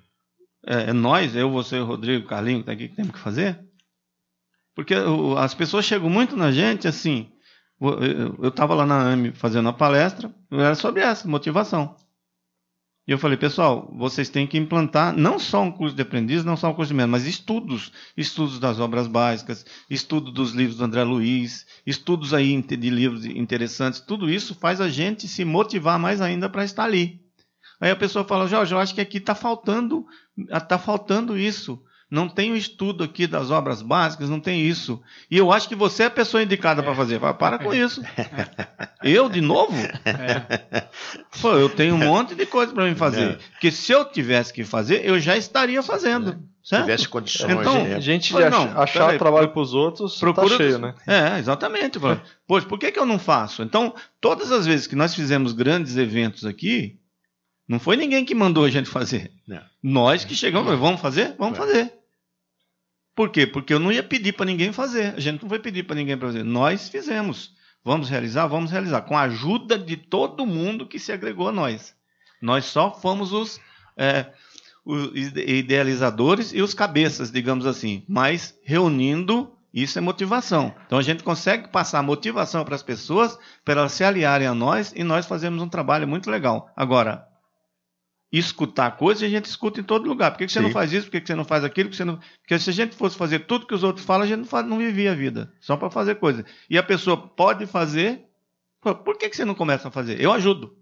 É, é nós, eu, você, o Rodrigo, o Carlinho, que está aqui, que temos que fazer? Porque o, as pessoas chegam muito na gente assim. Eu estava lá na A M fazendo a palestra, era sobre essa motivação. E eu falei, pessoal, vocês têm que implantar não só um curso de aprendiz, não só um curso de mestre, mas estudos. Estudos das obras básicas, estudo dos livros do André Luiz, estudos aí de livros interessantes. Tudo isso faz a gente se motivar mais ainda para estar ali. Aí a pessoa fala, Jorge, eu acho que aqui está faltando, tá faltando isso. Não tem o estudo aqui das obras básicas, não tem isso. E eu acho que você é a pessoa indicada para fazer. Fala, para com isso. Eu, de novo? É. Pô, eu tenho um monte de coisa para me fazer. Porque se eu tivesse que fazer, eu já estaria fazendo. Se tivesse condições. Então, a gente já não, achar aí, trabalho para os outros procura tá cheio, né? É, exatamente. Poxa, por que, que eu não faço? Então, todas as vezes que nós fizemos grandes eventos aqui, não foi ninguém que mandou a gente fazer. Não. Nós que chegamos, vamos fazer? Vamos não. fazer. Por quê? Porque eu não ia pedir para ninguém fazer. A gente não foi pedir para ninguém fazer. Nós fizemos. Vamos realizar? Vamos realizar. Com a ajuda de todo mundo que se agregou a nós. Nós só fomos os, é, os idealizadores e os cabeças, digamos assim. Mas reunindo, isso é motivação. Então a gente consegue passar motivação para as pessoas, para elas se aliarem a nós, e nós fazemos um trabalho muito legal. Agora, escutar coisas, a gente escuta em todo lugar. Por que, que você Sim. não faz isso? Por que, que você não faz aquilo? Porque, você não... Porque se a gente fosse fazer tudo que os outros falam, a gente não, faz... não vivia a vida. Só para fazer coisa. E a pessoa pode fazer. Por que, que você não começa a fazer? Eu ajudo.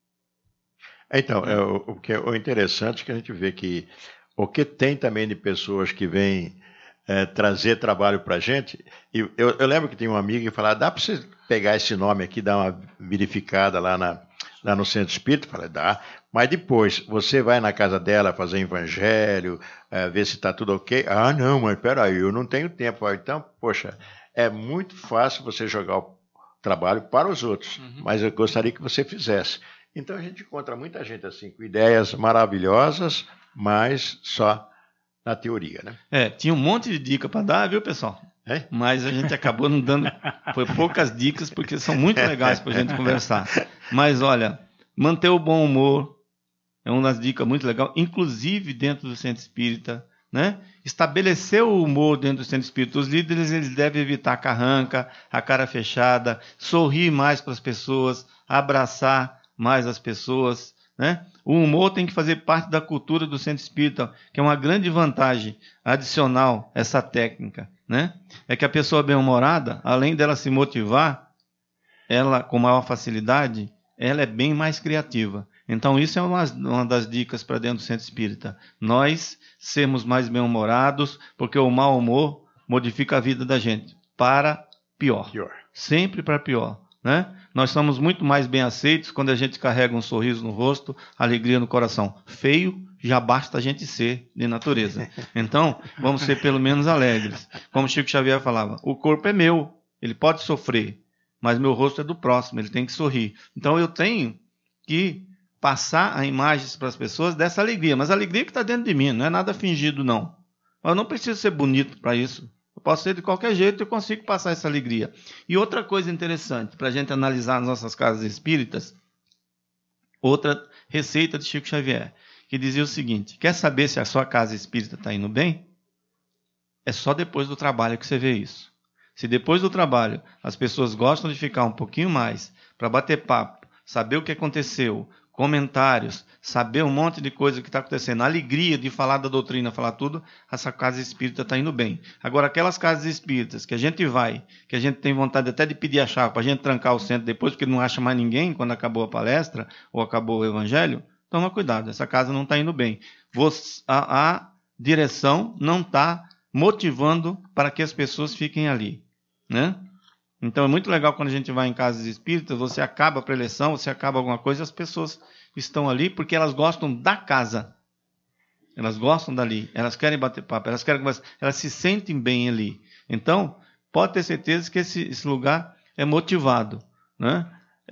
Então, é, o, o, que é, o interessante é que a gente vê que o que tem também de pessoas que vêm é, trazer trabalho para a gente. E eu, eu lembro que tem um amigo que falava, dá para você pegar esse nome aqui, dar uma verificada lá, na, lá no Centro Espírita? Eu falei, dá. Mas depois, você vai na casa dela fazer evangelho, é, ver se está tudo ok. Ah, não, mas peraí, eu não tenho tempo. Então, poxa, é muito fácil você jogar o trabalho para os outros, uhum. mas eu gostaria que você fizesse. Então, a gente encontra muita gente assim, com ideias maravilhosas, mas só na teoria, né? É, tinha um monte de dica para dar, viu, pessoal? É? Mas a gente acabou não dando, foi poucas dicas, porque são muito legais para a gente conversar. Mas, olha, manter o bom humor, é uma das dicas muito legal, inclusive dentro do centro espírita, né? Estabelecer o humor dentro do centro espírita. Os líderes eles devem evitar a carranca, a cara fechada, sorrir mais para as pessoas, abraçar mais as pessoas, né? O humor tem que fazer parte da cultura do centro espírita, que é uma grande vantagem adicional essa técnica, né? É que a pessoa bem-humorada, além dela se motivar, ela com maior facilidade, ela é bem mais criativa. Então isso é uma, uma das dicas para dentro do centro espírita. Nós sermos mais bem-humorados, porque o mau humor modifica a vida da gente para pior. pior. Sempre para pior, né? Nós somos muito mais bem aceitos quando a gente carrega um sorriso no rosto, alegria no coração. Feio, já basta a gente ser de natureza. Então, vamos ser pelo menos alegres. Como Chico Xavier falava, o corpo é meu, ele pode sofrer, mas meu rosto é do próximo, ele tem que sorrir. Então, eu tenho que passar a imagem para as pessoas dessa alegria, mas a alegria que está dentro de mim, não é nada fingido, não. Eu não preciso ser bonito para isso. Eu posso ser de qualquer jeito, eu consigo passar essa alegria. E outra coisa interessante, para a gente analisar nas nossas casas espíritas, outra receita de Chico Xavier, que dizia o seguinte: quer saber se a sua casa espírita está indo bem? É só depois do trabalho que você vê isso. Se depois do trabalho as pessoas gostam de ficar um pouquinho mais para bater papo, saber o que aconteceu, comentários, saber um monte de coisa que está acontecendo, a alegria de falar da doutrina, falar tudo, essa casa espírita está indo bem. Agora, aquelas casas espíritas que a gente vai, que a gente tem vontade até de pedir a chave para a gente trancar o centro depois, porque não acha mais ninguém quando acabou a palestra ou acabou o evangelho, toma cuidado, essa casa não está indo bem. Você, a, a direção não está motivando para que as pessoas fiquem ali, né? Então é muito legal quando a gente vai em casas espíritas, você acaba a preleção, você acaba alguma coisa, as pessoas estão ali porque elas gostam da casa. Elas gostam dali, elas querem bater papo, elas querem conversar, elas se sentem bem ali. Então, pode ter certeza que esse, esse lugar é motivado, né?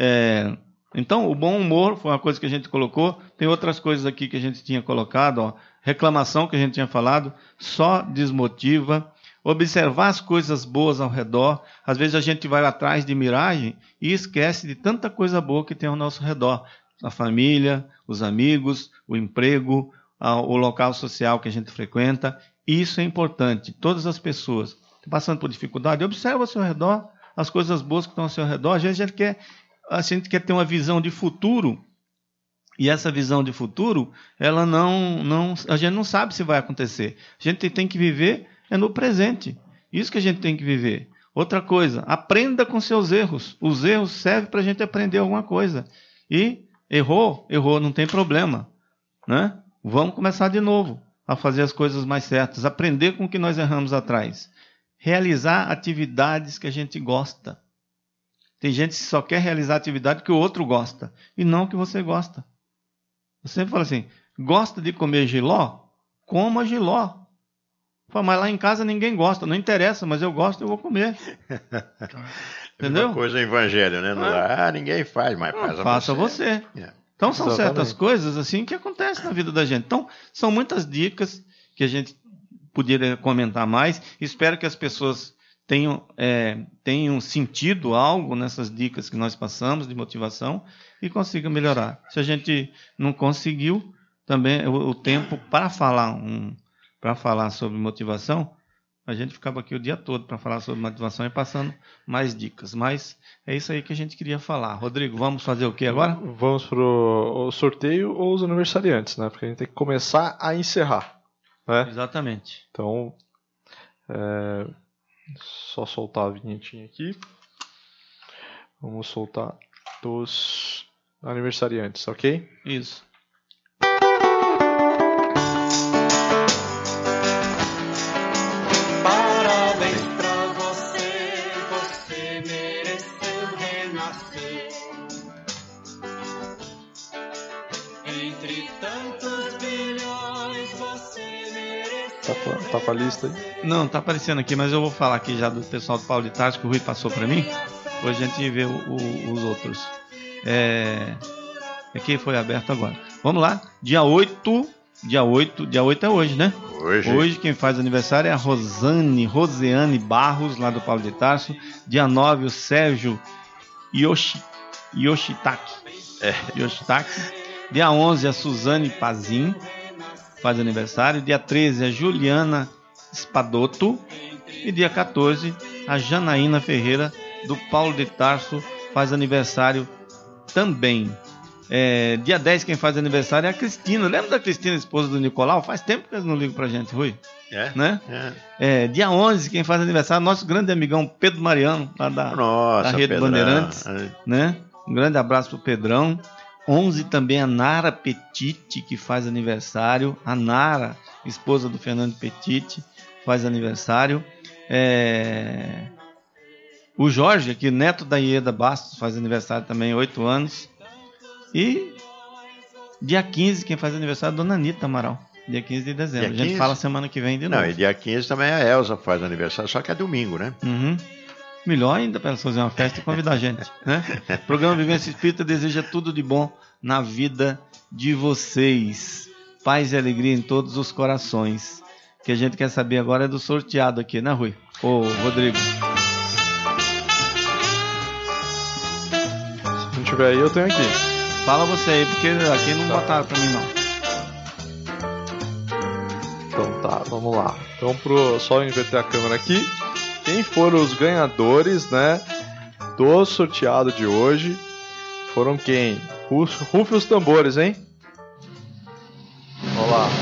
É, então, o bom humor foi uma coisa que a gente colocou. Tem outras coisas aqui que a gente tinha colocado, ó. Reclamação que a gente tinha falado, só desmotiva. Observar as coisas boas ao redor. Às vezes a gente vai atrás de miragem e esquece de tanta coisa boa que tem ao nosso redor. A família, os amigos, o emprego, o local social que a gente frequenta. Isso é importante. Todas as pessoas passando por dificuldade, observa ao seu redor as coisas boas que estão ao seu redor. Às vezes a gente quer, a gente quer ter uma visão de futuro, e essa visão de futuro, ela não, não, a gente não sabe se vai acontecer. A gente tem que viver é no presente. Isso que a gente tem que viver. Outra coisa, aprenda com seus erros. Os erros servem para a gente aprender alguma coisa. E errou, errou, não tem problema, né? Vamos começar de novo a fazer as coisas mais certas. Aprender com o que nós erramos atrás. Realizar atividades que a gente gosta. Tem gente que só quer realizar atividade que o outro gosta. E não que você gosta. Você sempre fala assim, gosta de comer jiló? Coma jiló. Mas lá em casa ninguém gosta, não interessa, mas eu gosto, eu vou comer. Entendeu? Uma coisa é evangelho, né? Não é? Ah, ninguém faz, mas faz a faça você. você. É. Então são Exatamente. certas coisas assim que acontecem na vida da gente. Então são muitas dicas que a gente poderia comentar mais. Espero que as pessoas tenham, é, tenham sentido algo nessas dicas que nós passamos de motivação e consigam melhorar. Se a gente não conseguiu, também o, o tempo para falar um para falar sobre motivação, a gente ficava aqui o dia todo para falar sobre motivação e passando mais dicas. Mas é isso aí que a gente queria falar. Rodrigo, vamos fazer o que agora? Vamos para o sorteio ou os aniversariantes, né? Porque a gente tem que começar a encerrar, né? Exatamente. Então, é, só soltar a vinhetinha aqui. Vamos soltar dos aniversariantes, ok? Isso. Tá com a lista aí? Não, tá aparecendo aqui, mas eu vou falar aqui já do pessoal do Paulo de Tarso, que o Rui passou para mim. Hoje a gente vê o, o, os outros. É... Aqui foi aberto agora. Vamos lá. Dia oito. Dia oito. Dia oito é hoje, né? Hoje. Hoje quem faz aniversário é a Rosane, Roseane Barros, lá do Paulo de Tarso. Dia nove, o Sérgio Yoshi, Yoshitaki. É. Yoshitaki. Dia onze, a Suzane Pazin faz aniversário. Dia treze, a Juliana Spadotto. E dia quatorze, a Janaína Ferreira, do Paulo de Tarso, faz aniversário também. É, dia dez, quem faz aniversário é a Cristina. Lembra da Cristina, esposa do Nicolau? Faz tempo que eles não ligam pra gente, Rui. É? Né? É. É, dia onze, quem faz aniversário é nosso grande amigão Pedro Mariano, lá da, Nossa, da Rede Pedrão. Bandeirantes. Né? Um grande abraço pro Pedrão. onze também a Nara Petiti, que faz aniversário. A Nara, esposa do Fernando Petiti, faz aniversário. É... O Jorge, aqui, neto da Ieda Bastos, faz aniversário também, oito anos. E dia quinze, quem faz aniversário é a Dona Anitta Amaral. Dia quinze de dezembro. Dia a gente quinze? fala semana que vem de novo. Não, e dia quinze também a Elza faz aniversário, só que é domingo, né? Uhum. Melhor ainda para elas fazer uma festa e convidar a gente, né? O programa Vivência Espírita deseja tudo de bom na vida de vocês. Paz e alegria em todos os corações. O que a gente quer saber agora é do sorteado aqui, né, Rui? Ô, Rodrigo. Se não tiver aí, eu tenho aqui. Fala você aí, porque aqui não Tá. botaram pra mim, não. Então tá, vamos lá. Então, pro, só inverter a câmera aqui. Quem foram os ganhadores, né, do sorteado de hoje? Foram quem? Ruf- Rufe os tambores, hein? Vamos lá.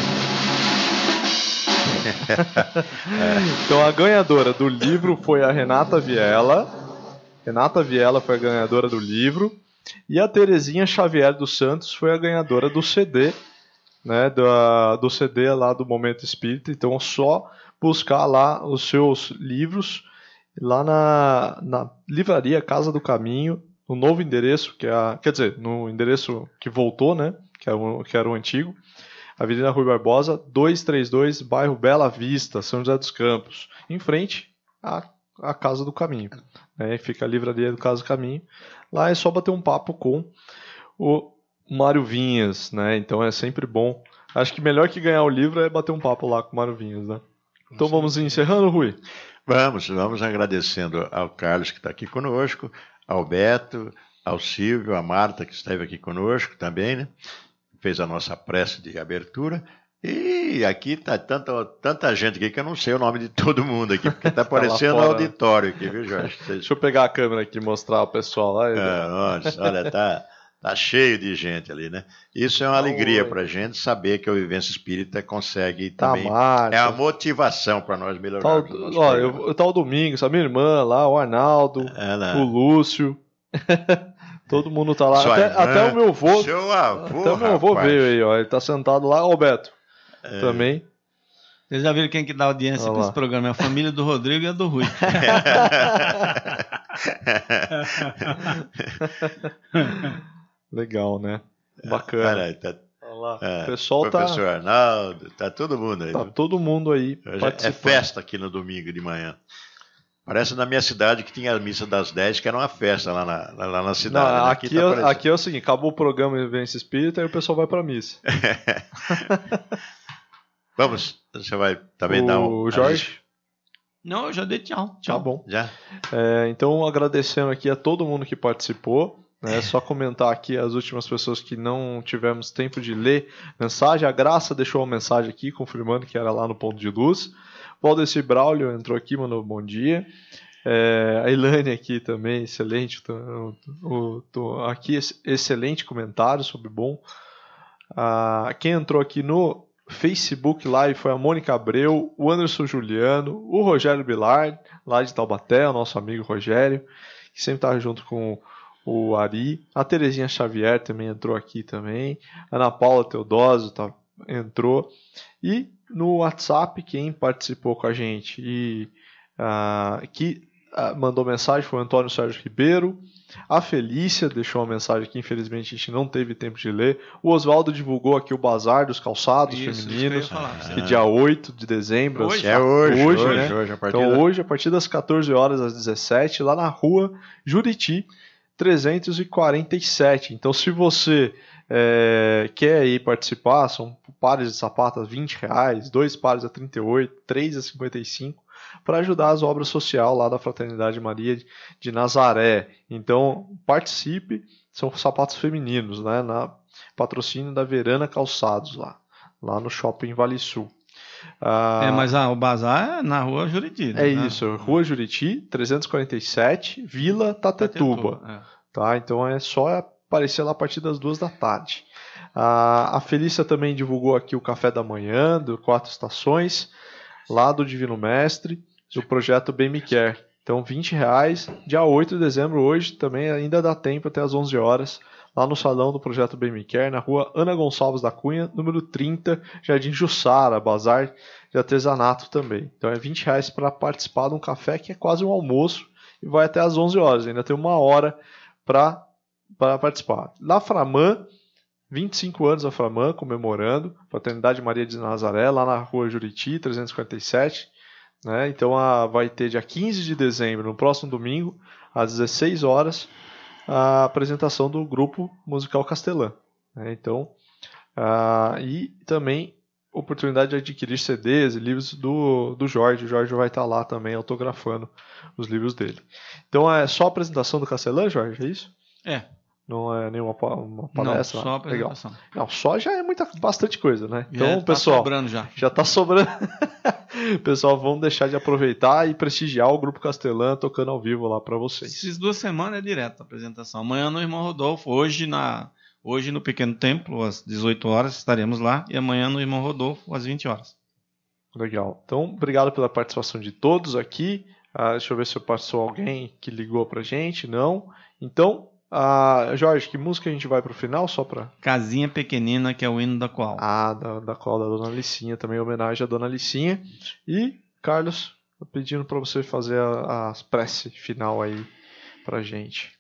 Então, a ganhadora do livro foi a Renata Viela. Renata Viela foi a ganhadora do livro. E a Terezinha Xavier dos Santos foi a ganhadora do C D, né, do, do C D lá do Momento Espírita. Então, é só buscar lá os seus livros lá na, na livraria Casa do Caminho, no novo endereço, que é a, quer dizer, no endereço que voltou, né, que era o, que era o antigo, Avenida Rui Barbosa, duzentos e trinta e dois, bairro Bela Vista, São José dos Campos, em frente à, à Casa do Caminho, né, fica a livraria do Casa do Caminho. Lá é só bater um papo com o Mário Vinhas, né? Então é sempre bom. Acho que melhor que ganhar o livro é bater um papo lá com o Mário Vinhas, né? Então vamos encerrando, Rui? Vamos, vamos agradecendo ao Carlos que está aqui conosco, ao Beto, ao Silvio, à Marta que esteve aqui conosco também, né? Fez a nossa prece de abertura. E aqui está tanta, tanta gente aqui que eu não sei o nome de todo mundo aqui, porque está parecendo um auditório aqui, viu, Jorge? Deixa eu pegar a câmera aqui e mostrar o pessoal lá. É, nossa, olha, tá, tá cheio de gente ali, né? Isso é uma alegria para a gente saber que a Vivência Espírita consegue também. Tá, é a motivação para nós melhorarmos. Tá o, ó, eu, tá o Domingos, a minha irmã lá, o Arnaldo, Ela... o Lúcio. Todo mundo tá lá. Sua Até, irmã, até o meu avô. Seu avô, até o meu avô rapaz. veio aí, ó. Ele tá sentado lá, ó, o Beto. É. Também. Vocês já viram quem que dá audiência para esse programa? É a família do Rodrigo e a do Rui. Legal, né? Bacana. Olha aí, tá, olha lá. É, o pessoal professor tá. Arnaldo, tá todo mundo aí. Tá viu? todo mundo aí. É festa aqui no domingo de manhã. Parece na minha cidade que tinha a missa das dez, que era uma festa lá na, lá na cidade. Não, né? aqui, aqui, tá é, parecendo... aqui é o seguinte: acabou o programa Vivência Espírita e o pessoal vai pra missa. Vamos, você vai também o dar um. O Jorge? Não, eu já dei tchau. Tchau. Tá bom. Já? É, então, agradecendo aqui a todo mundo que participou. É só comentar aqui as últimas pessoas que não tivemos tempo de ler mensagem. A Graça deixou uma mensagem aqui, confirmando que era lá no Ponto de Luz. Valdeci Braulio entrou aqui, mandou bom dia. É, a Ilane aqui também, excelente. O, o, o, aqui, excelente comentário sobre bom. Ah, quem entrou aqui no Facebook Live foi a Mônica Abreu, o Anderson Juliano, o Rogério Bilar, lá de Taubaté, o nosso amigo Rogério, que sempre estava junto com o Ari. A Terezinha Xavier também entrou aqui também. A Ana Paula Teodósio tá, entrou. E no WhatsApp, quem participou com a gente e uh, que uh, mandou mensagem foi o Antônio Sérgio Ribeiro. A Felícia deixou uma mensagem aqui, infelizmente a gente não teve tempo de ler. O Oswaldo divulgou aqui o Bazar dos Calçados Isso, Femininos, isso falar, que dia oito de dezembro. Hoje? É hoje, hoje, hoje, né? hoje a partir Então da... hoje, a partir das quatorze horas às dezessete, lá na rua Juriti, trezentos e quarenta e sete. Então se você é, quer ir participar, são pares de sapatos a vinte reais, dois pares a trinta e oito, três a cinquenta e cinco, para ajudar as obras sociais lá da Fraternidade Maria de Nazaré. Então participe, são sapatos femininos, né? Na, patrocínio da Verana Calçados lá, lá no Shopping Vale Sul. Ah, é, mas ah, o bazar é na Rua Juriti. É né? isso, Rua Juriti, trezentos e quarenta e sete, Vila Tatetuba. Tatetuba, é. Tá? Então é só aparecer lá a partir das duas da tarde. Ah, a Felícia também divulgou aqui o café da manhã, do Quatro Estações, lá do Divino Mestre, do projeto Bem Me Quer. Então vinte reais, dia oito de dezembro, hoje também ainda dá tempo até as onze horas, lá no salão do projeto Bem Me Quer, na rua Ana Gonçalves da Cunha, número trinta, Jardim Jussara, bazar de artesanato também. Então é vinte reais para participar de um café que é quase um almoço e vai até as onze horas, ainda tem uma hora para participar. Na Framã, vinte e cinco anos da Framã, comemorando, Fraternidade Maria de Nazaré, lá na rua Juriti, trezentos e quarenta e sete. Né? Então a, vai ter dia quinze de dezembro, no próximo domingo, às dezesseis horas, a apresentação do grupo musical Castelã. Né? Então, a, e também oportunidade de adquirir C Ds e livros do, do Jorge. O Jorge vai estar lá também autografando os livros dele. Então é só a apresentação do Castelã, Jorge, é isso? É. Não é nenhuma uma palestra? Não, só a apresentação. Legal. Não, só já é muita, bastante coisa, né? Então, é, tá pessoal, sobrando já. Já está sobrando. Pessoal, vamos deixar de aproveitar e prestigiar o Grupo Castelã tocando ao vivo lá para vocês. Essas duas semanas é direto a apresentação. Amanhã no Irmão Rodolfo, hoje, na, hoje no Pequeno Templo, às dezoito horas, estaremos lá. E amanhã no Irmão Rodolfo, às vinte horas. Legal. Então, obrigado pela participação de todos aqui. Ah, deixa eu ver se passou alguém que ligou pra gente. Não. Então... Ah, Jorge, que música a gente vai pro final, só pra... Casinha Pequenina, que é o hino da qual? Ah, da, da qual da Dona Licinha, também homenagem à Dona Licinha. E, Carlos, tô pedindo pra você fazer a, a prece final aí pra gente.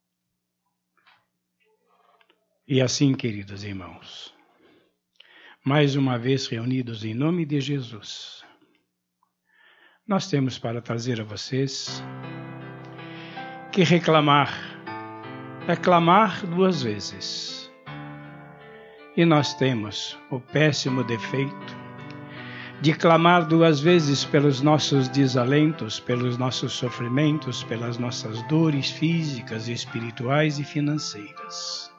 E assim, queridos irmãos, mais uma vez reunidos em nome de Jesus, nós temos para trazer a vocês que reclamar é clamar duas vezes. E nós temos o péssimo defeito de clamar duas vezes pelos nossos desalentos, pelos nossos sofrimentos, pelas nossas dores físicas, espirituais e financeiras.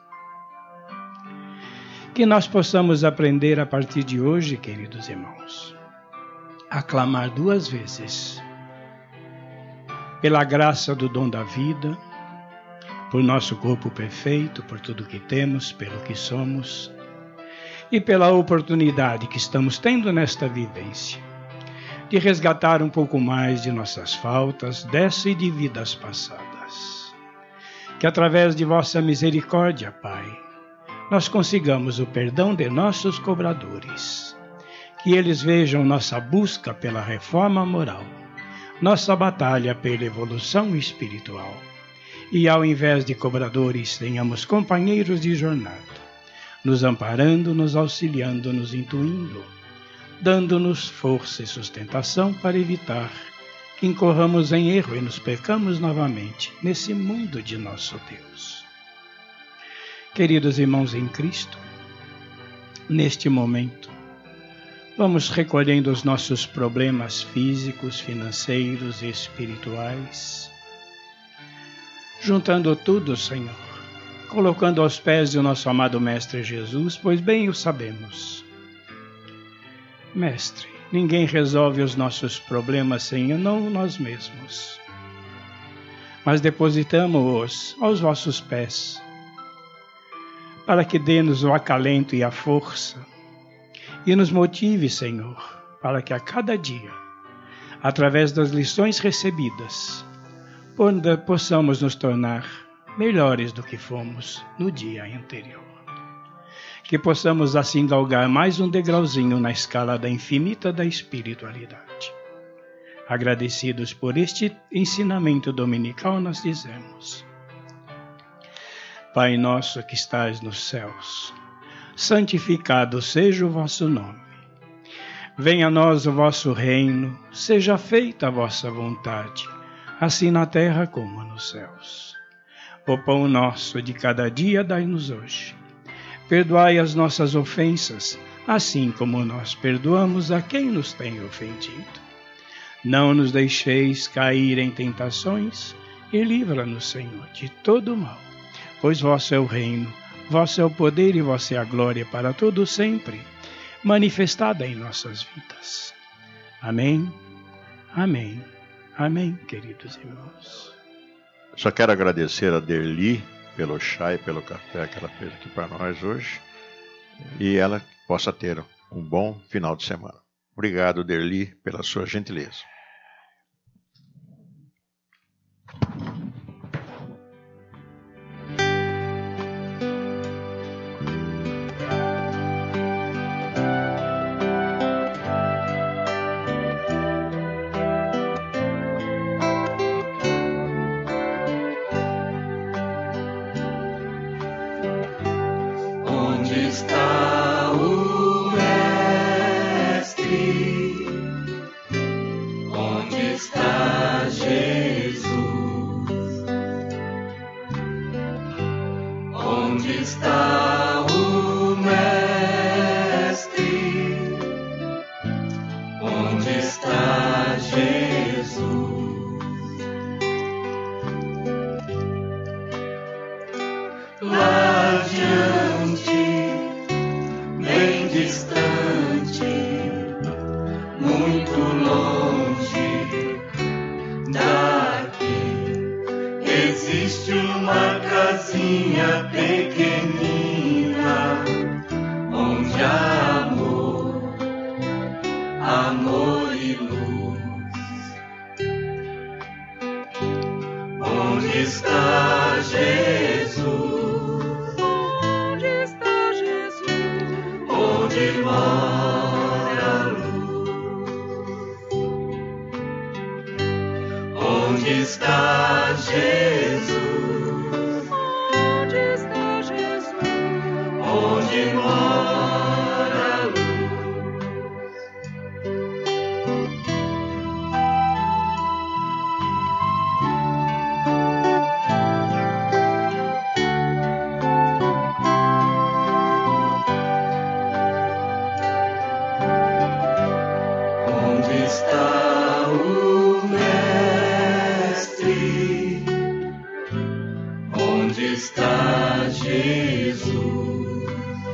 Que nós possamos aprender a partir de hoje, queridos irmãos, a clamar duas vezes pela graça do dom da vida, por nosso corpo perfeito, por tudo que temos, pelo que somos, e pela oportunidade que estamos tendo nesta vivência, de resgatar um pouco mais de nossas faltas, dessa e de vidas passadas. Que através de vossa misericórdia, Pai, nós consigamos o perdão de nossos cobradores, que eles vejam nossa busca pela reforma moral, nossa batalha pela evolução espiritual, e ao invés de cobradores, tenhamos companheiros de jornada, nos amparando, nos auxiliando, nos intuindo, dando-nos força e sustentação para evitar que incorramos em erro e nos percamos novamente nesse mundo de nosso Deus. Queridos irmãos em Cristo, neste momento, vamos recolhendo os nossos problemas físicos, financeiros e espirituais, juntando tudo, Senhor, colocando aos pés do nosso amado Mestre Jesus, pois bem o sabemos. Mestre, ninguém resolve os nossos problemas sem não nós mesmos. Mas depositamos-os aos vossos pés, para que dê-nos o acalento e a força, e nos motive, Senhor, para que a cada dia, através das lições recebidas, possamos nos tornar melhores do que fomos no dia anterior. Que possamos assim galgar mais um degrauzinho na escala da infinita da espiritualidade. Agradecidos por este ensinamento dominical, nós dizemos: Pai nosso que estais nos céus, santificado seja o vosso nome. Venha a nós o vosso reino, seja feita a vossa vontade, assim na terra como nos céus. O pão nosso de cada dia dai-nos hoje. Perdoai as nossas ofensas, assim como nós perdoamos a quem nos tem ofendido. Não nos deixeis cair em tentações, e livra-nos, Senhor, de todo o mal. Pois vosso é o reino, Vosso é o poder e vossa é a glória para todo sempre, manifestada em nossas vidas. Amém, amém, amém, queridos irmãos. Só quero agradecer a Derli pelo chá e pelo café que ela fez aqui para nós hoje, e ela possa ter um bom final de semana. Obrigado, Derli, pela sua gentileza. Onde está o Mestre? Onde está Jesus? Onde está o Mestre? Onde está Jesus? Lá adiante, bem distante, muito longe daqui, existe uma casinha pequenina, onde há amor, amor e luz. Onde está Jesus? Onde mora a luz? Onde está Jesus? Onde está Jesus? Onde mora a luz? Onde está o Mestre? Onde está Jesus?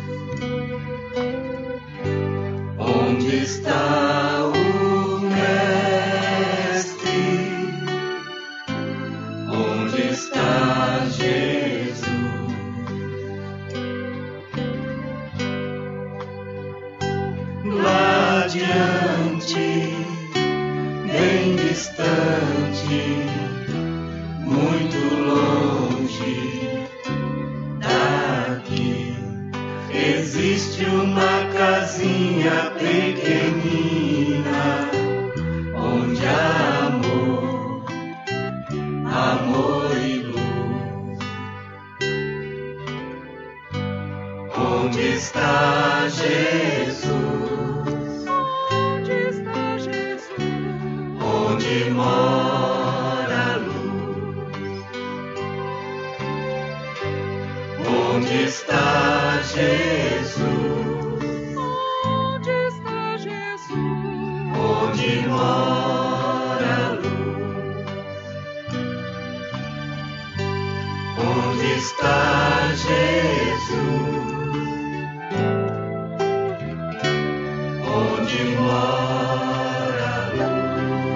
Onde está o Mestre? Onde está Jesus? Lá adiante, bem distante, muito longe daqui, existe uma casinha pequenina, onde há amor, amor e luz. Onde está Jesus? Onde mora a luz? Onde está Jesus? Onde está Jesus? Onde mora a luz? Onde está Jesus? Onde mora a luz?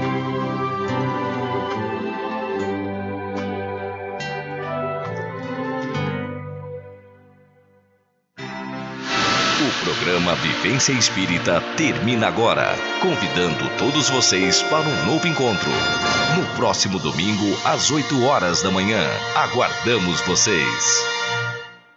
O programa Vivência Espírita termina agora, convidando todos vocês para um novo encontro. No próximo domingo, às oito horas da manhã. Aguardamos vocês!